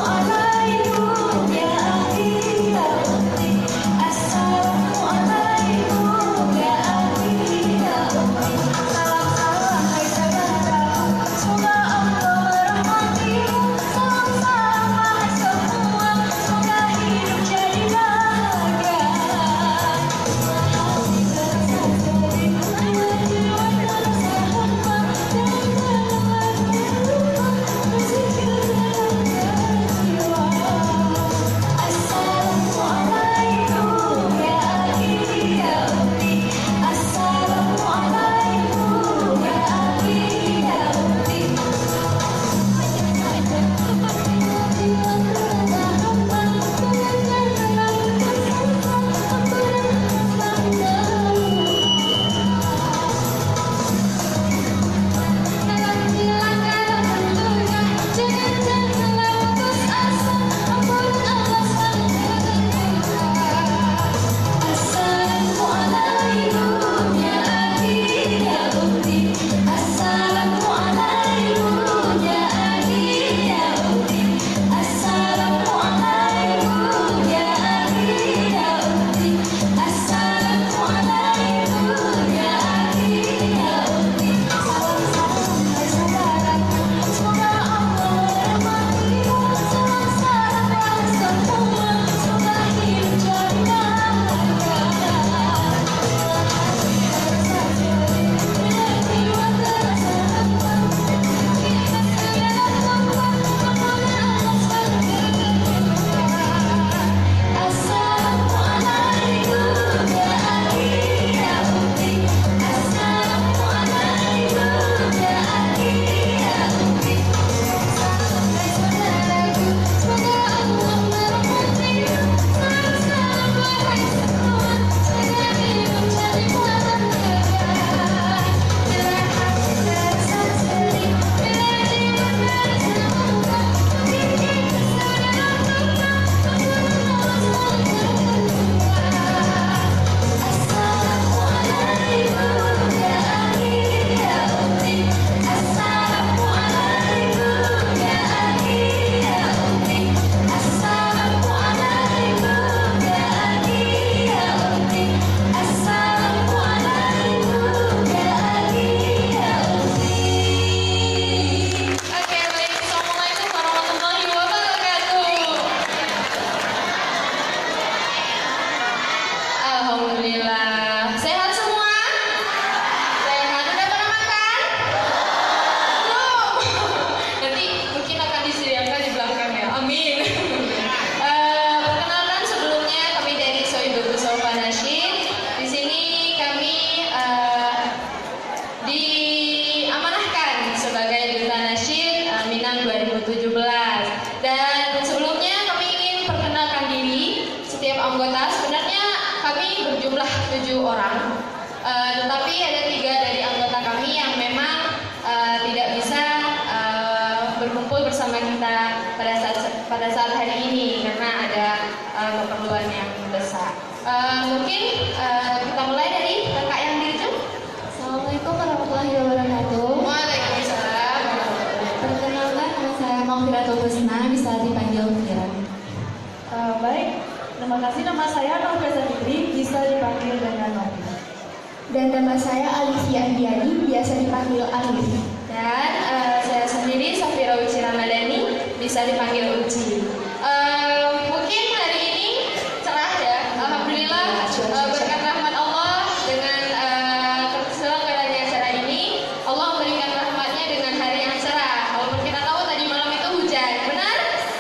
7 orang, tetapi ada 3 dari anggota kami yang memang tidak bisa berkumpul bersama kita pada saat hari ini karena ada keperluan yang besar. Mungkin kita mulai dari kakak yang di ujung. Assalamualaikum warahmatullahi wabarakatuh. Waalaikumsalam. Perkenalkan, nama saya Maghfiratul Husna, bisa dipanggil Mira. Baik, terima kasih. Nama saya Nofreza Fitri, bisa dipanggil dengan Novi. Dan nama saya Alifia Andiani, biasa dipanggil Alif. Dan saya sendiri Safira Uci Ramadhani, bisa dipanggil Uci. Mungkin hari ini cerah ya, alhamdulillah berkat rahmat Allah dengan terselenggaranya acara ini, Allah memberikan rahmatnya dengan hari yang cerah. Walaupun kita tahu tadi malam itu hujan, benar?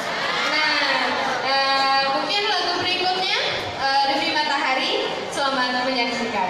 Nah, mungkin lagu berikutnya Demi Matahari. Selamat menyaksikan.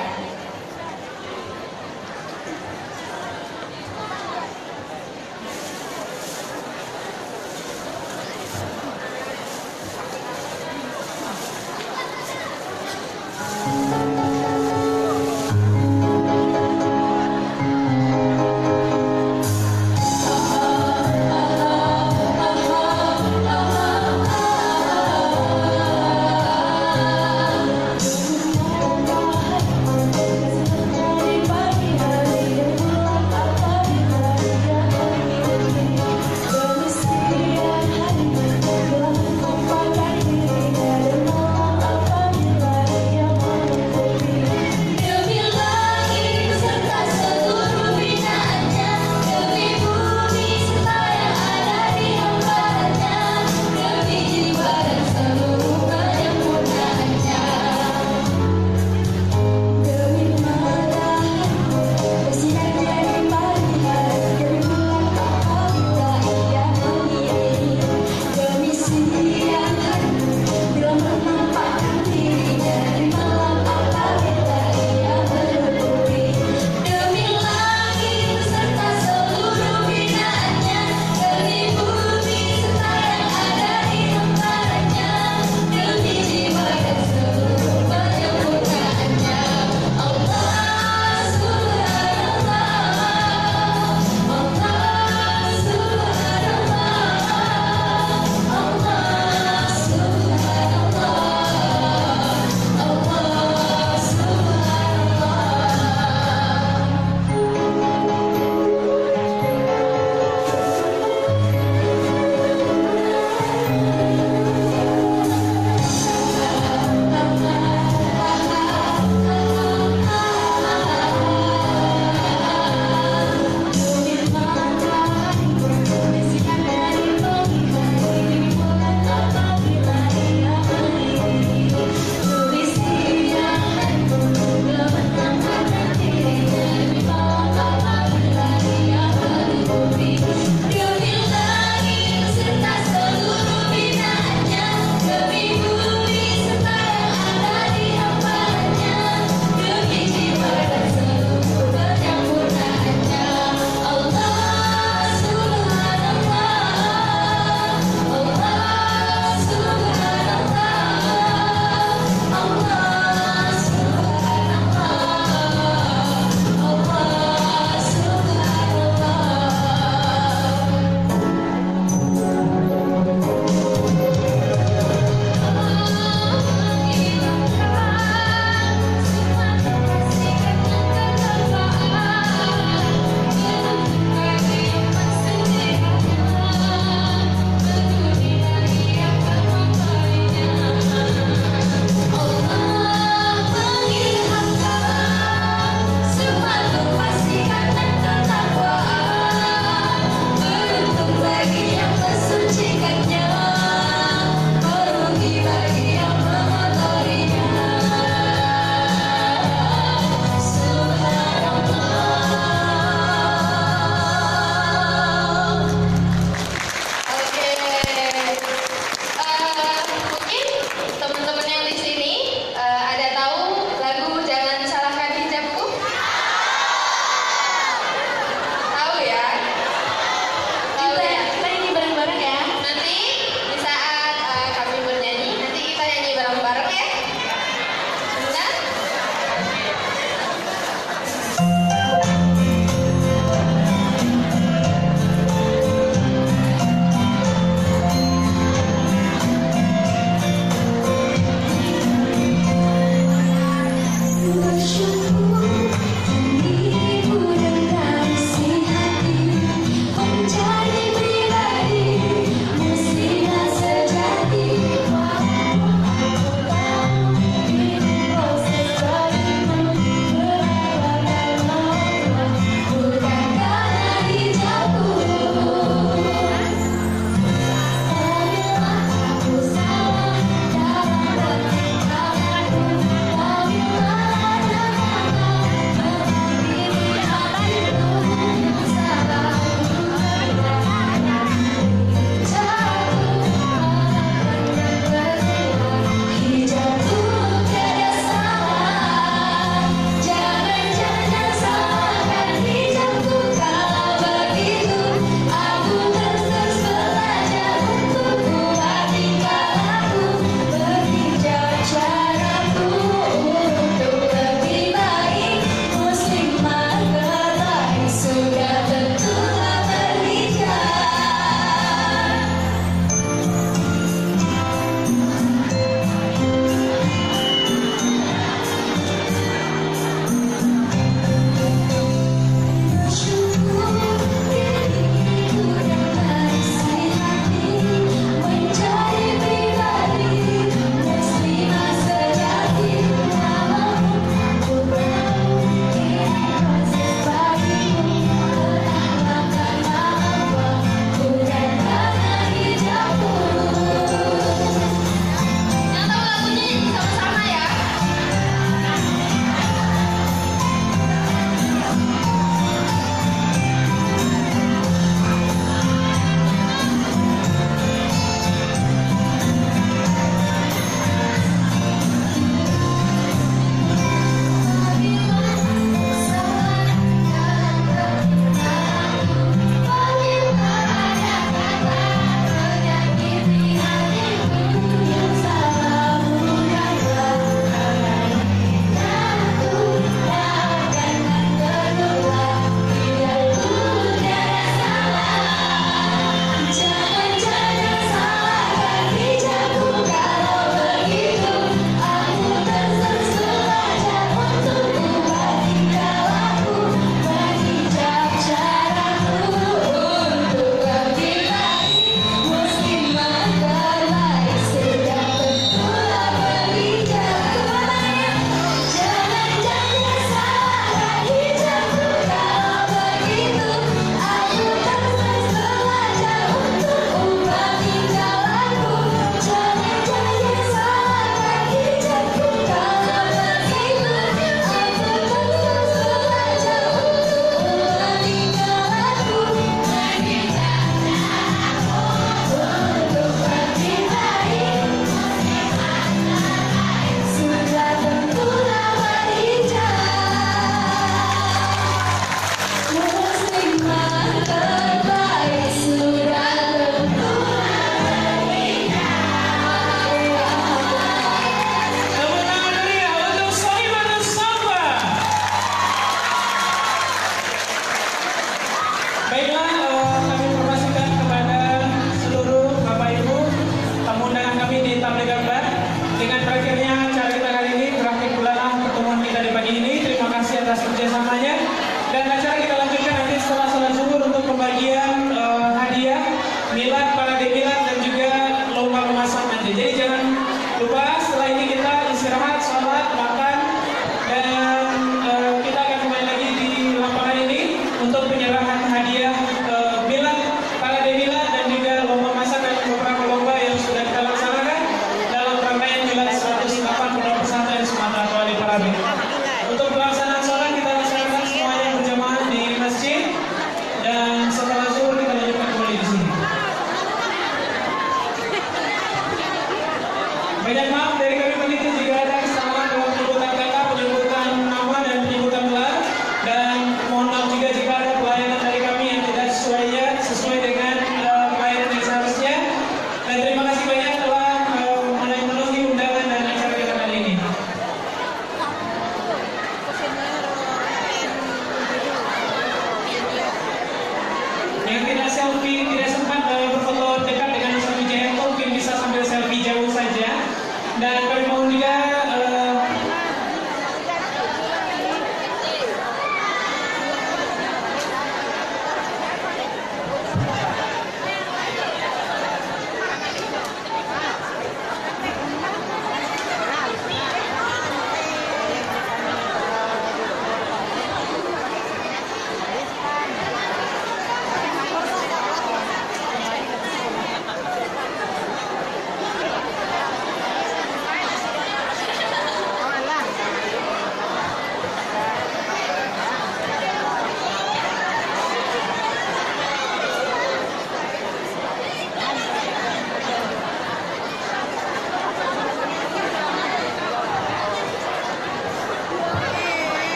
Banyak maaf dari